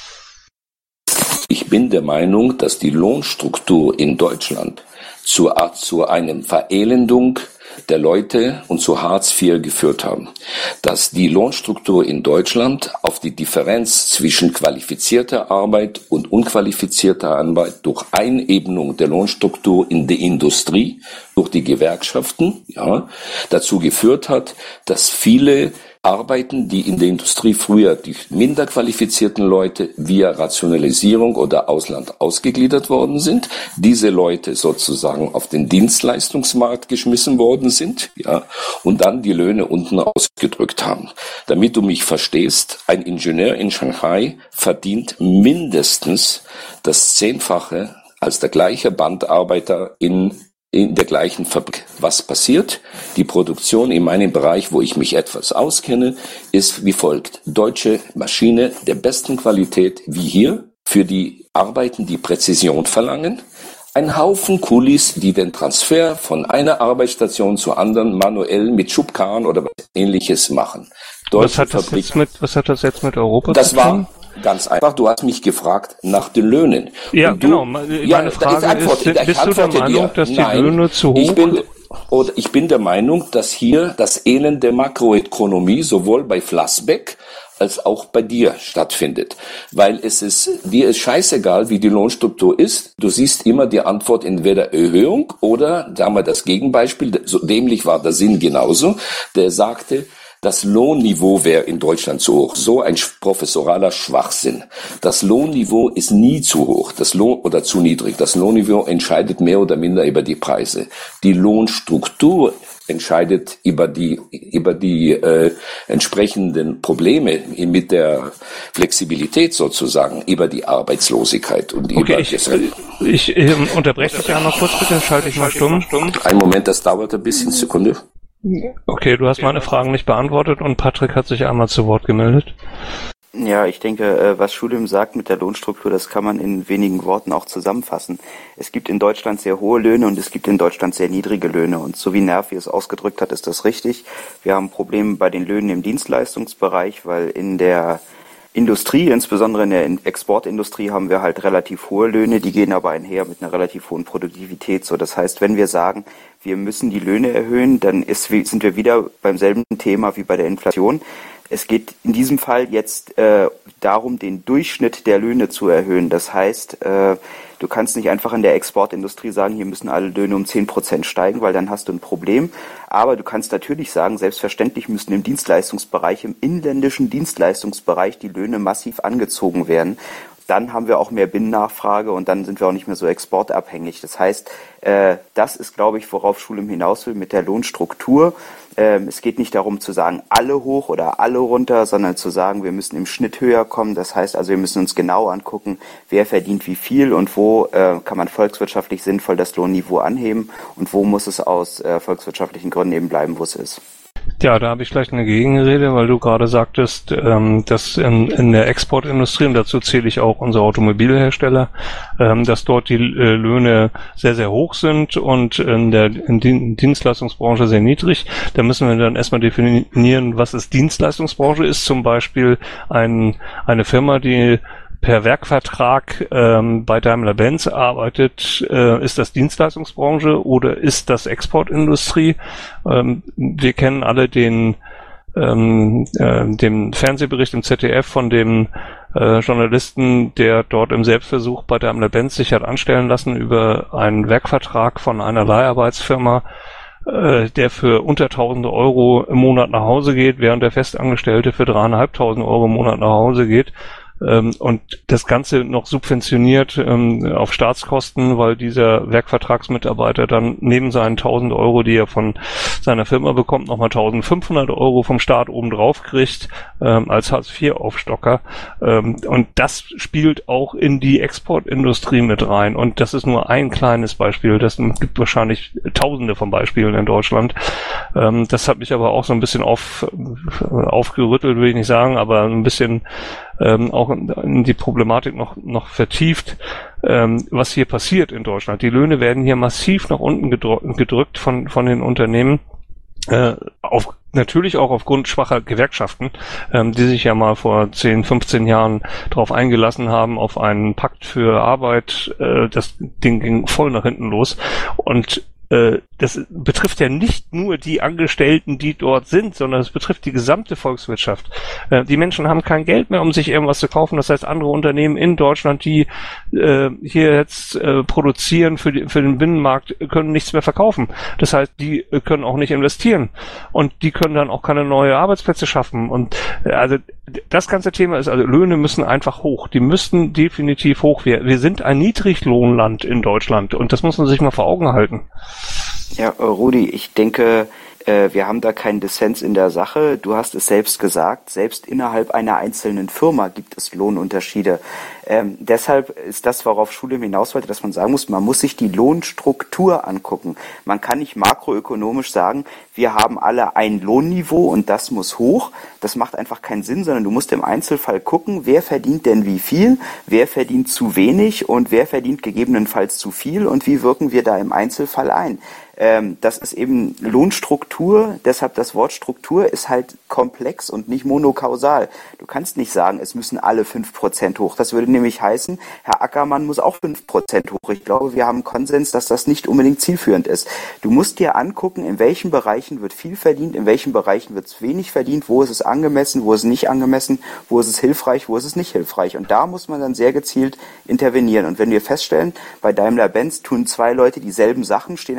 Speaker 10: Ich bin der Meinung, dass die Lohnstruktur in Deutschland zu einer Verelendung der Leute und zu Hartz IV geführt haben. Dass die Lohnstruktur in Deutschland auf die Differenz zwischen qualifizierter Arbeit und unqualifizierter Arbeit durch Einebnung der Lohnstruktur in die Industrie, durch die Gewerkschaften, dazu geführt hat, dass viele Arbeiten, die in der Industrie früher die minder qualifizierten Leute via Rationalisierung oder Ausland ausgegliedert worden sind, diese Leute sozusagen auf den Dienstleistungsmarkt geschmissen worden sind, und dann die Löhne unten ausgedrückt haben. Damit du mich verstehst, ein Ingenieur in Shanghai verdient mindestens das 10-fache als der gleiche Bandarbeiter in der gleichen Fabrik. Was passiert? Die Produktion in meinem Bereich, wo ich mich etwas auskenne, ist wie folgt. Deutsche Maschine der besten Qualität wie hier, für die Arbeiten, die Präzision verlangen. Ein Haufen Kulis, die den Transfer von einer Arbeitsstation zur anderen manuell mit Schubkarren oder was Ähnliches machen.
Speaker 2: Was hat das jetzt mit Europa zu tun?
Speaker 10: Ganz einfach, du hast mich gefragt nach den Löhnen.
Speaker 2: Ja, genau. Meine Frage ist, bist du der Meinung, dass die Löhne zu hoch?
Speaker 10: Ich bin der Meinung, dass hier das Elend der Makroökonomie sowohl bei Flassbeck als auch bei dir stattfindet. Weil dir ist scheißegal, wie die Lohnstruktur ist. Du siehst immer die Antwort entweder Erhöhung oder, sagen wir das Gegenbeispiel, so dämlich war der Sinn genauso, der sagte, Das Lohnniveau wäre in Deutschland zu hoch. So ein professoraler Schwachsinn. Das Lohnniveau ist nie zu hoch, oder zu niedrig. Das Lohnniveau entscheidet mehr oder minder über die Preise. Die Lohnstruktur entscheidet über die entsprechenden Probleme mit der Flexibilität sozusagen, über die Arbeitslosigkeit und
Speaker 2: okay, ich unterbreche dich einmal kurz, bitte, schalte ich mal stumm.
Speaker 10: Einen Moment, das dauert ein bisschen, Sekunde.
Speaker 2: Okay, du hast meine Fragen nicht beantwortet und Patrick hat sich einmal zu Wort gemeldet.
Speaker 11: Ja, ich denke, was Schulim sagt mit der Lohnstruktur, das kann man in wenigen Worten auch zusammenfassen. Es gibt in Deutschland sehr hohe Löhne und es gibt in Deutschland sehr niedrige Löhne. Und so wie Nervi es ausgedrückt hat, ist das richtig. Wir haben Probleme bei den Löhnen im Dienstleistungsbereich, weil in der Industrie, insbesondere in der Exportindustrie, haben wir halt relativ hohe Löhne, die gehen aber einher mit einer relativ hohen Produktivität. So, das heißt, wenn wir sagen, wir müssen die Löhne erhöhen, dann sind wir wieder beim selben Thema wie bei der Inflation. Es geht in diesem Fall jetzt darum, den Durchschnitt der Löhne zu erhöhen. Das heißt, du kannst nicht einfach in der Exportindustrie sagen, hier müssen alle Löhne um 10% steigen, weil dann hast du ein Problem. Aber du kannst natürlich sagen, selbstverständlich müssen im Dienstleistungsbereich, im inländischen Dienstleistungsbereich die Löhne massiv angezogen werden. Dann haben wir auch mehr Binnennachfrage und dann sind wir auch nicht mehr so exportabhängig. Das heißt, das ist, glaube ich, worauf Schulim hinaus will mit der Lohnstruktur. Es geht nicht darum zu sagen, alle hoch oder alle runter, sondern zu sagen, wir müssen im Schnitt höher kommen. Das heißt also, wir müssen uns genau angucken, wer verdient wie viel und wo kann man volkswirtschaftlich sinnvoll das Lohnniveau anheben und wo muss es aus volkswirtschaftlichen Gründen eben bleiben, wo es ist.
Speaker 2: Ja, da habe ich gleich eine Gegenrede, weil du gerade sagtest, dass in der Exportindustrie, und dazu zähle ich auch unsere Automobilhersteller, dass dort die Löhne sehr, sehr hoch sind und in der Dienstleistungsbranche sehr niedrig. Da müssen wir dann erstmal definieren, was es Dienstleistungsbranche ist. Zum Beispiel eine Firma, die per Werkvertrag bei Daimler-Benz arbeitet, ist das Dienstleistungsbranche oder ist das Exportindustrie? Wir kennen alle den Fernsehbericht im ZDF von dem Journalisten, der dort im Selbstversuch bei Daimler-Benz sich hat anstellen lassen über einen Werkvertrag von einer Leiharbeitsfirma, der für unter 1.000 Euro im Monat nach Hause geht, während der Festangestellte für 3.500 Euro im Monat nach Hause geht. Und das Ganze noch subventioniert auf Staatskosten, weil dieser Werkvertragsmitarbeiter dann neben seinen 1.000 Euro, die er von seiner Firma bekommt, nochmal 1.500 Euro vom Staat obendrauf kriegt, als Hartz-IV-Aufstocker. Und das spielt auch in die Exportindustrie mit rein. Und das ist nur ein kleines Beispiel. Das gibt wahrscheinlich Tausende von Beispielen in Deutschland. Das hat mich aber auch so ein bisschen aufgerüttelt, will ich nicht sagen, aber ein bisschen auch in die Problematik noch vertieft, was hier passiert in Deutschland. Die Löhne werden hier massiv nach unten gedrückt von den Unternehmen, natürlich auch aufgrund schwacher Gewerkschaften, die sich ja mal vor 10, 15 Jahren darauf eingelassen haben, auf einen Pakt für Arbeit. Das Ding ging voll nach hinten los und das betrifft ja nicht nur die Angestellten, die dort sind, sondern es betrifft die gesamte Volkswirtschaft. Die Menschen haben kein Geld mehr, um sich irgendwas zu kaufen. Das heißt, andere Unternehmen in Deutschland, die hier jetzt produzieren für den Binnenmarkt, können nichts mehr verkaufen. Das heißt, die können auch nicht investieren und die können dann auch keine neuen Arbeitsplätze schaffen. Und also das ganze Thema ist, also Löhne müssen einfach hoch. Die müssten definitiv hoch. Wir sind ein Niedriglohnland in Deutschland und das muss man sich mal vor Augen halten.
Speaker 11: Ja, Rudi, ich denke, wir haben da keinen Dissens in der Sache. Du hast es selbst gesagt, selbst innerhalb einer einzelnen Firma gibt es Lohnunterschiede. Deshalb ist das, worauf Schulim hinaus wollte, dass man sagen muss, man muss sich die Lohnstruktur angucken. Man kann nicht makroökonomisch sagen, wir haben alle ein Lohnniveau und das muss hoch. Das macht einfach keinen Sinn, sondern du musst im Einzelfall gucken, wer verdient denn wie viel, wer verdient zu wenig und wer verdient gegebenenfalls zu viel und wie wirken wir da im Einzelfall ein. Das ist eben Lohnstruktur, deshalb das Wort Struktur ist halt komplex und nicht monokausal. Du kannst nicht sagen, es müssen alle 5% hoch. Das würde nämlich heißen, Herr Ackermann muss auch 5% hoch. Ich glaube, wir haben Konsens, dass das nicht unbedingt zielführend ist. Du musst dir angucken, in welchen Bereichen wird viel verdient, in welchen Bereichen wird wenig verdient, wo ist es angemessen, wo ist es nicht angemessen, wo ist es hilfreich, wo ist es nicht hilfreich. Und da muss man dann sehr gezielt intervenieren. Und wenn wir feststellen, bei Daimler-Benz tun zwei Leute dieselben Sachen, stehen am selben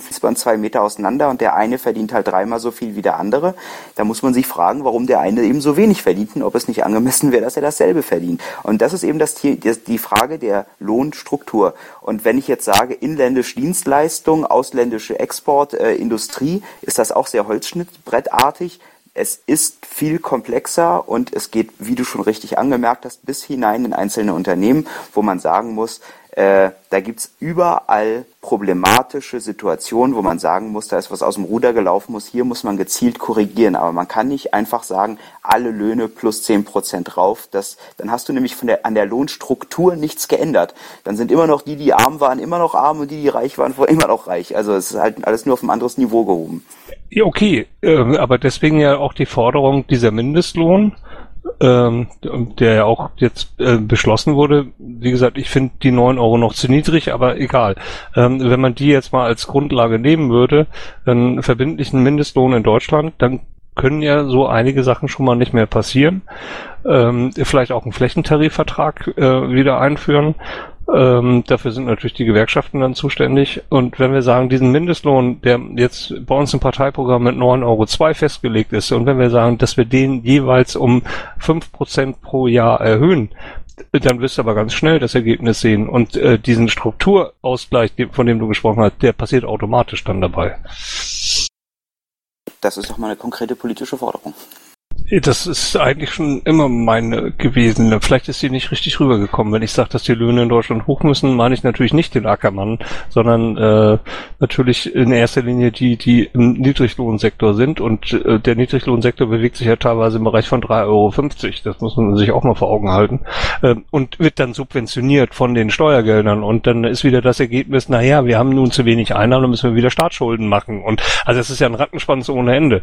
Speaker 11: ist man 2 Meter auseinander und der eine verdient halt 3-mal so viel wie der andere. Da muss man sich fragen, warum der eine eben so wenig verdient und ob es nicht angemessen wäre, dass er dasselbe verdient. Und das ist eben die Frage der Lohnstruktur. Und wenn ich jetzt sage, inländische Dienstleistung, ausländische Export, Industrie, ist das auch sehr holzschnittbrettartig. Es ist viel komplexer und es geht, wie du schon richtig angemerkt hast, bis hinein in einzelne Unternehmen, wo man sagen muss, da gibt's überall problematische Situationen, wo man sagen muss, da ist was aus dem Ruder gelaufen, hier muss man gezielt korrigieren. Aber man kann nicht einfach sagen, alle Löhne plus 10% rauf. Dann hast du nämlich an der Lohnstruktur nichts geändert. Dann sind immer noch die arm waren, immer noch arm und die reich waren, immer noch reich. Also es ist halt alles nur auf ein anderes Niveau gehoben.
Speaker 2: Ja, okay, aber deswegen ja auch die Forderung dieser Mindestlohn, der ja auch jetzt beschlossen wurde. Wie gesagt, ich finde die 9 Euro noch zu niedrig, aber egal. Wenn man die jetzt mal als Grundlage nehmen würde, einen verbindlichen Mindestlohn in Deutschland, dann können ja so einige Sachen schon mal nicht mehr passieren. Vielleicht auch einen Flächentarifvertrag wieder einführen. Dafür sind natürlich die Gewerkschaften dann zuständig. Und wenn wir sagen, diesen Mindestlohn, der jetzt bei uns im Parteiprogramm mit 9,02 Euro festgelegt ist, und wenn wir sagen, dass wir den jeweils um 5% pro Jahr erhöhen, dann wirst du aber ganz schnell das Ergebnis sehen. Und diesen Strukturausgleich, von dem du gesprochen hast, der passiert automatisch dann dabei.
Speaker 11: Das ist doch mal eine konkrete politische Forderung.
Speaker 2: Das ist eigentlich schon immer meine gewesen. Vielleicht ist sie nicht richtig rübergekommen. Wenn ich sage, dass die Löhne in Deutschland hoch müssen, meine ich natürlich nicht den Ackermann, sondern natürlich in erster Linie die im Niedriglohnsektor sind. Und der Niedriglohnsektor bewegt sich ja teilweise im Bereich von 3,50 Euro. Das muss man sich auch mal vor Augen halten. Und wird dann subventioniert von den Steuergeldern. Und dann ist wieder das Ergebnis, naja, wir haben nun zu wenig Einnahmen, dann müssen wir wieder Staatsschulden machen. Und also es ist ja ein Rattenschwanz ohne Ende.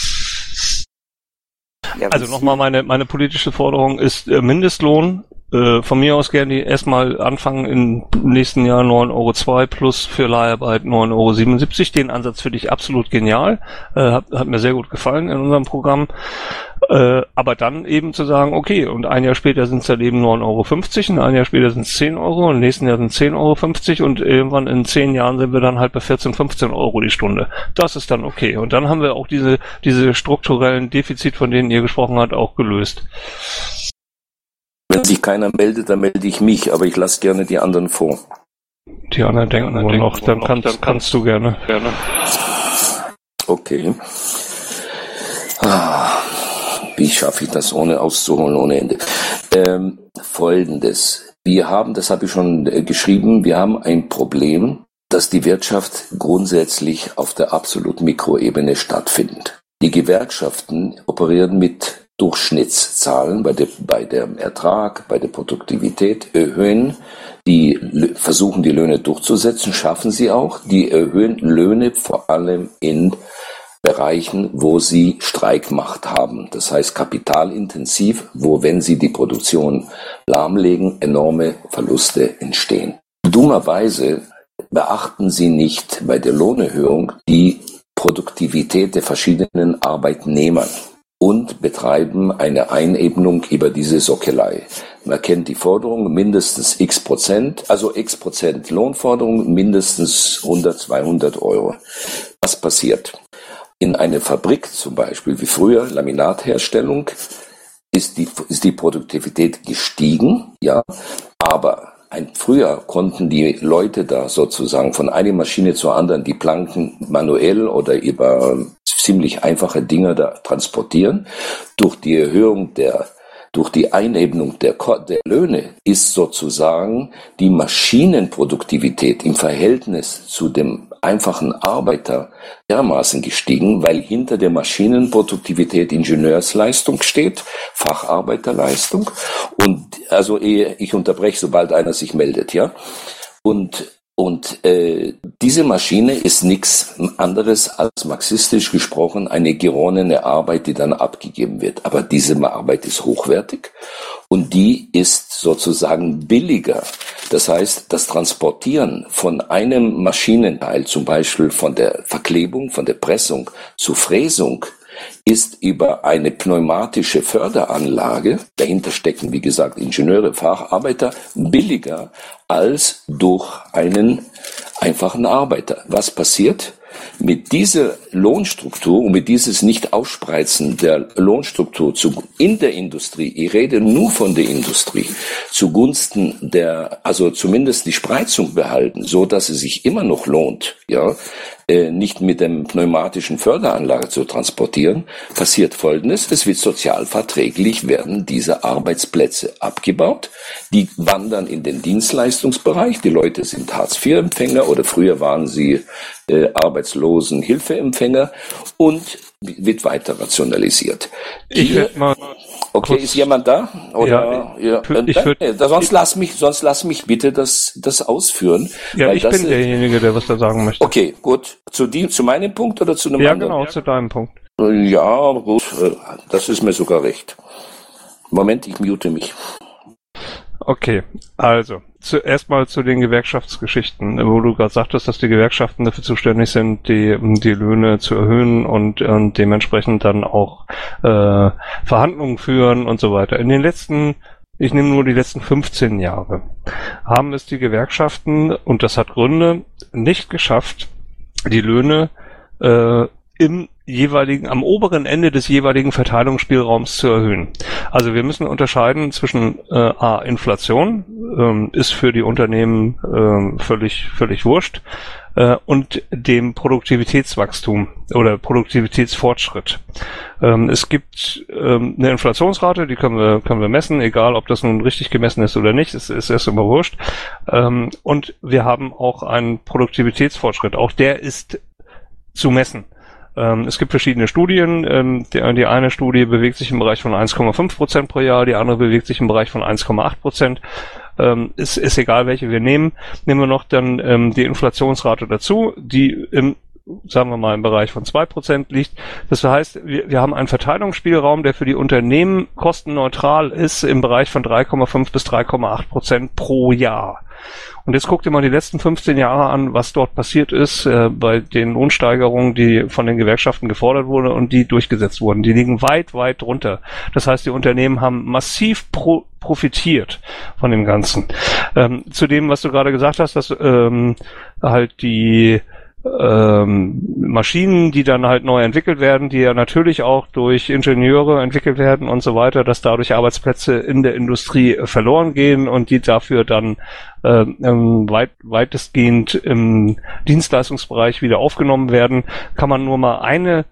Speaker 2: Ja, also nochmal meine politische Forderung ist Mindestlohn. Von mir aus gerne erstmal anfangen im nächsten Jahr 9,02 Euro plus für Leiharbeit 9,77 Euro. Den Ansatz finde ich absolut genial. Hat mir sehr gut gefallen in unserem Programm. Aber dann eben zu sagen, okay, und ein Jahr später sind es dann eben 9,50 Euro und ein Jahr später sind es 10 Euro und im nächsten Jahr sind es 10,50 Euro und irgendwann in 10 Jahren sind wir dann halt bei 14, 15 Euro die Stunde. Das ist dann okay. Und dann haben wir auch diese strukturellen Defizite, von denen ihr gesprochen habt, auch gelöst.
Speaker 10: Wenn sich keiner meldet, dann melde ich mich, aber ich lasse gerne die anderen vor.
Speaker 2: Die anderen denken wohl noch, dann kannst du gerne.
Speaker 10: Okay. Wie schaffe ich das, ohne auszuholen, ohne Ende? Folgendes. Wir haben, das habe ich schon geschrieben, wir haben ein Problem, dass die Wirtschaft grundsätzlich auf der absolut Mikroebene stattfindet. Die Gewerkschaften operieren mit Durchschnittszahlen bei dem Ertrag, bei der Produktivität, versuchen die Löhne durchzusetzen, schaffen sie auch. Die erhöhen Löhne vor allem in Bereichen, wo sie Streikmacht haben. Das heißt kapitalintensiv, wo, wenn sie die Produktion lahmlegen, enorme Verluste entstehen. Dummerweise beachten sie nicht bei der Lohnerhöhung die Produktivität der verschiedenen Arbeitnehmer und betreiben eine Einebnung über diese Sockelei. Man kennt die Forderung, mindestens x%, also x% Lohnforderung, mindestens 100, 200 Euro. Was passiert? In einer Fabrik zum Beispiel, wie früher, Laminatherstellung, ist die Produktivität gestiegen, ja, aber früher konnten die Leute da sozusagen von einer Maschine zur anderen die Planken manuell oder über ziemlich einfache Dinge da transportieren. Durch die Einebnung der Löhne ist sozusagen die Maschinenproduktivität im Verhältnis zu dem einfachen Arbeiter dermaßen gestiegen, weil hinter der Maschinenproduktivität Ingenieursleistung steht, Facharbeiterleistung. Und also ich unterbreche, sobald einer sich meldet, ja. Und diese Maschine ist nichts anderes als marxistisch gesprochen eine geronnene Arbeit, die dann abgegeben wird. Aber diese Arbeit ist hochwertig und die ist sozusagen billiger. Das heißt, das Transportieren von einem Maschinenteil, zum Beispiel von der Verklebung, von der Pressung zur Fräsung, ist über eine pneumatische Förderanlage, dahinter stecken, wie gesagt, Ingenieure, Facharbeiter, billiger als durch einen einfachen Arbeiter. Was passiert? Mit dieser Lohnstruktur und mit dieses Nicht-Ausspreizen der Lohnstruktur in der Industrie, ich rede nur von der Industrie, zugunsten also zumindest die Spreizung behalten, so dass es sich immer noch lohnt, ja, nicht mit dem pneumatischen Förderanlage zu transportieren, passiert Folgendes: Es wird sozial verträglich, werden diese Arbeitsplätze abgebaut, die wandern in den Dienstleistungsbereich, die Leute sind Hartz-IV-Empfänger oder früher waren sie Arbeitslosenhilfeempfänger und wird weiter rationalisiert. Okay, ist jemand da? Oder, sonst lass mich bitte das ausführen.
Speaker 2: Ja, ich bin derjenige, der was da sagen möchte.
Speaker 10: Okay, gut. Zu meinem Punkt oder zu einem anderen?
Speaker 2: Ja, genau, zu deinem Punkt.
Speaker 10: Ja, gut, das ist mir sogar recht. Moment, ich mute mich.
Speaker 2: Okay, also zuerst mal zu den Gewerkschaftsgeschichten, wo du gerade sagtest, dass die Gewerkschaften dafür zuständig sind, die Löhne zu erhöhen und dementsprechend dann auch Verhandlungen führen und so weiter. In den letzten, ich nehme nur die letzten 15 Jahre, haben es die Gewerkschaften, und das hat Gründe, nicht geschafft, die Löhne am oberen Ende des jeweiligen Verteilungsspielraums zu erhöhen. Also wir müssen unterscheiden zwischen Inflation, ist für die Unternehmen völlig wurscht, und dem Produktivitätswachstum oder Produktivitätsfortschritt. Es gibt eine Inflationsrate, die können wir messen, egal ob das nun richtig gemessen ist oder nicht, ist erst immer wurscht. Und wir haben auch einen Produktivitätsfortschritt, auch der ist zu messen. Es gibt verschiedene Studien. Die eine Studie bewegt sich im Bereich von 1,5% pro Jahr, die andere bewegt sich im Bereich von 1,8%. Ist egal, welche wir nehmen. Nehmen wir noch dann die Inflationsrate dazu, die sagen wir mal im Bereich von 2% liegt. Das heißt, wir haben einen Verteilungsspielraum, der für die Unternehmen kostenneutral ist im Bereich von 3,5 bis 3,8% pro Jahr. Und jetzt guckt ihr mal die letzten 15 Jahre an, was dort passiert ist bei den Lohnsteigerungen, die von den Gewerkschaften gefordert wurden und die durchgesetzt wurden. Die liegen weit, weit drunter. Das heißt, die Unternehmen haben massiv profitiert von dem Ganzen. Zu dem, was du gerade gesagt hast, dass halt die Maschinen, die dann halt neu entwickelt werden, die ja natürlich auch durch Ingenieure entwickelt werden und so weiter, dass dadurch Arbeitsplätze in der Industrie verloren gehen und die dafür dann weitestgehend im Dienstleistungsbereich wieder aufgenommen werden, kann man nur mal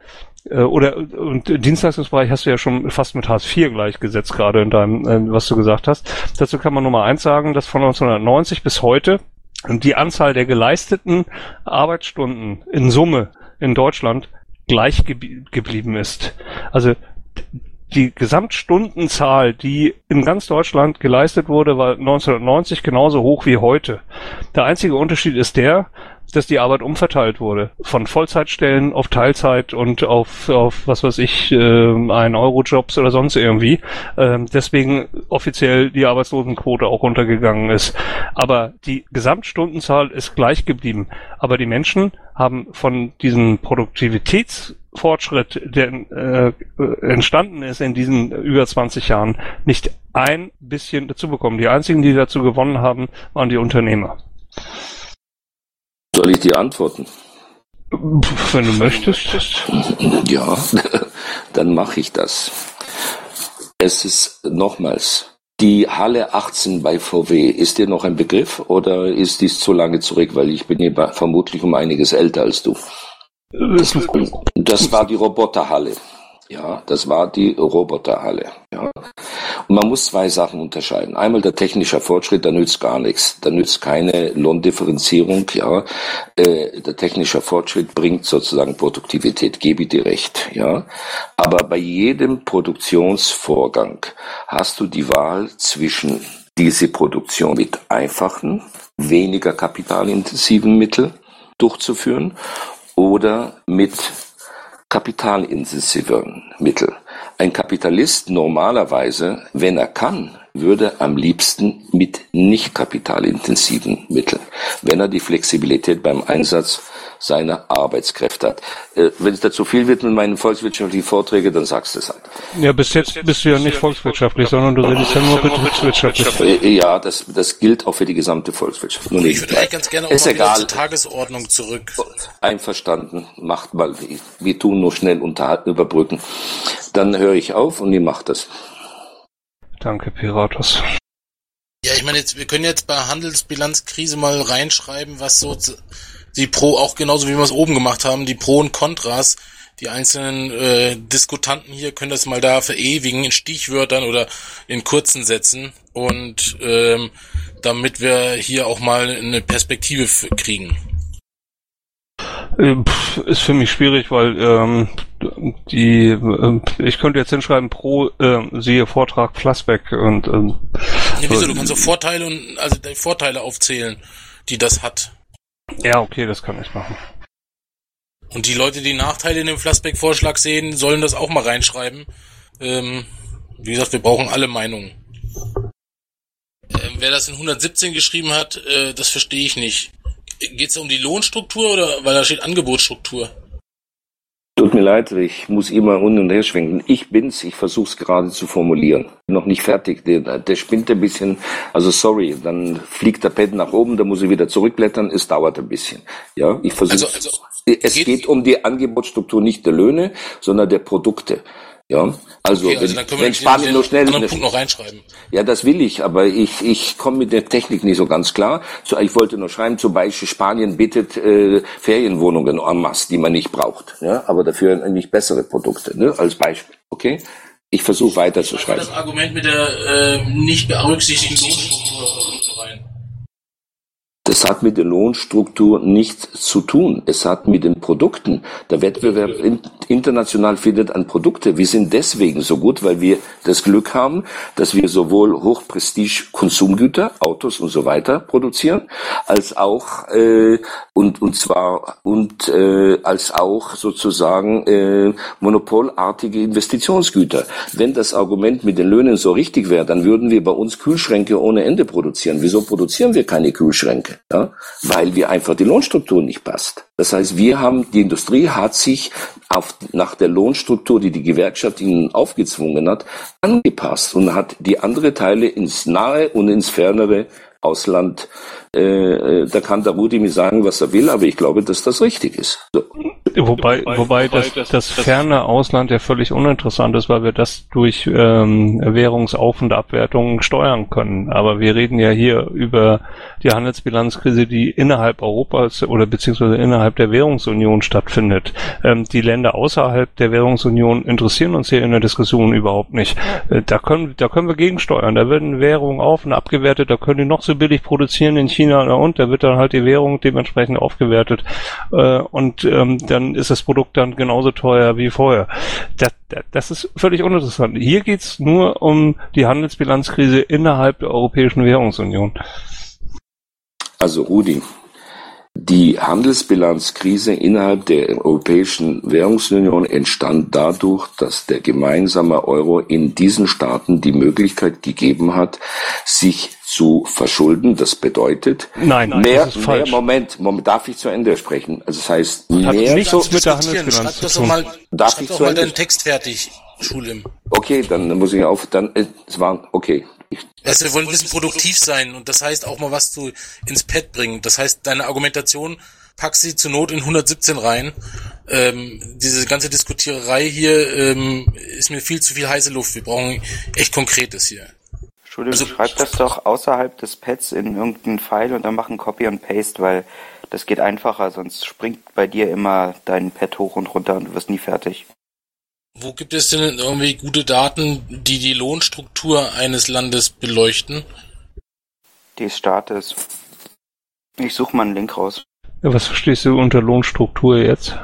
Speaker 2: und Dienstleistungsbereich hast du ja schon fast mit Hartz IV gleichgesetzt, gerade in deinem, was du gesagt hast. Dazu kann man nur mal eins sagen, dass von 1990 bis heute die Anzahl der geleisteten Arbeitsstunden in Summe in Deutschland gleich geblieben ist. Also die Gesamtstundenzahl, die in ganz Deutschland geleistet wurde, war 1990 genauso hoch wie heute. Der einzige Unterschied ist dass die Arbeit umverteilt wurde. Von Vollzeitstellen auf Teilzeit und auf was weiß ich, 1-Euro-Jobs oder sonst irgendwie. Deswegen offiziell die Arbeitslosenquote auch runtergegangen ist. Aber die Gesamtstundenzahl ist gleich geblieben. Aber die Menschen haben von diesem Produktivitätsfortschritt, der entstanden ist in diesen über 20 Jahren, nicht ein bisschen dazu bekommen. Die einzigen, die dazu gewonnen haben, waren die Unternehmer.
Speaker 10: Soll ich dir antworten?
Speaker 2: Wenn du möchtest.
Speaker 10: Ja, dann mache ich das. Es ist nochmals, die Halle 18 bei VW, ist dir noch ein Begriff oder ist dies zu lange zurück, weil ich bin hier vermutlich um einiges älter als du. Das war die Roboterhalle. Ja, das war die Roboterhalle. Ja. Und man muss zwei Sachen unterscheiden. Einmal der technische Fortschritt, der nützt gar nichts. Da nützt keine Lohndifferenzierung. Ja, der technische Fortschritt bringt sozusagen Produktivität. Gebe ich dir recht. Ja, aber bei jedem Produktionsvorgang hast du die Wahl zwischen diese Produktion mit einfachen, weniger kapitalintensiven Mitteln durchzuführen oder mit kapitalintensiven Mittel. Ein Kapitalist normalerweise, wenn er kann, würde am liebsten mit nicht kapitalintensiven Mitteln, wenn er die Flexibilität beim Einsatz seine Arbeitskräfte hat. Wenn es da zu viel wird mit meinen volkswirtschaftlichen Vorträgen, dann sagst du es halt.
Speaker 2: Ja, bis jetzt bist du ja nicht volkswirtschaftlich, sondern du redest ja nur betriebswirtschaftlich.
Speaker 10: Ja, das gilt auch für die gesamte Volkswirtschaft. Nur
Speaker 4: Ich würde eigentlich ganz gerne auch mal wieder zur Tagesordnung zurück.
Speaker 10: Einverstanden, macht mal. Wir tun nur schnell überbrücken. Dann höre ich auf und ihr macht das.
Speaker 2: Danke, Piratus.
Speaker 4: Ja, ich meine, wir können jetzt bei Handelsbilanzkrise mal reinschreiben, was so die auch genauso wie wir es oben gemacht haben, die Pro und Kontras, die einzelnen Diskutanten hier können das mal da verewigen in Stichwörtern oder in kurzen Sätzen und damit wir hier auch mal eine Perspektive kriegen.
Speaker 2: Ist für mich schwierig, weil ich könnte jetzt hinschreiben pro siehe Vortrag Flassbeck und
Speaker 4: ja, wieso? Du kannst so Vorteile die Vorteile aufzählen, die das hat.
Speaker 2: Ja, okay, das kann ich machen.
Speaker 4: Und die Leute, die Nachteile in dem Flassbeck-Vorschlag sehen, sollen das auch mal reinschreiben. Wie gesagt, wir brauchen alle Meinungen. Wer das in 117 geschrieben hat, das verstehe ich nicht. Geht es um die Lohnstruktur oder weil da steht Angebotsstruktur?
Speaker 10: Tut mir leid, ich muss immer hin und her schwenken. Ich versuche es gerade zu formulieren. Bin noch nicht fertig. Der spinnt ein bisschen. Also sorry, dann fliegt der Pad nach oben, dann muss ich wieder zurückblättern. Es dauert ein bisschen. Ja, ich versuche. Es geht um die Angebotsstruktur nicht der Löhne, sondern der Produkte. Ja, also,
Speaker 4: okay, dann können
Speaker 10: wenn Spanien nur schnell
Speaker 4: anderen Punkt noch reinschreiben.
Speaker 10: Ja, das will ich, aber ich komme mit der Technik nicht so ganz klar. Ich wollte nur schreiben, zum Beispiel Spanien bietet Ferienwohnungen en masse, die man nicht braucht, ja, aber dafür nicht bessere Produkte, ne, als Beispiel, okay? Ich versuche weiter zu schreiben.
Speaker 4: Das Argument mit der nicht berücksichtigten Lohnstruktur rein.
Speaker 10: Das hat mit der Lohnstruktur nichts zu tun. Es hat mit den Produkten. Der Wettbewerb international findet an Produkte. Wir sind deswegen so gut, weil wir das Glück haben, dass wir sowohl Hochprestige-Konsumgüter, Autos und so weiter produzieren, als auch als auch sozusagen monopolartige Investitionsgüter. Wenn das Argument mit den Löhnen so richtig wäre, dann würden wir bei uns Kühlschränke ohne Ende produzieren. Wieso produzieren wir keine Kühlschränke? Ja, weil wir einfach die Lohnstruktur nicht passt. Das heißt, die Industrie hat sich nach der Lohnstruktur, die die Gewerkschaft ihnen aufgezwungen hat, angepasst und hat die andere Teile ins nahe und ins fernere Ausland. Da kann der Rudi mir sagen, was er will, aber ich glaube, dass das richtig ist. So.
Speaker 2: Wobei das ferne Ausland ja völlig uninteressant ist, weil wir das durch Währungsauf- und Abwertungen steuern können. Aber wir reden ja hier über die Handelsbilanzkrise, die innerhalb Europas oder beziehungsweise innerhalb der Währungsunion stattfindet. Die Länder außerhalb der Währungsunion interessieren uns hier in der Diskussion überhaupt nicht. Da können wir gegensteuern. Da werden Währungen auf- und abgewertet, da können die noch so billig produzieren in China und da wird dann halt die Währung dementsprechend aufgewertet und dann ist das Produkt dann genauso teuer wie vorher. Das ist völlig uninteressant. Hier geht's nur um die Handelsbilanzkrise innerhalb der Europäischen Währungsunion.
Speaker 10: Also Rudi, die Handelsbilanzkrise innerhalb der Europäischen Währungsunion entstand dadurch, dass der gemeinsame Euro in diesen Staaten die Möglichkeit gegeben hat, sich zu verschulden. Das bedeutet, das ist falsch. Moment, darf ich zu Ende sprechen? Also das heißt, mehr so
Speaker 2: mit der Handelsbilanz zu tun.
Speaker 4: Schreib doch mal deinen Text fertig, Schulim.
Speaker 10: Okay, dann muss ich okay.
Speaker 4: Also wir wollen ein bisschen produktiv sein und das heißt auch mal was ins Pad bringen. Das heißt, deine Argumentation pack sie zur Not in 117 rein. Diese ganze Diskutiererei hier ist mir viel zu viel heiße Luft. Wir brauchen echt Konkretes hier.
Speaker 11: Entschuldigung, schreib das doch außerhalb des Pads in irgendeinen Pfeil und dann mach ein Copy und Paste, weil das geht einfacher, sonst springt bei dir immer dein Pad hoch und runter und du wirst nie fertig.
Speaker 4: Wo gibt es denn irgendwie gute Daten, die die Lohnstruktur eines Landes beleuchten?
Speaker 11: Des Staates. Ich suche mal einen Link raus.
Speaker 2: Ja, was verstehst du unter Lohnstruktur jetzt?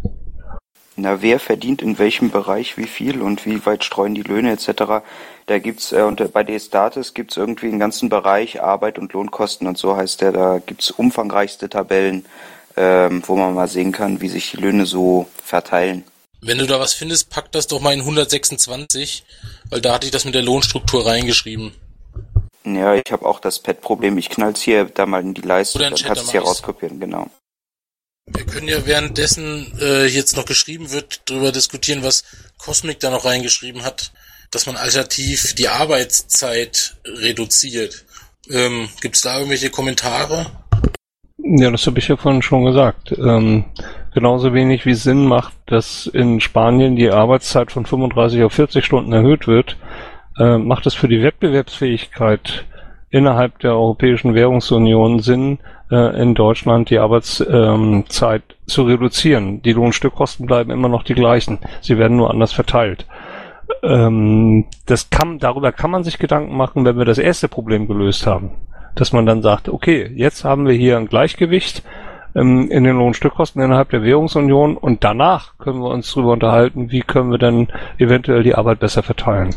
Speaker 11: Na, wer verdient in welchem Bereich wie viel und wie weit streuen die Löhne etc. Da gibt's bei des Staates gibt's irgendwie einen ganzen Bereich Arbeit und Lohnkosten und so heißt der. Da gibt's umfangreichste Tabellen, wo man mal sehen kann, wie sich die Löhne so verteilen.
Speaker 4: Wenn du da was findest, pack das doch mal in 126, weil da hatte ich das mit der Lohnstruktur reingeschrieben.
Speaker 11: Ja, ich habe auch das Pad-Problem. Ich knall's hier da mal in die Leiste, dann kannst du es hier rauskopieren, genau.
Speaker 4: Wir können ja währenddessen jetzt noch geschrieben wird, darüber diskutieren, was Cosmic da noch reingeschrieben hat, dass man alternativ die Arbeitszeit reduziert. Gibt es da irgendwelche Kommentare?
Speaker 2: Ja, das habe ich ja vorhin schon gesagt. Genauso wenig wie Sinn macht, dass in Spanien die Arbeitszeit von 35 auf 40 Stunden erhöht wird, macht es für die Wettbewerbsfähigkeit innerhalb der Europäischen Währungsunion Sinn, in Deutschland die Arbeitszeit zu reduzieren. Die Lohnstückkosten bleiben immer noch die gleichen. Sie werden nur anders verteilt. Darüber kann man sich Gedanken machen, wenn wir das erste Problem gelöst haben. Dass man dann sagt, okay, jetzt haben wir hier ein Gleichgewicht in den Lohnstückkosten innerhalb der Währungsunion und danach können wir uns darüber unterhalten, wie können wir dann eventuell die Arbeit besser verteilen.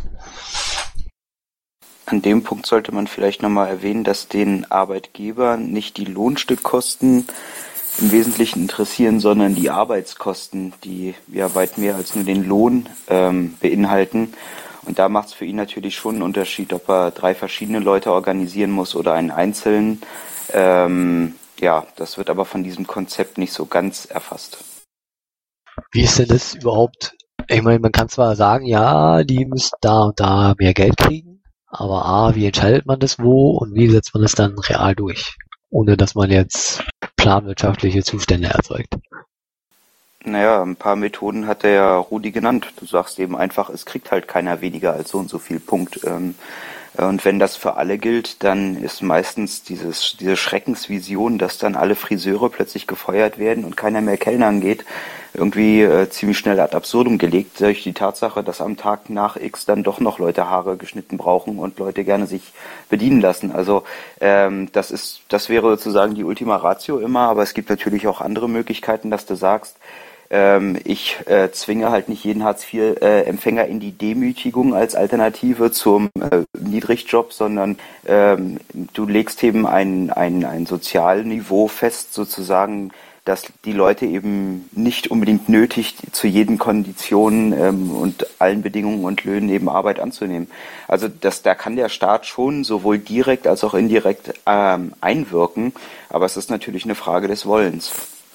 Speaker 11: An dem Punkt sollte man vielleicht nochmal erwähnen, dass den Arbeitgebern nicht die Lohnstückkosten im Wesentlichen interessieren, sondern die Arbeitskosten, die ja weit mehr als nur den Lohn beinhalten. Und da macht es für ihn natürlich schon einen Unterschied, ob er 3 verschiedene Leute organisieren muss oder einen einzelnen. Ja, das wird aber von diesem Konzept nicht so ganz erfasst.
Speaker 9: Wie ist denn das überhaupt? Ich meine, man kann zwar sagen, ja, die müssen da und da mehr Geld kriegen, aber wie entscheidet man das wo und wie setzt man das dann real durch? Ohne dass man jetzt planwirtschaftliche Zustände erzeugt.
Speaker 11: Naja, ein paar Methoden hat der ja Rudi genannt. Du sagst eben einfach, es kriegt halt keiner weniger als so und so viel Punkt. Und wenn das für alle gilt, dann ist meistens diese Schreckensvision, dass dann alle Friseure plötzlich gefeuert werden und keiner mehr Kellnern geht, irgendwie ziemlich schnell ad absurdum gelegt, durch die Tatsache, dass am Tag nach X dann doch noch Leute Haare geschnitten brauchen und Leute gerne sich bedienen lassen. Also das wäre sozusagen die Ultima Ratio immer, aber es gibt natürlich auch andere Möglichkeiten, dass du sagst, ich zwinge halt nicht jeden Hartz-IV-Empfänger in die Demütigung als Alternative zum Niedrigjob, sondern du legst eben ein Sozialniveau fest, sozusagen, dass die Leute eben nicht unbedingt nötig zu jeden Konditionen und allen Bedingungen und Löhnen eben Arbeit anzunehmen. Also da kann der Staat schon sowohl direkt als auch indirekt einwirken, aber es ist natürlich eine Frage des Wollens.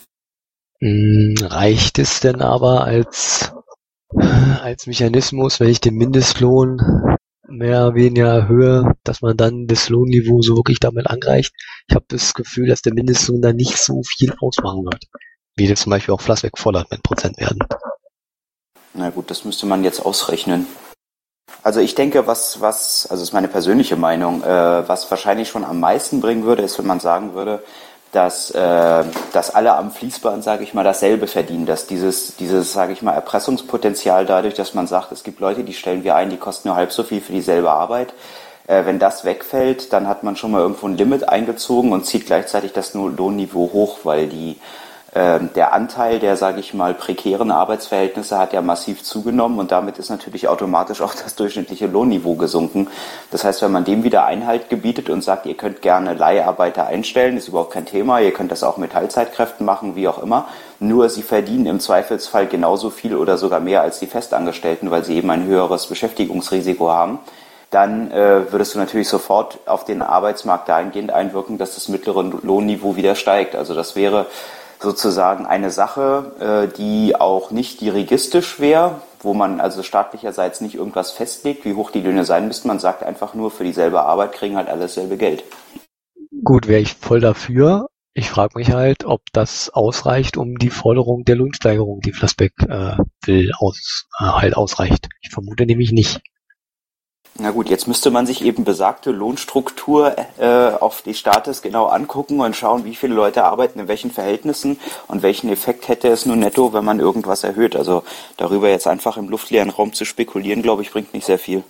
Speaker 9: Reicht es denn aber als Mechanismus, wenn ich den Mindestlohn mehr oder weniger erhöhe, dass man dann das Lohnniveau so wirklich damit angleicht? Ich habe das Gefühl, dass der Mindestlohn da nicht so viel ausmachen wird, wie das zum Beispiel auch Flassbeck fordert mit Prozent werden.
Speaker 11: Na gut, das müsste man jetzt ausrechnen. Also ich denke, also ist meine persönliche Meinung, was wahrscheinlich schon am meisten bringen würde, ist, wenn man sagen würde, dass alle am Fließband, sage ich mal, dasselbe verdienen, dass dieses, sage ich mal, Erpressungspotenzial dadurch, dass man sagt, es gibt Leute, die stellen wir ein, die kosten nur halb so viel für dieselbe Arbeit. Wenn das wegfällt, dann hat man schon mal irgendwo ein Limit eingezogen und zieht gleichzeitig das Lohnniveau hoch, weil der Anteil der, sage ich mal, prekären Arbeitsverhältnisse hat ja massiv zugenommen und damit ist natürlich automatisch auch das durchschnittliche Lohnniveau gesunken. Das heißt, wenn man dem wieder Einhalt gebietet und sagt, ihr könnt gerne Leiharbeiter einstellen, ist überhaupt kein Thema, ihr könnt das auch mit Teilzeitkräften machen, wie auch immer, nur sie verdienen im Zweifelsfall genauso viel oder sogar mehr als die Festangestellten, weil sie eben ein höheres Beschäftigungsrisiko haben, dann würdest du natürlich sofort auf den Arbeitsmarkt dahingehend einwirken, dass das mittlere Lohnniveau wieder steigt. Also das wäre sozusagen eine Sache, die auch nicht dirigistisch wäre, wo man also staatlicherseits nicht irgendwas festlegt, wie hoch die Löhne sein müssten. Man sagt einfach nur, für dieselbe Arbeit kriegen halt alle dasselbe Geld.
Speaker 9: Gut, wäre ich voll dafür. Ich frage mich halt, ob das ausreicht, um die Forderung der Lohnsteigerung, die Flassbeck will, ausreicht. Ich vermute nämlich nicht.
Speaker 11: Na gut, jetzt müsste man sich eben besagte Lohnstruktur auf die Staates genau angucken und schauen, wie viele Leute arbeiten in welchen Verhältnissen und welchen Effekt hätte es nun netto, wenn man irgendwas erhöht. Also darüber jetzt einfach im luftleeren Raum zu spekulieren, glaube ich, bringt nicht sehr viel.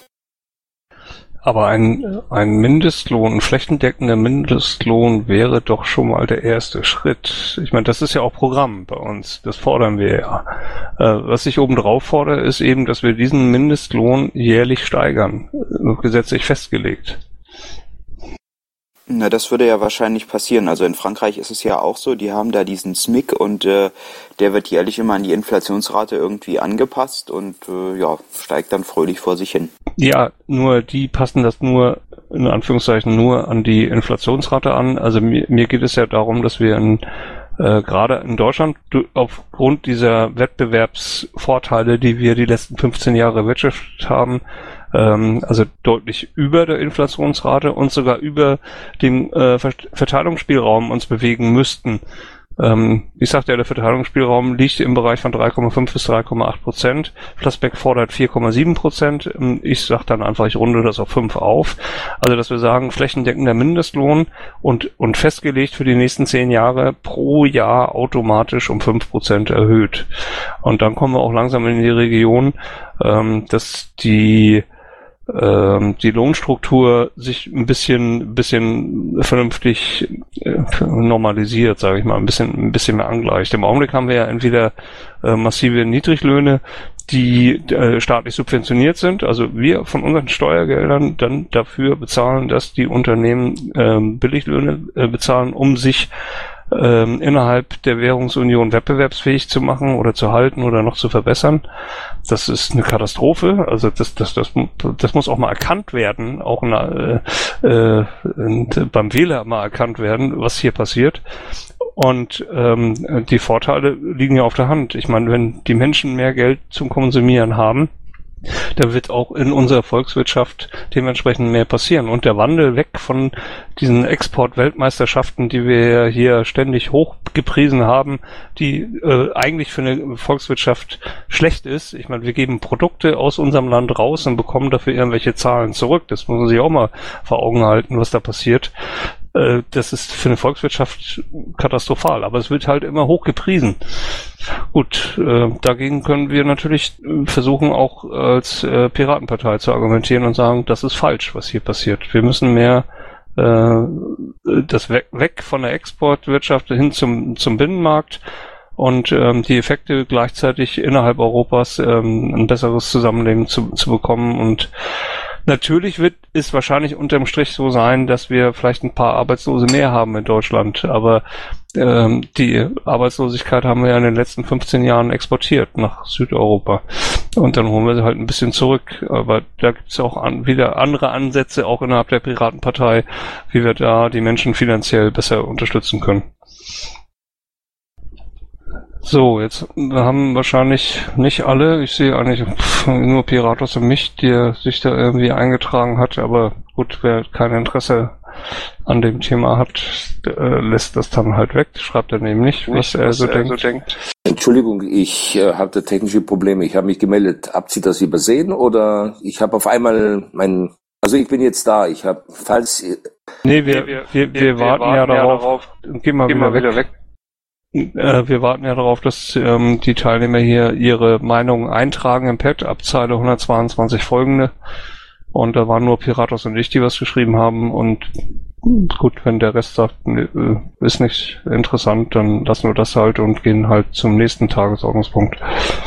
Speaker 2: Aber ein Mindestlohn, ein flächendeckender Mindestlohn wäre doch schon mal der erste Schritt. Ich meine, das ist ja auch Programm bei uns. Das fordern wir ja. Was ich obendrauf fordere, ist eben, dass wir diesen Mindestlohn jährlich steigern. Gesetzlich festgelegt.
Speaker 11: Na, das würde ja wahrscheinlich passieren. Also in Frankreich ist es ja auch so, die haben da diesen SMIC und der wird jährlich immer an die Inflationsrate irgendwie angepasst und steigt dann fröhlich vor sich hin.
Speaker 2: Ja, nur die passen das nur, in Anführungszeichen, nur an die Inflationsrate an. Also mir geht es ja darum, dass wir gerade in Deutschland aufgrund dieser Wettbewerbsvorteile, die wir die letzten 15 Jahre erwirtschaftet haben, also deutlich über der Inflationsrate und sogar über dem Verteilungsspielraum uns bewegen müssten. Ich sagte ja, der Verteilungsspielraum liegt im Bereich von 3,5 bis 3,8%. Flassbeck fordert 4,7%. Ich sage dann einfach, ich runde das auf 5 auf. Also, dass wir sagen, flächendeckender Mindestlohn und festgelegt für die nächsten 10 Jahre pro Jahr automatisch um 5% erhöht. Und dann kommen wir auch langsam in die Region, dass die Lohnstruktur sich ein bisschen vernünftig normalisiert, sage ich mal, ein bisschen mehr angleicht. Im Augenblick haben wir ja entweder massive Niedriglöhne, die staatlich subventioniert sind, also wir von unseren Steuergeldern dann dafür bezahlen, dass die Unternehmen Billiglöhne bezahlen, um sich innerhalb der Währungsunion wettbewerbsfähig zu machen oder zu halten oder noch zu verbessern. Das ist eine Katastrophe. Also das muss auch mal erkannt werden, auch beim Wähler mal erkannt werden, was hier passiert. Und die Vorteile liegen ja auf der Hand. Ich meine, wenn die Menschen mehr Geld zum Konsumieren haben, da wird auch in unserer Volkswirtschaft dementsprechend mehr passieren. Und der Wandel weg von diesen Export-Weltmeisterschaften, die wir ja hier ständig hochgepriesen haben, die eigentlich für eine Volkswirtschaft schlecht ist. Ich meine, wir geben Produkte aus unserem Land raus und bekommen dafür irgendwelche Zahlen zurück. Das muss man sich auch mal vor Augen halten, was da passiert. Das ist für eine Volkswirtschaft katastrophal, aber es wird halt immer hoch gepriesen. Gut, dagegen können wir natürlich versuchen, auch als Piratenpartei zu argumentieren und sagen, das ist falsch, was hier passiert. Wir müssen mehr das weg von der Exportwirtschaft hin zum Binnenmarkt und die Effekte gleichzeitig innerhalb Europas ein besseres Zusammenleben zu bekommen. Und natürlich wird es wahrscheinlich unterm Strich so sein, dass wir vielleicht ein paar Arbeitslose mehr haben in Deutschland, aber die Arbeitslosigkeit haben wir ja in den letzten 15 Jahren exportiert nach Südeuropa und dann holen wir sie halt ein bisschen zurück. Aber da gibt es auch wieder andere Ansätze, auch innerhalb der Piratenpartei, wie wir da die Menschen finanziell besser unterstützen können. So, jetzt haben wahrscheinlich nicht alle, ich sehe eigentlich nur Piratos und mich, der sich da irgendwie eingetragen hat, aber gut, wer kein Interesse an dem Thema hat, lässt das dann halt weg, schreibt er nämlich, was er so denkt.
Speaker 10: Entschuldigung, ich hatte technische Probleme, ich habe mich gemeldet. Habt ihr das übersehen oder ich habe auf einmal also ich bin jetzt da, ich habe, falls...
Speaker 2: Nee, wir warten ja darauf, geh mal wieder weg. Wir warten ja darauf, dass die Teilnehmer hier ihre Meinung eintragen im Pad ab Zeile 122 folgende. Und da waren nur Piratos und ich, die was geschrieben haben. Und gut, wenn der Rest sagt, ist nicht interessant, dann lassen wir das halt und gehen halt zum nächsten Tagesordnungspunkt.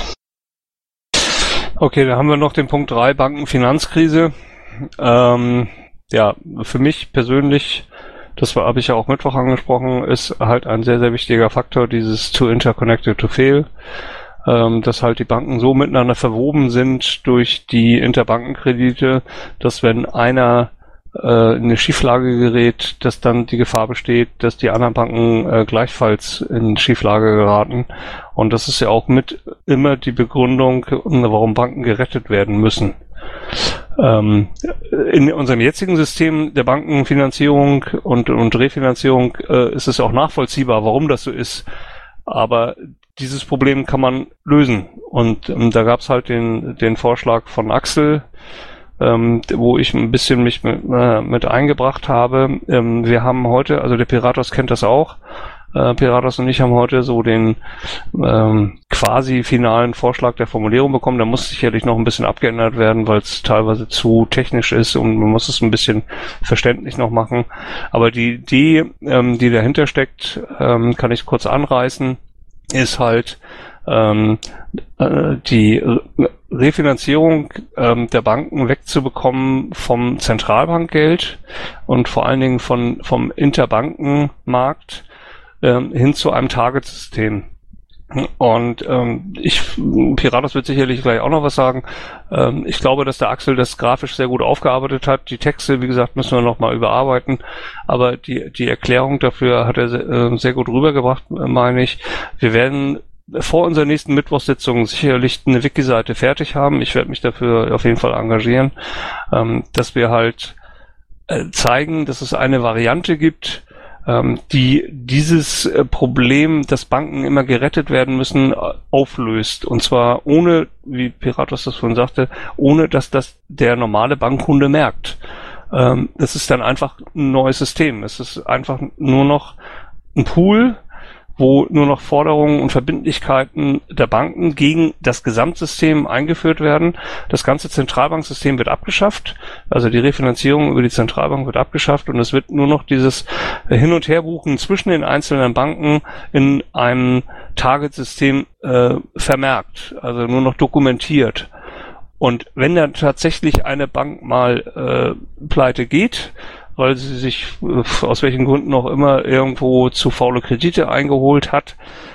Speaker 2: Okay, da haben wir noch den Punkt 3, Bankenfinanzkrise. Ja, für mich persönlich, das habe ich ja auch Mittwoch angesprochen, ist halt ein sehr, sehr wichtiger Faktor, dieses too interconnected to fail, dass halt die Banken so miteinander verwoben sind durch die Interbankenkredite, dass wenn einer in eine Schieflage gerät, dass dann die Gefahr besteht, dass die anderen Banken gleichfalls in Schieflage geraten. Und das ist ja auch mit immer die Begründung, warum Banken gerettet werden müssen. In unserem jetzigen System der Bankenfinanzierung und Refinanzierung ist es auch nachvollziehbar, warum das so ist. Aber dieses Problem kann man lösen. Und da gab es halt den Vorschlag von Axel, wo ich ein bisschen mich mit eingebracht habe. Wir haben heute, also der Piratos kennt das auch, Piratos und ich haben heute so den quasi finalen Vorschlag der Formulierung bekommen. Da muss sicherlich noch ein bisschen abgeändert werden, weil es teilweise zu technisch ist und man muss es ein bisschen verständlich noch machen. Aber die Idee, die dahinter steckt, kann ich kurz anreißen, ist halt die Refinanzierung der Banken wegzubekommen vom Zentralbankgeld und vor allen Dingen vom Interbankenmarkt hin zu einem Target-System. Und Piratos wird sicherlich gleich auch noch was sagen. Ich glaube, dass der Axel das grafisch sehr gut aufgearbeitet hat. Die Texte, wie gesagt, müssen wir noch mal überarbeiten. Aber die Erklärung dafür hat er sehr gut rübergebracht, meine ich. Wir werden vor unserer nächsten Mittwochssitzung sicherlich eine Wiki-Seite fertig haben. Ich werde mich dafür auf jeden Fall engagieren, dass wir halt zeigen, dass es eine Variante gibt, die dieses Problem, dass Banken immer gerettet werden müssen, auflöst. Und zwar ohne, wie Piratos das vorhin sagte, ohne dass das der normale Bankkunde merkt. Das ist dann einfach ein neues System. Es ist einfach nur noch ein Pool, wo nur noch Forderungen und Verbindlichkeiten der Banken gegen das Gesamtsystem eingeführt werden. Das ganze Zentralbanksystem wird abgeschafft, also die Refinanzierung über die Zentralbank wird abgeschafft und es wird nur noch dieses Hin- und Herbuchen zwischen den einzelnen Banken in einem Target-System vermerkt, also nur noch dokumentiert. Und wenn dann tatsächlich eine Bank mal pleite geht, weil sie sich aus welchen Gründen auch immer irgendwo zu faule Kredite eingeholt hat,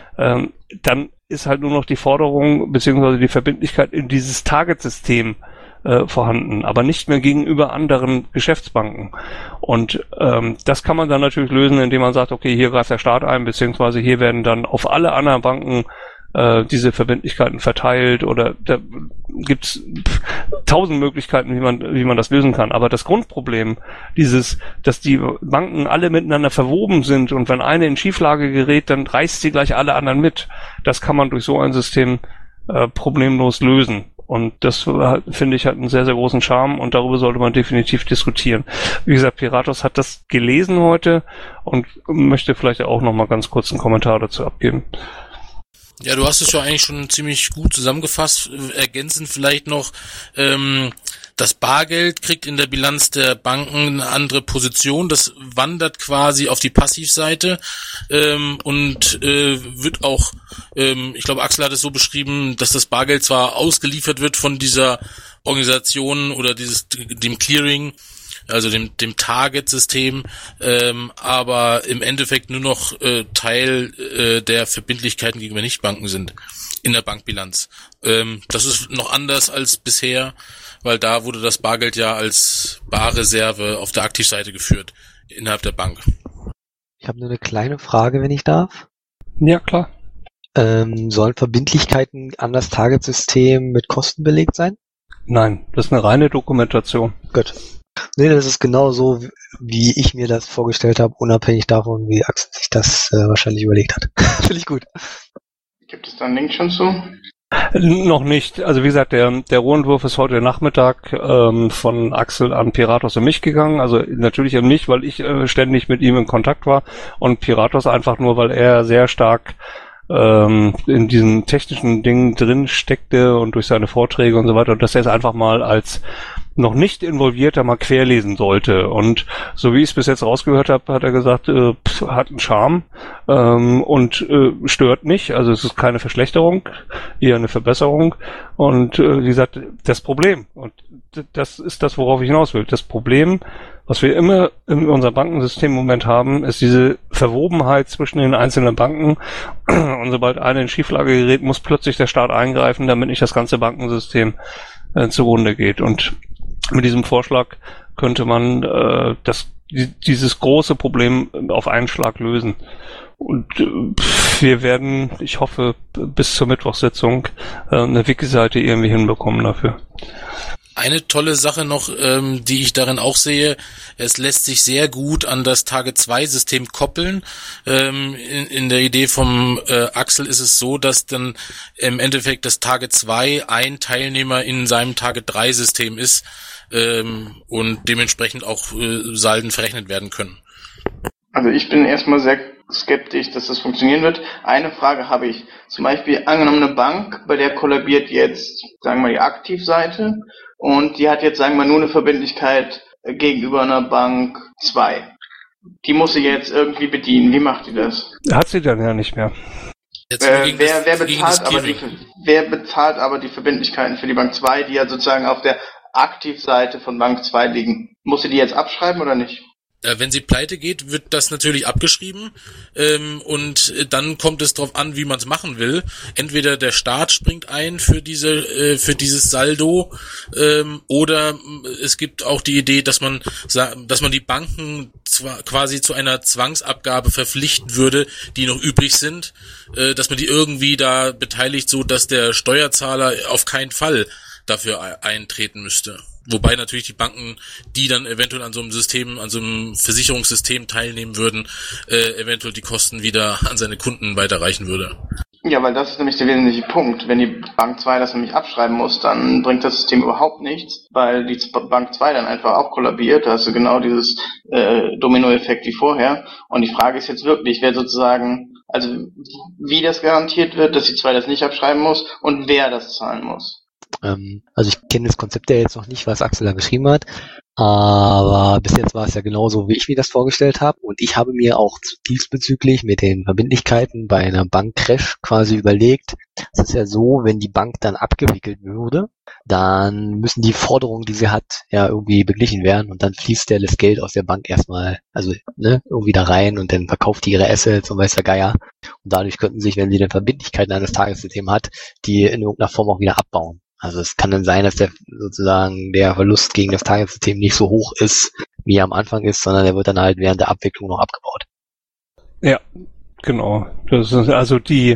Speaker 2: dann ist halt nur noch die Forderung bzw. die Verbindlichkeit in dieses Target-System vorhanden, aber nicht mehr gegenüber anderen Geschäftsbanken. Und das kann man dann natürlich lösen, indem man sagt, okay, hier greift der Staat ein, beziehungsweise hier werden dann auf alle anderen Banken diese Verbindlichkeiten verteilt oder da gibt's 1000 Möglichkeiten, wie man das lösen kann. Aber das Grundproblem, dass die Banken alle miteinander verwoben sind und wenn eine in Schieflage gerät, dann reißt sie gleich alle anderen mit. Das kann man durch so ein System problemlos lösen. Und das, finde ich, hat einen sehr, sehr großen Charme und darüber sollte man definitiv diskutieren. Wie gesagt, Piratos hat das gelesen heute und möchte vielleicht auch noch mal ganz kurz einen Kommentar dazu abgeben.
Speaker 4: Ja, du hast es ja eigentlich schon ziemlich gut zusammengefasst. Ergänzend vielleicht noch, das Bargeld kriegt in der Bilanz der Banken eine andere Position. Das wandert quasi auf die Passivseite und wird auch, ich glaube, Axel hat es so beschrieben, dass das Bargeld zwar ausgeliefert wird von dieser Organisation oder dem Clearing, also dem Target-System, aber im Endeffekt nur noch Teil der Verbindlichkeiten gegenüber Nichtbanken sind in der Bankbilanz. Das ist noch anders als bisher, weil da wurde das Bargeld ja als Barreserve auf der Aktivseite geführt innerhalb der Bank.
Speaker 9: Ich habe nur eine kleine Frage, wenn ich darf.
Speaker 2: Ja, klar.
Speaker 9: Sollen Verbindlichkeiten an das Target-System mit Kosten belegt sein?
Speaker 2: Nein, das ist eine reine Dokumentation.
Speaker 9: Gut. Nee, das ist genau so, wie ich mir das vorgestellt habe, unabhängig davon, wie Axel sich das wahrscheinlich überlegt hat. Finde ich gut.
Speaker 14: Gibt es da einen Link schon zu?
Speaker 2: Noch nicht. Also wie gesagt, der Rohentwurf ist heute Nachmittag von Axel an Piratos und mich gegangen. Also natürlich an mich, weil ich ständig mit ihm in Kontakt war und Piratos einfach nur, weil er sehr stark in diesen technischen Dingen drin steckte und durch seine Vorträge und so weiter, und dass er es einfach mal als noch nicht involvierter mal querlesen sollte. Und so wie ich es bis jetzt rausgehört habe, hat er gesagt, hat einen Charme und stört nicht. Also es ist keine Verschlechterung, eher eine Verbesserung. Und wie gesagt, das Problem, und das ist das, worauf ich hinaus will, das Problem, was wir immer in unserem Bankensystem im Moment haben, ist diese Verwobenheit zwischen den einzelnen Banken. Und sobald eine in Schieflage gerät, muss plötzlich der Staat eingreifen, damit nicht das ganze Bankensystem zugrunde geht. Und mit diesem Vorschlag könnte man dieses große Problem auf einen Schlag lösen. Und wir werden, ich hoffe, bis zur Mittwochssitzung eine Wiki-Seite irgendwie hinbekommen dafür.
Speaker 4: Eine tolle Sache noch, die ich darin auch sehe, es lässt sich sehr gut an das Target-2-System koppeln. In der Idee vom Axel ist es so, dass dann im Endeffekt das Target-2 ein Teilnehmer in seinem Target-3-System ist und dementsprechend auch Salden verrechnet werden können.
Speaker 14: Also ich bin erstmal sehr skeptisch, dass das funktionieren wird. Eine Frage habe ich. Zum Beispiel angenommen eine Bank, bei der kollabiert jetzt, sagen wir mal, die Aktivseite und die hat jetzt, sagen wir mal, nur eine Verbindlichkeit gegenüber einer Bank 2. Die muss sie jetzt irgendwie bedienen. Wie macht die das?
Speaker 2: Hat sie dann ja nicht mehr.
Speaker 14: Wer bezahlt aber die Verbindlichkeiten für die Bank 2, die ja sozusagen auf der Aktivseite von Bank 2 liegen? Muss sie die jetzt abschreiben oder nicht?
Speaker 16: Wenn sie pleite geht, wird das natürlich abgeschrieben und dann kommt es darauf an, wie man es machen will. Entweder der Staat springt ein für dieses Saldo oder es gibt auch die Idee, dass man die Banken zwar quasi zu einer Zwangsabgabe verpflichten würde, die noch übrig sind, dass man die irgendwie da beteiligt, so dass der Steuerzahler auf keinen Fall dafür eintreten müsste. Wobei natürlich die Banken, die dann eventuell an so einem System, an so einem Versicherungssystem teilnehmen würden, eventuell die Kosten wieder an seine Kunden weiterreichen würde.
Speaker 14: Ja, weil das ist nämlich der wesentliche Punkt. Wenn die Bank 2 das nämlich abschreiben muss, dann bringt das System überhaupt nichts, weil die Bank 2 dann einfach auch kollabiert. Da hast du genau dieses Dominoeffekt wie vorher. Und die Frage ist jetzt wirklich, wer sozusagen, also wie das garantiert wird, dass die 2 das nicht abschreiben muss und wer das zahlen muss.
Speaker 9: Also ich kenne das Konzept ja jetzt noch nicht, was Axel da geschrieben hat, aber bis jetzt war es ja genauso, wie ich mir das vorgestellt habe, und ich habe mir auch diesbezüglich mit den Verbindlichkeiten bei einer Bankcrash quasi überlegt, es ist ja so, wenn die Bank dann abgewickelt würde, dann müssen die Forderungen, die sie hat, ja irgendwie beglichen werden und dann fließt ja das Geld aus der Bank erstmal, also irgendwie da rein und dann verkauft die ihre Assets und weiß der Geier, und dadurch könnten sich, wenn sie dann Verbindlichkeiten eines Tagessystems hat, die in irgendeiner Form auch wieder abbauen. Also es kann dann sein, dass der Verlust gegen das Targetsystem nicht so hoch ist, wie er am Anfang ist, sondern er wird dann halt während der Abwicklung noch abgebaut.
Speaker 2: Ja, genau. Das ist also die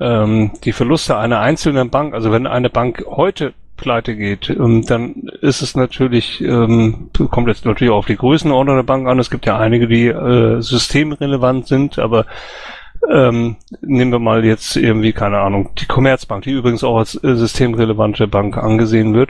Speaker 2: Verluste einer einzelnen Bank, also wenn eine Bank heute pleite geht, dann ist es natürlich, kommt jetzt natürlich auch auf die Größenordnung der Bank an. Es gibt ja einige, die systemrelevant sind, aber nehmen wir mal jetzt irgendwie, keine Ahnung, die Commerzbank, die übrigens auch als systemrelevante Bank angesehen wird.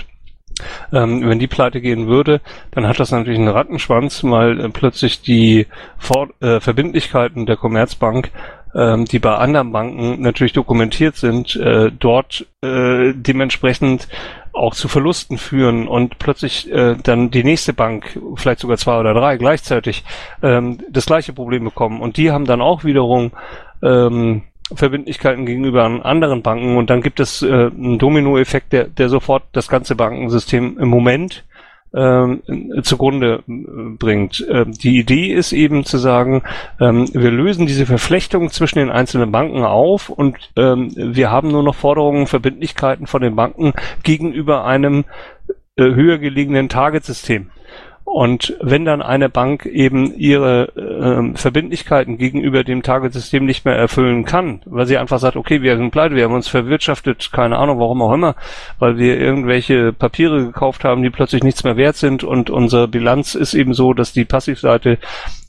Speaker 2: Wenn die pleite gehen würde, dann hat das natürlich einen Rattenschwanz, weil plötzlich die Verbindlichkeiten der Commerzbank, die bei anderen Banken natürlich dokumentiert sind, dort dementsprechend auch zu Verlusten führen und plötzlich dann die nächste Bank, vielleicht sogar 2 oder 3 gleichzeitig, das gleiche Problem bekommen. Und die haben dann auch wiederum Verbindlichkeiten gegenüber anderen Banken, und dann gibt es einen Dominoeffekt, der sofort das ganze Bankensystem im Moment zugrunde bringt. Die Idee ist eben zu sagen, wir lösen diese Verflechtung zwischen den einzelnen Banken auf und wir haben nur noch Forderungen, Verbindlichkeiten von den Banken gegenüber einem höher gelegenen Targetsystem. Und wenn dann eine Bank eben ihre Verbindlichkeiten gegenüber dem Targetsystem nicht mehr erfüllen kann, weil sie einfach sagt, okay, wir sind pleite, wir haben uns verwirtschaftet, keine Ahnung, warum auch immer, weil wir irgendwelche Papiere gekauft haben, die plötzlich nichts mehr wert sind, und unsere Bilanz ist eben so, dass die Passivseite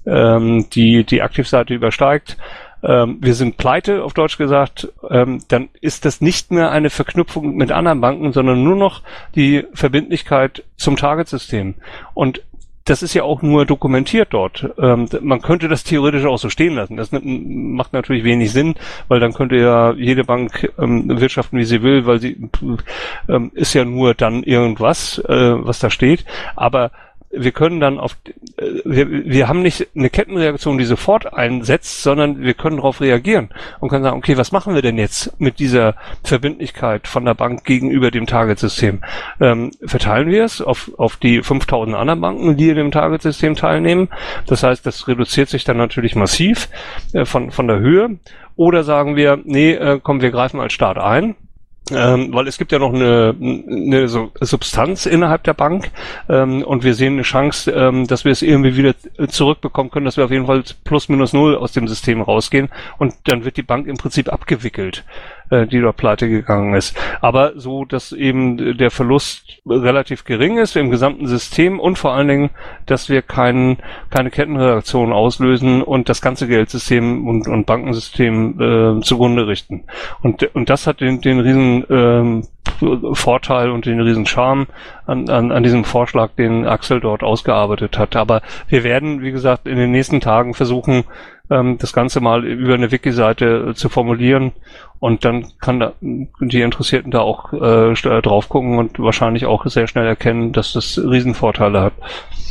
Speaker 2: die Aktivseite übersteigt. Wir sind pleite, auf Deutsch gesagt, dann ist das nicht mehr eine Verknüpfung mit anderen Banken, sondern nur noch die Verbindlichkeit zum Targetsystem. Und das ist ja auch nur dokumentiert dort. Man könnte das theoretisch auch so stehen lassen. Das macht natürlich wenig Sinn, weil dann könnte ja jede Bank wirtschaften, wie sie will, weil sie ist ja nur dann irgendwas, was da steht. Aber wir können dann wir haben nicht eine Kettenreaktion, die sofort einsetzt, sondern wir können darauf reagieren und können sagen, okay, was machen wir denn jetzt mit dieser Verbindlichkeit von der Bank gegenüber dem Targetsystem? Verteilen wir es auf die 5000 anderen Banken, die in dem Targetsystem teilnehmen? Das heißt, das reduziert sich dann natürlich massiv von der Höhe. Oder sagen wir, nee, komm, wir greifen als Staat ein. Weil es gibt ja noch eine Substanz innerhalb der Bank, und wir sehen eine Chance, dass wir es irgendwie wieder zurückbekommen können, dass wir auf jeden Fall plus minus null aus dem System rausgehen, und dann wird die Bank im Prinzip abgewickelt, die dort pleite gegangen ist. Aber so, dass eben der Verlust relativ gering ist im gesamten System und vor allen Dingen, dass wir keine Kettenreaktion auslösen und das ganze Geldsystem und Bankensystem zugrunde richten. Und das hat den riesen Vorteil und den riesen Charme an diesem Vorschlag, den Axel dort ausgearbeitet hat. Aber wir werden, wie gesagt, in den nächsten Tagen versuchen, das Ganze mal über eine Wiki-Seite zu formulieren, und dann kann die Interessierten da auch drauf gucken und wahrscheinlich auch sehr schnell erkennen, dass das Riesenvorteile hat.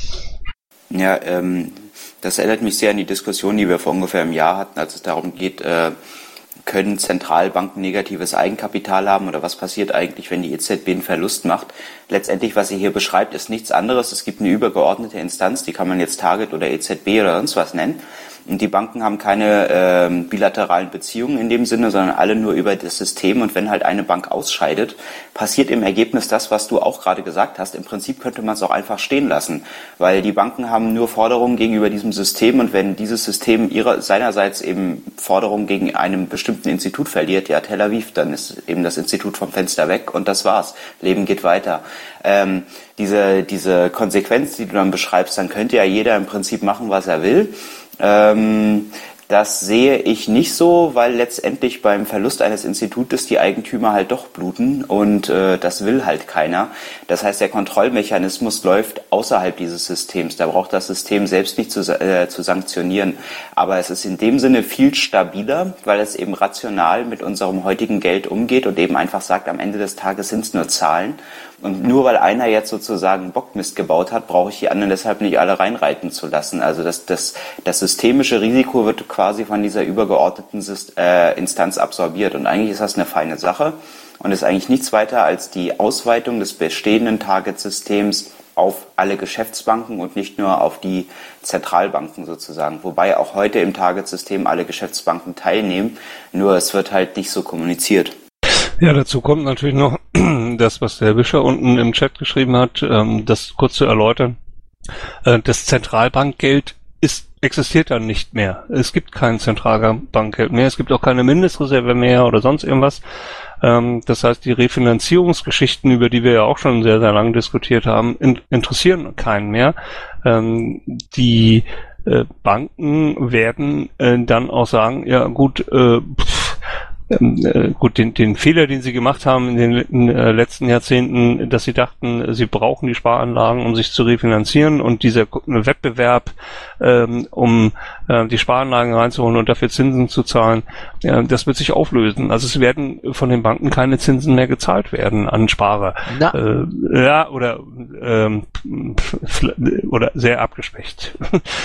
Speaker 11: Ja, das erinnert mich sehr an die Diskussion, die wir vor ungefähr einem Jahr hatten, als es darum geht, können Zentralbanken negatives Eigenkapital haben oder was passiert eigentlich, wenn die EZB einen Verlust macht. Letztendlich, was sie hier beschreibt, ist nichts anderes. Es gibt eine übergeordnete Instanz, die kann man jetzt Target oder EZB oder sonst was nennen. Und die Banken haben keine bilateralen Beziehungen in dem Sinne, sondern alle nur über das System. Und wenn halt eine Bank ausscheidet, passiert im Ergebnis das, was du auch gerade gesagt hast. Im Prinzip könnte man es auch einfach stehen lassen, weil die Banken haben nur Forderungen gegenüber diesem System. Und wenn dieses System seinerseits eben Forderungen gegen einem bestimmten Institut verliert, ja Tel Aviv, dann ist eben das Institut vom Fenster weg und das war's. Leben geht weiter. Diese Konsequenz, die du dann beschreibst, dann könnte ja jeder im Prinzip machen, was er will. Das sehe ich nicht so, weil letztendlich beim Verlust eines Institutes die Eigentümer halt doch bluten und das will halt keiner. Das heißt, der Kontrollmechanismus läuft außerhalb dieses Systems. Da braucht das System selbst nicht zu sanktionieren. Aber es ist in dem Sinne viel stabiler, weil es eben rational mit unserem heutigen Geld umgeht und eben einfach sagt, am Ende des Tages sind es nur Zahlen. Und nur weil einer jetzt sozusagen Bockmist gebaut hat, brauche ich die anderen deshalb nicht alle reinreiten zu lassen. Also das systemische Risiko wird quasi von dieser übergeordneten Instanz absorbiert. Und eigentlich ist das eine feine Sache und ist eigentlich nichts weiter als die Ausweitung des bestehenden Target-Systems auf alle Geschäftsbanken und nicht nur auf die Zentralbanken sozusagen. Wobei auch heute im Target-System alle Geschäftsbanken teilnehmen, nur es wird halt nicht so kommuniziert.
Speaker 2: Ja, dazu kommt natürlich noch das, was der Wischer unten im Chat geschrieben hat, das kurz zu erläutern. Das Zentralbankgeld existiert dann nicht mehr. Es gibt kein Zentralbankgeld mehr, es gibt auch keine Mindestreserve mehr oder sonst irgendwas. Das heißt, die Refinanzierungsgeschichten, über die wir ja auch schon sehr, sehr lange diskutiert haben, interessieren keinen mehr. Die Banken werden dann auch sagen, ja gut, den Fehler, den sie gemacht haben in den letzten Jahrzehnten, dass sie dachten, sie brauchen die Sparanlagen, um sich zu refinanzieren und dieser Wettbewerb, um die Sparanlagen reinzuholen und dafür Zinsen zu zahlen, das wird sich auflösen. Also es werden von den Banken keine Zinsen mehr gezahlt werden an Sparer. Oder sehr abgeschwächt.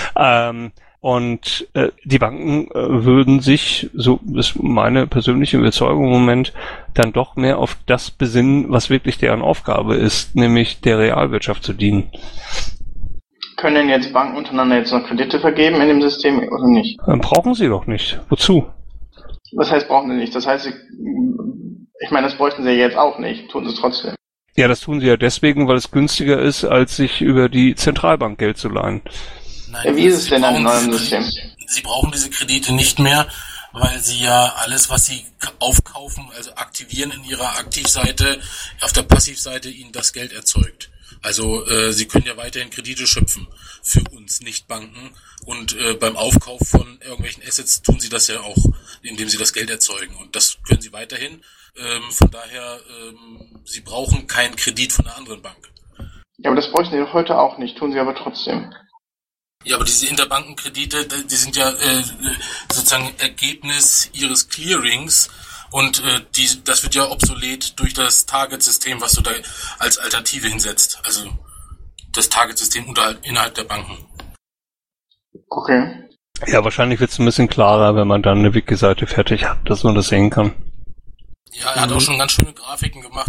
Speaker 2: Und die Banken würden sich, so ist meine persönliche Überzeugung im Moment, dann doch mehr auf das besinnen, was wirklich deren Aufgabe ist, nämlich der Realwirtschaft zu dienen.
Speaker 14: Können denn jetzt Banken untereinander jetzt noch Kredite vergeben in dem System oder nicht?
Speaker 2: Brauchen sie doch nicht. Wozu?
Speaker 14: Was heißt brauchen sie nicht? Das heißt, ich meine, das bräuchten sie ja jetzt auch nicht. Tun sie es trotzdem.
Speaker 2: Ja, das tun sie ja deswegen, weil es günstiger ist, als sich über die Zentralbank Geld zu leihen.
Speaker 14: Nein, wie ist es denn im neuen System?
Speaker 16: Sie brauchen diese Kredite nicht mehr, weil sie ja alles, was sie aufkaufen, also aktivieren in ihrer Aktivseite, auf der Passivseite ihnen das Geld erzeugt. Also sie können ja weiterhin Kredite schöpfen für uns Nichtbanken und beim Aufkauf von irgendwelchen Assets tun sie das ja auch, indem sie das Geld erzeugen und das können sie weiterhin. Von daher, sie brauchen keinen Kredit von einer anderen Bank.
Speaker 14: Ja, aber das bräuchten sie doch heute auch nicht, tun sie aber trotzdem.
Speaker 16: Ja, aber diese Interbankenkredite, die sind ja sozusagen Ergebnis ihres Clearings und das wird ja obsolet durch das Target-System, was du da als Alternative hinsetzt. Also das Target-System innerhalb der Banken.
Speaker 14: Okay.
Speaker 2: Ja, wahrscheinlich wird es ein bisschen klarer, wenn man dann eine Wiki-Seite fertig hat, dass man das sehen kann.
Speaker 16: Ja, er hat auch schon ganz schöne Grafiken gemacht.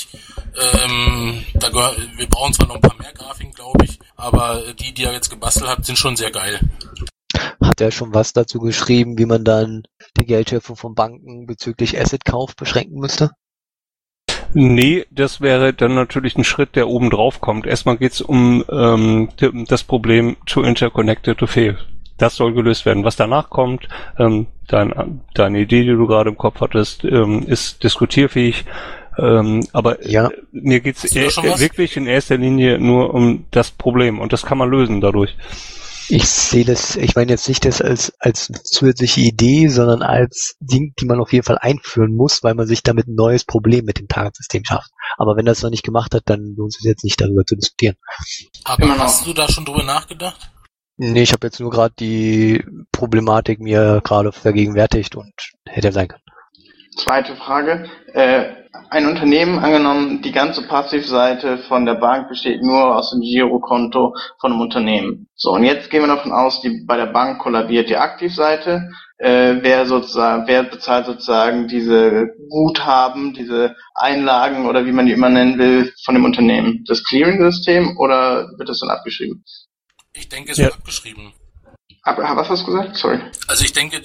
Speaker 16: Wir brauchen zwar noch ein paar mehr Grafiken, glaube ich, aber die er jetzt gebastelt hat, sind schon sehr geil.
Speaker 9: Hat er schon was dazu geschrieben, wie man dann die Geldschöpfung von Banken bezüglich Assetkauf beschränken müsste?
Speaker 2: Nee, das wäre dann natürlich ein Schritt, der oben drauf kommt. Erstmal geht's um das Problem too interconnected to fail. Das soll gelöst werden. Was danach kommt, deine Idee, die du gerade im Kopf hattest, ist diskutierfähig. Aber ja. Mir geht's wirklich in erster Linie nur um das Problem und das kann man lösen dadurch.
Speaker 9: Ich sehe das, ich meine jetzt nicht das als zusätzliche Idee, sondern als Ding, die man auf jeden Fall einführen muss, weil man sich damit ein neues Problem mit dem Target-System schafft. Aber wenn das noch nicht gemacht hat, dann lohnt es jetzt nicht darüber zu diskutieren.
Speaker 16: Aber hast du da schon drüber nachgedacht?
Speaker 9: Nee, ich habe jetzt nur gerade die Problematik mir gerade vergegenwärtigt und hätte sein können.
Speaker 14: Zweite Frage. Ein Unternehmen, angenommen, die ganze Passivseite von der Bank besteht nur aus dem Girokonto von einem Unternehmen. So, und jetzt gehen wir davon aus, bei der Bank kollabiert die Aktivseite. Wer bezahlt sozusagen diese Guthaben, diese Einlagen oder wie man die immer nennen will, von dem Unternehmen? Das Clearing-System oder wird das dann abgeschrieben?
Speaker 16: Ich denke, es wird abgeschrieben.
Speaker 14: Was hast du gesagt? Sorry.
Speaker 16: Also ich denke,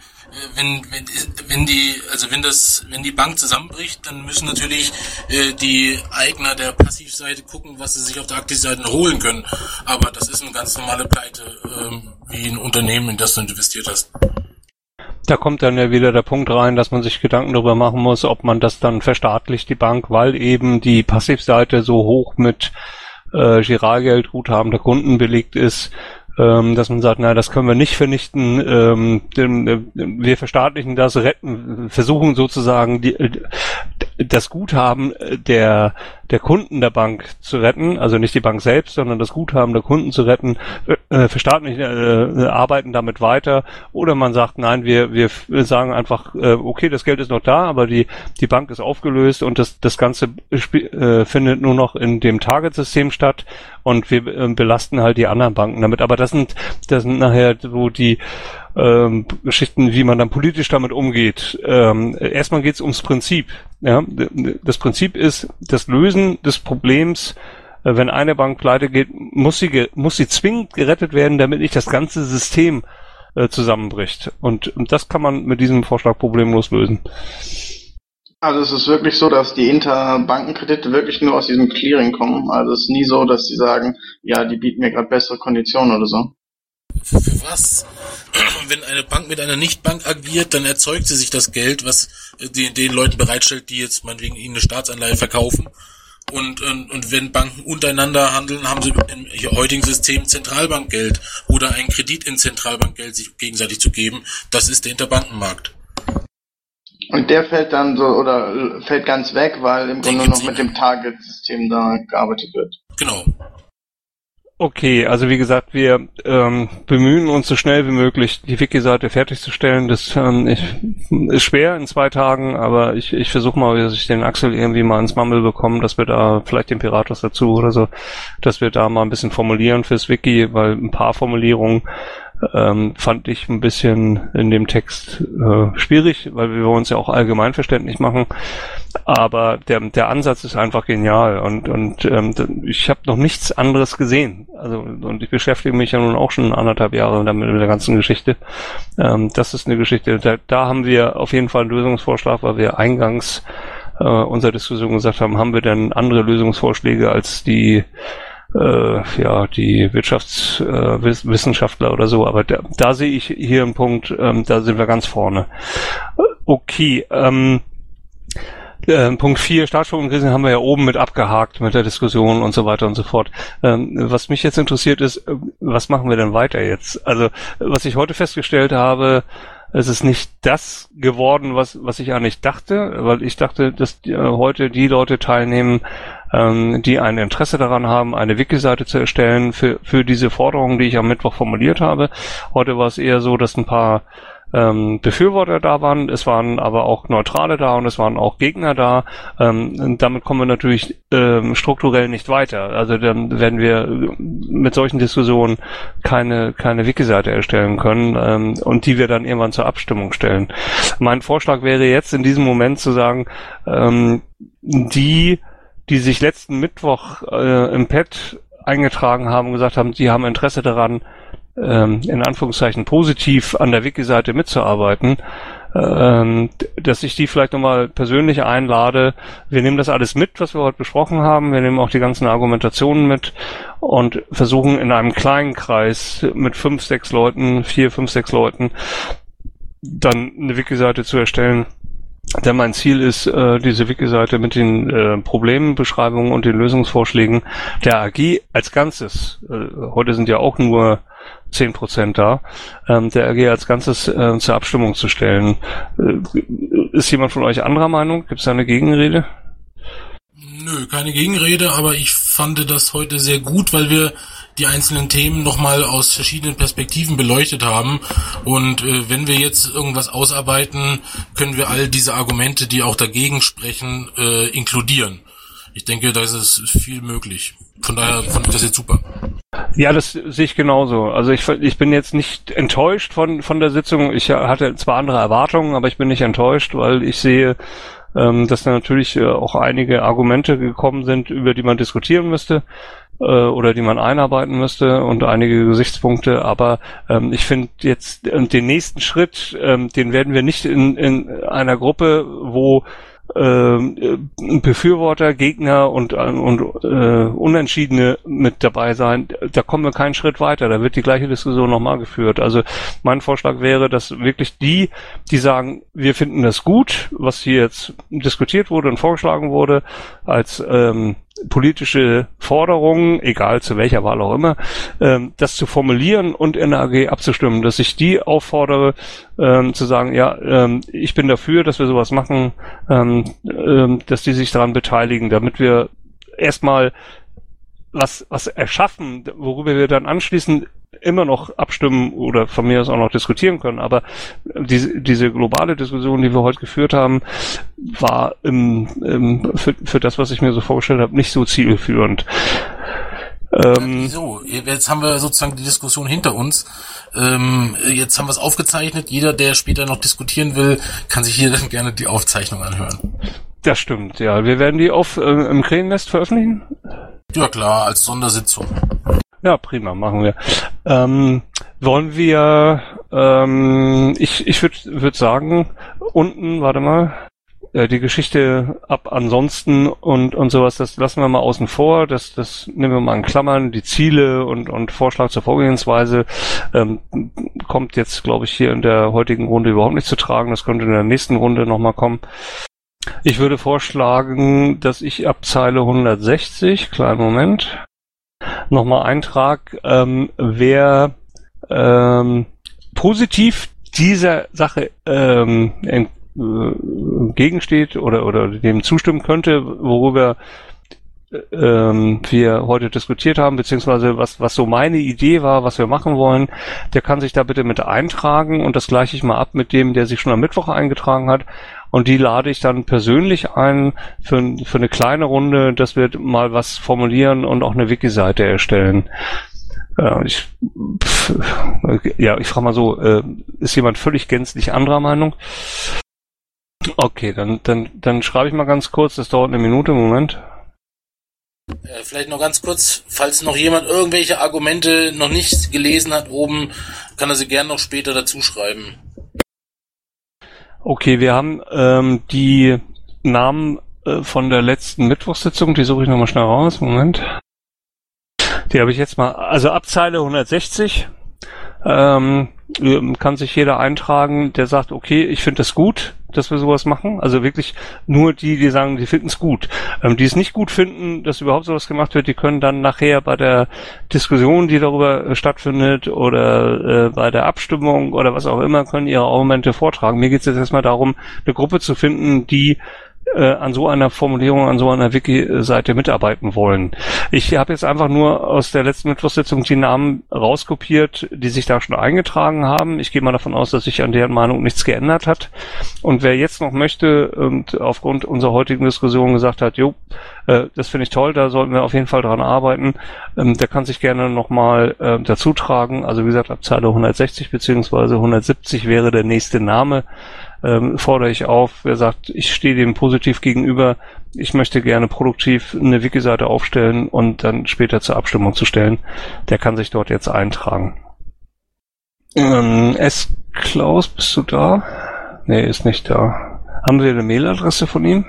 Speaker 16: wenn die Bank zusammenbricht, dann müssen natürlich die Eigner der Passivseite gucken, was sie sich auf der Aktivseite holen können. Aber das ist eine ganz normale Pleite, wie ein Unternehmen, in das du investiert hast.
Speaker 2: Da kommt dann ja wieder der Punkt rein, dass man sich Gedanken darüber machen muss, ob man das dann verstaatlicht, die Bank, weil eben die Passivseite so hoch mit Giralgeldguthaben der Kunden belegt ist, dass man sagt, das können wir nicht vernichten, wir verstaatlichen das, versuchen sozusagen das Guthaben der Kunden der Bank zu retten, also nicht die Bank selbst, sondern das Guthaben der Kunden zu retten, verstaatlichen, arbeiten damit weiter, oder man sagt, nein, wir sagen einfach, okay, das Geld ist noch da, aber die Bank ist aufgelöst und das Ganze findet nur noch in dem Target-System statt und wir belasten halt die anderen Banken damit. Aber das sind nachher so die Geschichten, wie man dann politisch damit umgeht. Erstmal geht es ums Prinzip. Ja? Das Prinzip ist das Lösen des Problems. Wenn eine Bank pleite geht, muss sie zwingend gerettet werden, damit nicht das ganze System zusammenbricht. Und das kann man mit diesem Vorschlag problemlos lösen.
Speaker 14: Also es ist wirklich so, dass die Interbankenkredite wirklich nur aus diesem Clearing kommen. Also es ist nie so, dass sie sagen, ja, die bieten mir gerade bessere Konditionen oder so.
Speaker 16: Für was? Wenn eine Bank mit einer Nichtbank agiert, dann erzeugt sie sich das Geld, was den Leuten bereitstellt, die jetzt meinetwegen ihnen eine Staatsanleihe verkaufen. Und wenn Banken untereinander handeln, haben sie im heutigen System Zentralbankgeld oder einen Kredit in Zentralbankgeld sich gegenseitig zu geben. Das ist der Interbankenmarkt.
Speaker 14: Und der fällt dann so oder fällt ganz weg, weil im Grunde noch mit dem Target-System da gearbeitet wird.
Speaker 16: Genau.
Speaker 2: Okay, also wie gesagt, wir bemühen uns so schnell wie möglich, die Wiki-Seite fertigzustellen. Das ist schwer in 2 Tagen, aber ich versuche mal, dass ich den Axel irgendwie mal ins Mammel bekomme, dass wir da vielleicht den Piratos dazu oder so, dass wir da mal ein bisschen formulieren fürs Wiki, weil ein paar Formulierungen fand ich ein bisschen in dem Text schwierig, weil wir uns ja auch allgemeinverständlich machen. Aber der Ansatz ist einfach genial und ich habe noch nichts anderes gesehen. Also und ich beschäftige mich ja nun auch schon 1,5 Jahre damit mit der ganzen Geschichte. Das ist eine Geschichte, da haben wir auf jeden Fall einen Lösungsvorschlag, weil wir eingangs unserer Diskussion gesagt haben wir denn andere Lösungsvorschläge als die Wirtschaftswissenschaftler oder so, aber da sehe ich hier einen Punkt, da sind wir ganz vorne. Okay, Punkt 4, Staatsschuldenkrisen haben wir ja oben mit abgehakt mit der Diskussion und so weiter und so fort. Was mich jetzt interessiert ist, was machen wir denn weiter jetzt? Also, was ich heute festgestellt habe, es ist nicht das geworden, was ich eigentlich dachte, weil ich dachte, dass heute die Leute teilnehmen, die ein Interesse daran haben, eine Wiki-Seite zu erstellen für diese Forderungen, die ich am Mittwoch formuliert habe. Heute war es eher so, dass ein paar Befürworter da waren, es waren aber auch Neutrale da und es waren auch Gegner da. Und damit kommen wir natürlich strukturell nicht weiter. Also dann werden wir mit solchen Diskussionen keine Wiki-Seite erstellen können und die wir dann irgendwann zur Abstimmung stellen. Mein Vorschlag wäre jetzt in diesem Moment zu sagen, die sich letzten Mittwoch im Pad eingetragen haben und gesagt haben, sie haben Interesse daran, in Anführungszeichen positiv an der Wiki-Seite mitzuarbeiten, dass ich die vielleicht nochmal persönlich einlade. Wir nehmen das alles mit, was wir heute besprochen haben. Wir nehmen auch die ganzen Argumentationen mit und versuchen in einem kleinen Kreis mit 4, 5, 6 Leuten dann eine Wiki-Seite zu erstellen. Denn mein Ziel ist, diese Wiki-Seite mit den Problembeschreibungen und den Lösungsvorschlägen der AG als Ganzes, heute sind ja auch nur 10% da, der AG als Ganzes zur Abstimmung zu stellen. Ist jemand von euch anderer Meinung? Gibt es da eine Gegenrede?
Speaker 16: Nö, keine Gegenrede, aber ich fand das heute sehr gut, weil wir die einzelnen Themen nochmal aus verschiedenen Perspektiven beleuchtet haben. Und wenn wir jetzt irgendwas ausarbeiten, können wir all diese Argumente, die auch dagegen sprechen, inkludieren. Ich denke, da ist es viel möglich. Von daher fand ich das jetzt super.
Speaker 2: Ja, das sehe ich genauso. Also ich bin jetzt nicht enttäuscht von der Sitzung. Ich hatte zwar andere Erwartungen, aber ich bin nicht enttäuscht, weil ich sehe, dass da natürlich auch einige Argumente gekommen sind, über die man diskutieren müsste oder die man einarbeiten müsste und einige Gesichtspunkte. Aber ich finde jetzt den nächsten Schritt, den werden wir nicht in einer Gruppe, wo Befürworter, Gegner und Unentschiedene mit dabei sein, da kommen wir keinen Schritt weiter, da wird die gleiche Diskussion nochmal geführt. Also mein Vorschlag wäre, dass wirklich die sagen, wir finden das gut, was hier jetzt diskutiert wurde und vorgeschlagen wurde, als politische Forderungen, egal zu welcher Wahl auch immer, das zu formulieren und in der AG abzustimmen, dass ich die auffordere, zu sagen, ja, ich bin dafür, dass wir sowas machen, dass die sich daran beteiligen, damit wir erstmal was erschaffen, worüber wir dann anschließend immer noch abstimmen oder von mir aus auch noch diskutieren können. Aber diese globale Diskussion, die wir heute geführt haben, war für das, was ich mir so vorgestellt habe, nicht so zielführend.
Speaker 16: So, jetzt haben wir sozusagen die Diskussion hinter uns. Jetzt haben wir es aufgezeichnet. Jeder, der später noch diskutieren will, kann sich hier dann gerne die Aufzeichnung anhören.
Speaker 2: Das stimmt, ja. Wir werden die im Krähennest veröffentlichen?
Speaker 16: Ja klar, als Sondersitzung.
Speaker 2: Ja, prima, machen wir. Wollen wir, ich würde sagen, unten, warte mal, die Geschichte ab ansonsten und sowas, das lassen wir mal außen vor, das nehmen wir mal in Klammern, die Ziele und Vorschlag zur Vorgehensweise kommt jetzt, glaube ich, hier in der heutigen Runde überhaupt nicht zu tragen, das könnte in der nächsten Runde nochmal kommen. Ich würde vorschlagen, dass ich ab Zeile 160, kleinen Moment, nochmal eintrag, wer positiv dieser Sache entgegensteht oder dem zustimmen könnte, worüber wir heute diskutiert haben, beziehungsweise was so meine Idee war, was wir machen wollen, der kann sich da bitte mit eintragen und das gleiche ich mal ab mit dem, der sich schon am Mittwoch eingetragen hat und die lade ich dann persönlich ein für eine kleine Runde, dass wir mal was formulieren und auch eine Wiki-Seite erstellen. Ich frage mal so, ist jemand völlig gänzlich anderer Meinung? Okay, dann schreibe ich mal ganz kurz, das dauert eine Minute, Moment.
Speaker 16: Vielleicht noch ganz kurz, falls noch jemand irgendwelche Argumente noch nicht gelesen hat oben, kann er sie gerne noch später dazu schreiben.
Speaker 2: Okay, wir haben die Namen von der letzten Mittwochssitzung, die suche ich nochmal schnell raus, Moment. Die habe ich jetzt mal, also ab Zeile 160 kann sich jeder eintragen, der sagt, okay, ich finde das gut, dass wir sowas machen. Also wirklich nur die sagen, die finden es gut. Die es nicht gut finden, dass überhaupt sowas gemacht wird, die können dann nachher bei der Diskussion, die darüber stattfindet oder bei der Abstimmung oder was auch immer, können ihre Argumente vortragen. Mir geht es jetzt erstmal darum, eine Gruppe zu finden, die an so einer Formulierung, an so einer Wiki-Seite mitarbeiten wollen. Ich habe jetzt einfach nur aus der letzten Mittwochssitzung die Namen rauskopiert, die sich da schon eingetragen haben. Ich gehe mal davon aus, dass sich an deren Meinung nichts geändert hat. Und wer jetzt noch möchte und aufgrund unserer heutigen Diskussion gesagt hat, das finde ich toll, da sollten wir auf jeden Fall dran arbeiten, der kann sich gerne nochmal dazu tragen. Also wie gesagt, ab Zeile 160 bzw. 170 wäre der nächste Name. Fordere ich auf, wer sagt, ich stehe dem positiv gegenüber, ich möchte gerne produktiv eine Wiki-Seite aufstellen und dann später zur Abstimmung zu stellen, der kann sich dort jetzt eintragen. Klaus, bist du da? Nee, ist nicht da. Haben wir eine Mailadresse von ihm?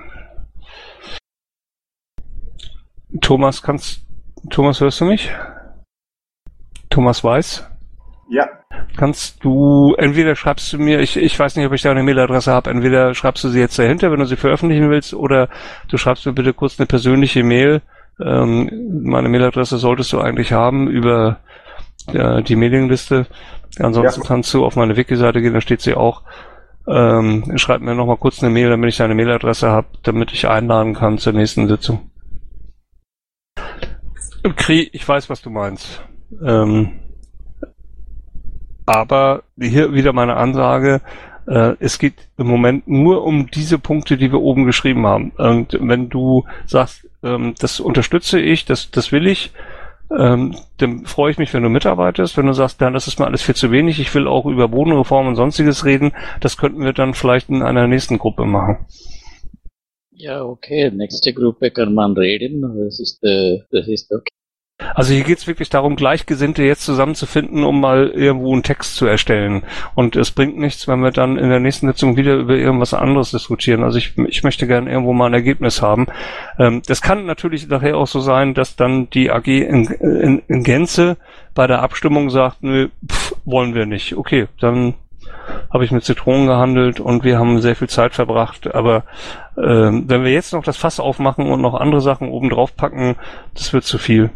Speaker 2: Thomas, hörst du mich? Thomas Weiß?
Speaker 12: Ja.
Speaker 2: Kannst du, entweder schreibst du mir, ich weiß nicht, ob ich da eine Mailadresse habe, entweder schreibst du sie jetzt dahinter, wenn du sie veröffentlichen willst, oder du schreibst mir bitte kurz eine persönliche Mail. Meine Mailadresse solltest du eigentlich haben über die Mailingliste. Ansonsten kannst du auf meine Wiki-Seite gehen, da steht sie auch. Schreib mir nochmal kurz eine Mail, damit ich deine Mailadresse habe, damit ich einladen kann zur nächsten Sitzung. Ich weiß, was du meinst. Aber hier wieder meine Ansage, es geht im Moment nur um diese Punkte, die wir oben geschrieben haben. Und wenn du sagst, das unterstütze ich, das will ich, dann freue ich mich, wenn du mitarbeitest. Wenn du sagst, dann das ist mir alles viel zu wenig, ich will auch über Bodenreform und sonstiges reden, das könnten wir dann vielleicht in einer nächsten Gruppe machen.
Speaker 3: Ja, okay, nächste Gruppe kann man reden, das ist okay.
Speaker 2: Also hier geht's wirklich darum, Gleichgesinnte jetzt zusammenzufinden, um mal irgendwo einen Text zu erstellen. Und es bringt nichts, wenn wir dann in der nächsten Sitzung wieder über irgendwas anderes diskutieren. Also ich möchte gerne irgendwo mal ein Ergebnis haben. Das kann natürlich nachher auch so sein, dass dann die AG in Gänze bei der Abstimmung sagt, nö, wollen wir nicht. Okay, dann habe ich mit Zitronen gehandelt und wir haben sehr viel Zeit verbracht. Aber wenn wir jetzt noch das Fass aufmachen und noch andere Sachen oben drauf packen, das wird zu viel.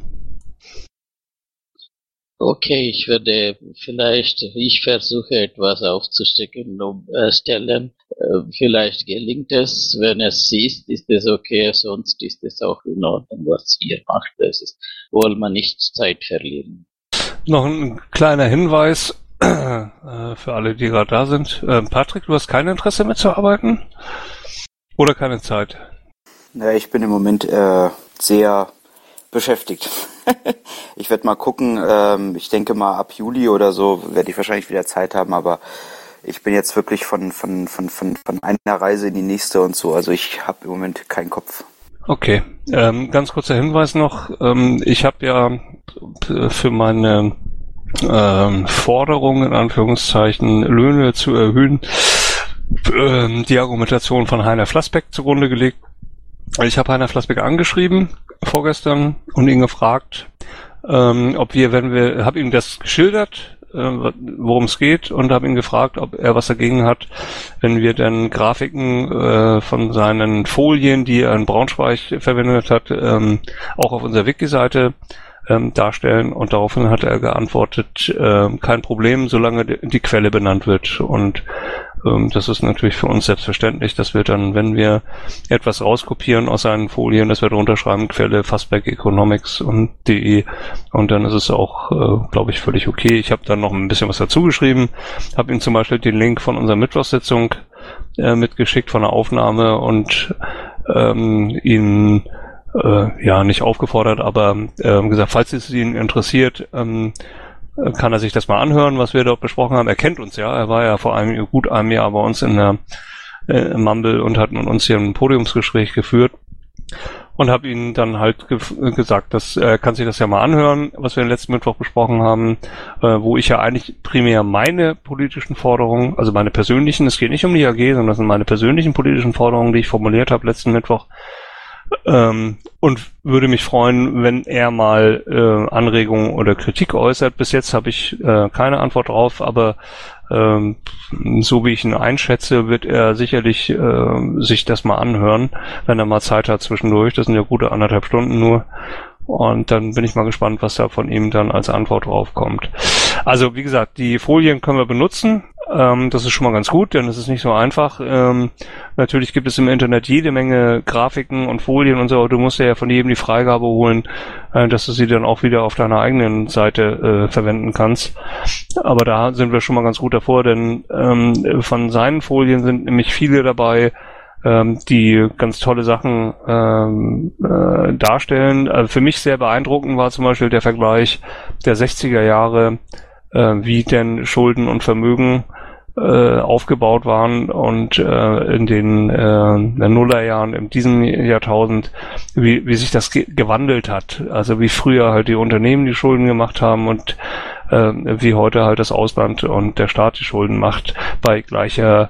Speaker 3: Okay, ich versuche etwas aufzustellen. Vielleicht gelingt es, wenn es ist es okay, sonst ist es auch in Ordnung, was ihr macht. Wollen wir nicht Zeit verlieren.
Speaker 2: Noch ein kleiner Hinweis für alle, die gerade da sind. Patrick, du hast kein Interesse mitzuarbeiten? Oder keine Zeit?
Speaker 11: Ja, ich bin im Moment sehr beschäftigt. Ich werde mal gucken, ich denke mal ab Juli oder so werde ich wahrscheinlich wieder Zeit haben, aber ich bin jetzt wirklich von einer Reise in die nächste und so, also ich habe im Moment keinen Kopf.
Speaker 2: Okay, ganz kurzer Hinweis noch, ich habe ja für meine Forderung in Anführungszeichen Löhne zu erhöhen die Argumentation von Heiner Flassbeck zugrunde gelegt. Ich habe Heiner Flassbeck angeschrieben vorgestern und ihn gefragt, ob habe ihm das geschildert, worum es geht, und habe ihn gefragt, ob er was dagegen hat, wenn wir dann Grafiken von seinen Folien, die er in Braunschweig verwendet hat, auch auf unserer Wiki-Seite darstellen, und daraufhin hat er geantwortet, kein Problem, solange die Quelle benannt wird. Und das ist natürlich für uns selbstverständlich, dass wir dann, wenn wir etwas rauskopieren aus seinen Folien, dass wir drunter schreiben, Quelle Fastback Economics und .de, und dann ist es auch, glaube ich, völlig okay. Ich habe dann noch ein bisschen was dazu geschrieben, habe ihm zum Beispiel den Link von unserer Mittwochssitzung mitgeschickt von der Aufnahme und ihn nicht aufgefordert, aber gesagt, falls es ihn interessiert, kann er sich das mal anhören, was wir dort besprochen haben. Er kennt uns ja, er war ja vor gut einem Jahr bei uns in der Mumble und hat mit uns hier ein Podiumsgespräch geführt, und habe ihm dann halt gesagt, dass er kann sich das ja mal anhören, was wir letzten Mittwoch besprochen haben, wo ich ja eigentlich primär meine politischen Forderungen, also meine persönlichen, es geht nicht um die AG, sondern das sind meine persönlichen politischen Forderungen, die ich formuliert habe letzten Mittwoch, und würde mich freuen, wenn er mal Anregungen oder Kritik äußert. Bis jetzt habe ich keine Antwort drauf, aber so wie ich ihn einschätze, wird er sicherlich sich das mal anhören, wenn er mal Zeit hat zwischendurch. Das sind ja gute 1,5 Stunden nur. Und dann bin ich mal gespannt, was da von ihm dann als Antwort drauf kommt. Also wie gesagt, die Folien können wir benutzen. Das ist schon mal ganz gut, denn es ist nicht so einfach. Natürlich gibt es im Internet jede Menge Grafiken und Folien und so. Du musst ja von jedem die Freigabe holen, dass du sie dann auch wieder auf deiner eigenen Seite verwenden kannst. Aber da sind wir schon mal ganz gut davor, denn von seinen Folien sind nämlich viele dabei, die ganz tolle Sachen darstellen. Für mich sehr beeindruckend war zum Beispiel der Vergleich der 60er Jahre, wie denn Schulden und Vermögen aufgebaut waren, und in den Nullerjahren in diesem Jahrtausend, wie sich das gewandelt hat. Also wie früher halt die Unternehmen die Schulden gemacht haben und wie heute halt das Ausland und der Staat die Schulden macht bei gleichem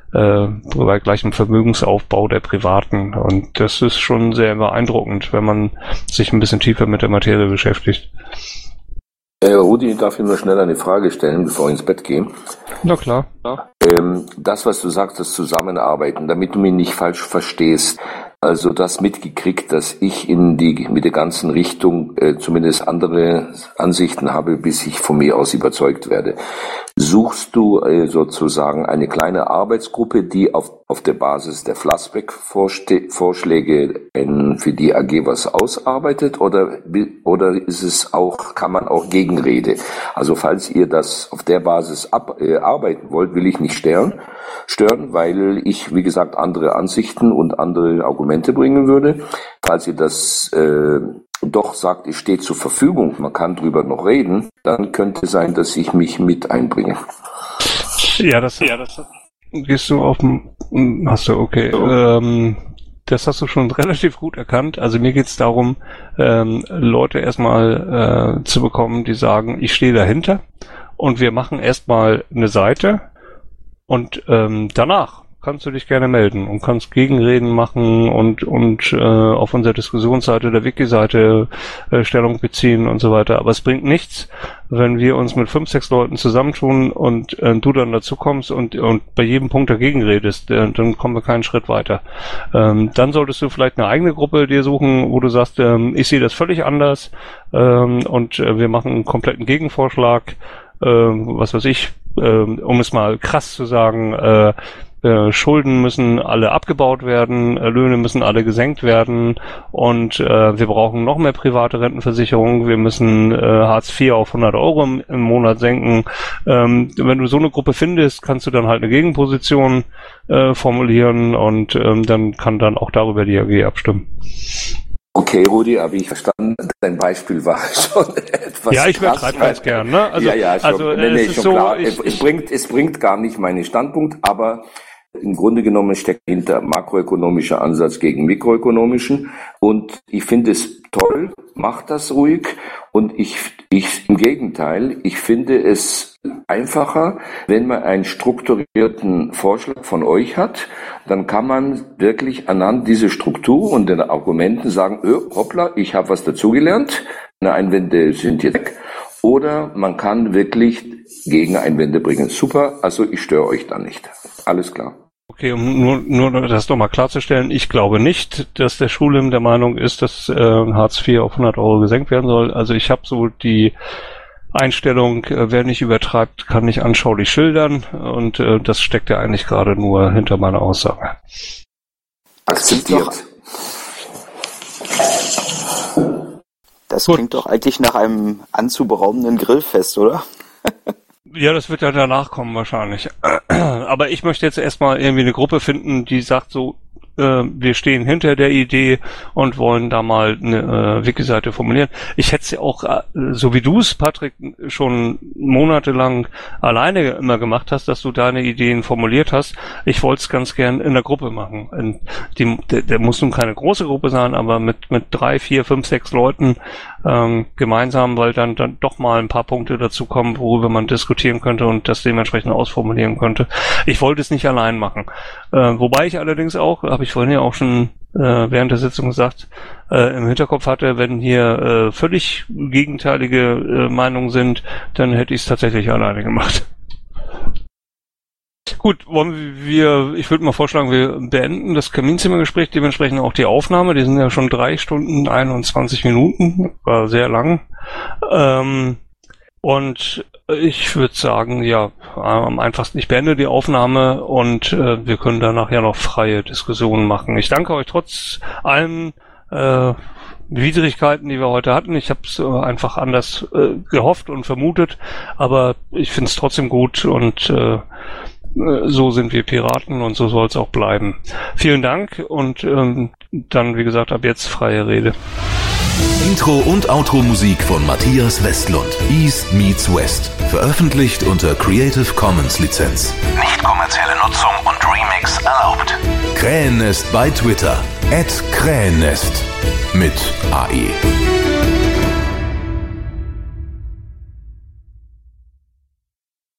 Speaker 2: Vermögensaufbau der Privaten. Und das ist schon sehr beeindruckend, wenn man sich ein bisschen tiefer mit der Materie beschäftigt.
Speaker 10: Rudi, darf ich nur schnell eine Frage stellen, bevor ich ins Bett gehe?
Speaker 2: Na klar.
Speaker 10: Das, was du sagst, das Zusammenarbeiten, damit du mich nicht falsch verstehst. also das mitgekriegt, dass ich mit der ganzen Richtung zumindest andere Ansichten habe, bis ich von mir aus überzeugt werde. Suchst du sozusagen eine kleine Arbeitsgruppe, die auf der Basis der Flassbeck-Vorschläge für die AG was ausarbeitet, oder ist es auch, kann man auch Gegenrede? Also falls ihr das auf der Basis arbeiten wollt, will ich nicht stören, weil ich, wie gesagt, andere Ansichten und andere Argumente bringen würde. Falls ihr das doch sagt, es steht zur Verfügung, man kann drüber noch reden, dann könnte sein, dass ich mich mit einbringe.
Speaker 2: Ja, das gehst du hast du, okay. Das hast du schon relativ gut erkannt. Also mir geht's darum, Leute erstmal zu bekommen, die sagen, ich stehe dahinter und wir machen erstmal eine Seite und danach kannst du dich gerne melden und kannst Gegenreden machen und auf unserer Diskussionsseite, der Wiki-Seite Stellung beziehen und so weiter. Aber es bringt nichts, wenn wir uns mit 5, 6 Leuten zusammentun und du dann dazu kommst und bei jedem Punkt dagegen redest, dann kommen wir keinen Schritt weiter. Dann solltest du vielleicht eine eigene Gruppe dir suchen, wo du sagst, ich sehe das völlig anders und wir machen einen kompletten Gegenvorschlag, was weiß ich, um es mal krass zu sagen, Schulden müssen alle abgebaut werden, Löhne müssen alle gesenkt werden und wir brauchen noch mehr private Rentenversicherung, wir müssen Hartz IV auf 100 Euro im Monat senken. Wenn du so eine Gruppe findest, kannst du dann halt eine Gegenposition formulieren und dann kann dann auch darüber die AG abstimmen.
Speaker 10: Okay, Rudi, habe ich verstanden. Dein Beispiel war schon etwas.
Speaker 2: Ja, ich übertreibe ganz gern, ne? Also,
Speaker 10: schon so, klar. Es bringt gar nicht meinen Standpunkt, aber im Grunde genommen steckt hinter makroökonomischer Ansatz gegen mikroökonomischen. Und ich finde es toll, macht das ruhig. Und ich im Gegenteil, ich finde es einfacher, wenn man einen strukturierten Vorschlag von euch hat, dann kann man wirklich anhand dieser Struktur und den Argumenten sagen, hoppla, ich habe was dazugelernt, meine Einwände sind jetzt weg. Oder man kann wirklich Gegeneinwände bringen. Super, also ich störe euch da nicht. Alles klar.
Speaker 2: Okay, um nur das nochmal klarzustellen, ich glaube nicht, dass der Schulim der Meinung ist, dass Hartz IV auf 100 Euro gesenkt werden soll. Also ich habe so die Einstellung, wer nicht übertreibt, kann nicht anschaulich schildern und das steckt ja eigentlich gerade nur hinter meiner Aussage.
Speaker 10: Akzeptiert.
Speaker 11: Das klingt doch eigentlich nach einem anzuberaubenden Grillfest, oder?
Speaker 2: Ja, das wird ja danach kommen wahrscheinlich. Aber ich möchte jetzt erstmal irgendwie eine Gruppe finden, die sagt so, wir stehen hinter der Idee und wollen da mal eine Wiki-Seite formulieren. Ich hätte es ja auch, so wie du es, Patrick, schon monatelang alleine immer gemacht hast, dass du deine Ideen formuliert hast. Ich wollte es ganz gern in der Gruppe machen. Der muss nun keine große Gruppe sein, aber mit 3, 4, 5, 6 Leuten gemeinsam, weil dann doch mal ein paar Punkte dazu kommen, worüber man diskutieren könnte und das dementsprechend ausformulieren könnte. Ich wollte es nicht allein machen. Wobei ich allerdings auch, habe ich vorhin ja auch schon während der Sitzung gesagt, im Hinterkopf hatte, wenn hier völlig gegenteilige Meinungen sind, dann hätte ich es tatsächlich alleine gemacht. Gut, ich würde mal vorschlagen, wir beenden das Kaminzimmergespräch, dementsprechend auch die Aufnahme. Die sind ja schon 3 Stunden 21 Minuten, war sehr lang. Und ich würde sagen, ja, am einfachsten, ich beende die Aufnahme und wir können danach ja noch freie Diskussionen machen. Ich danke euch trotz allen Widrigkeiten, die wir heute hatten. Ich habe es einfach anders gehofft und vermutet, aber ich finde es trotzdem gut und so sind wir Piraten und so soll es auch bleiben. Vielen Dank und dann, wie gesagt, ab jetzt freie Rede.
Speaker 1: Intro und Outro-Musik von Matthias Westlund. East meets West. Veröffentlicht unter Creative Commons Lizenz. Nicht kommerzielle Nutzung und Remix erlaubt. Krähennest bei Twitter. @Krähennest mit AE.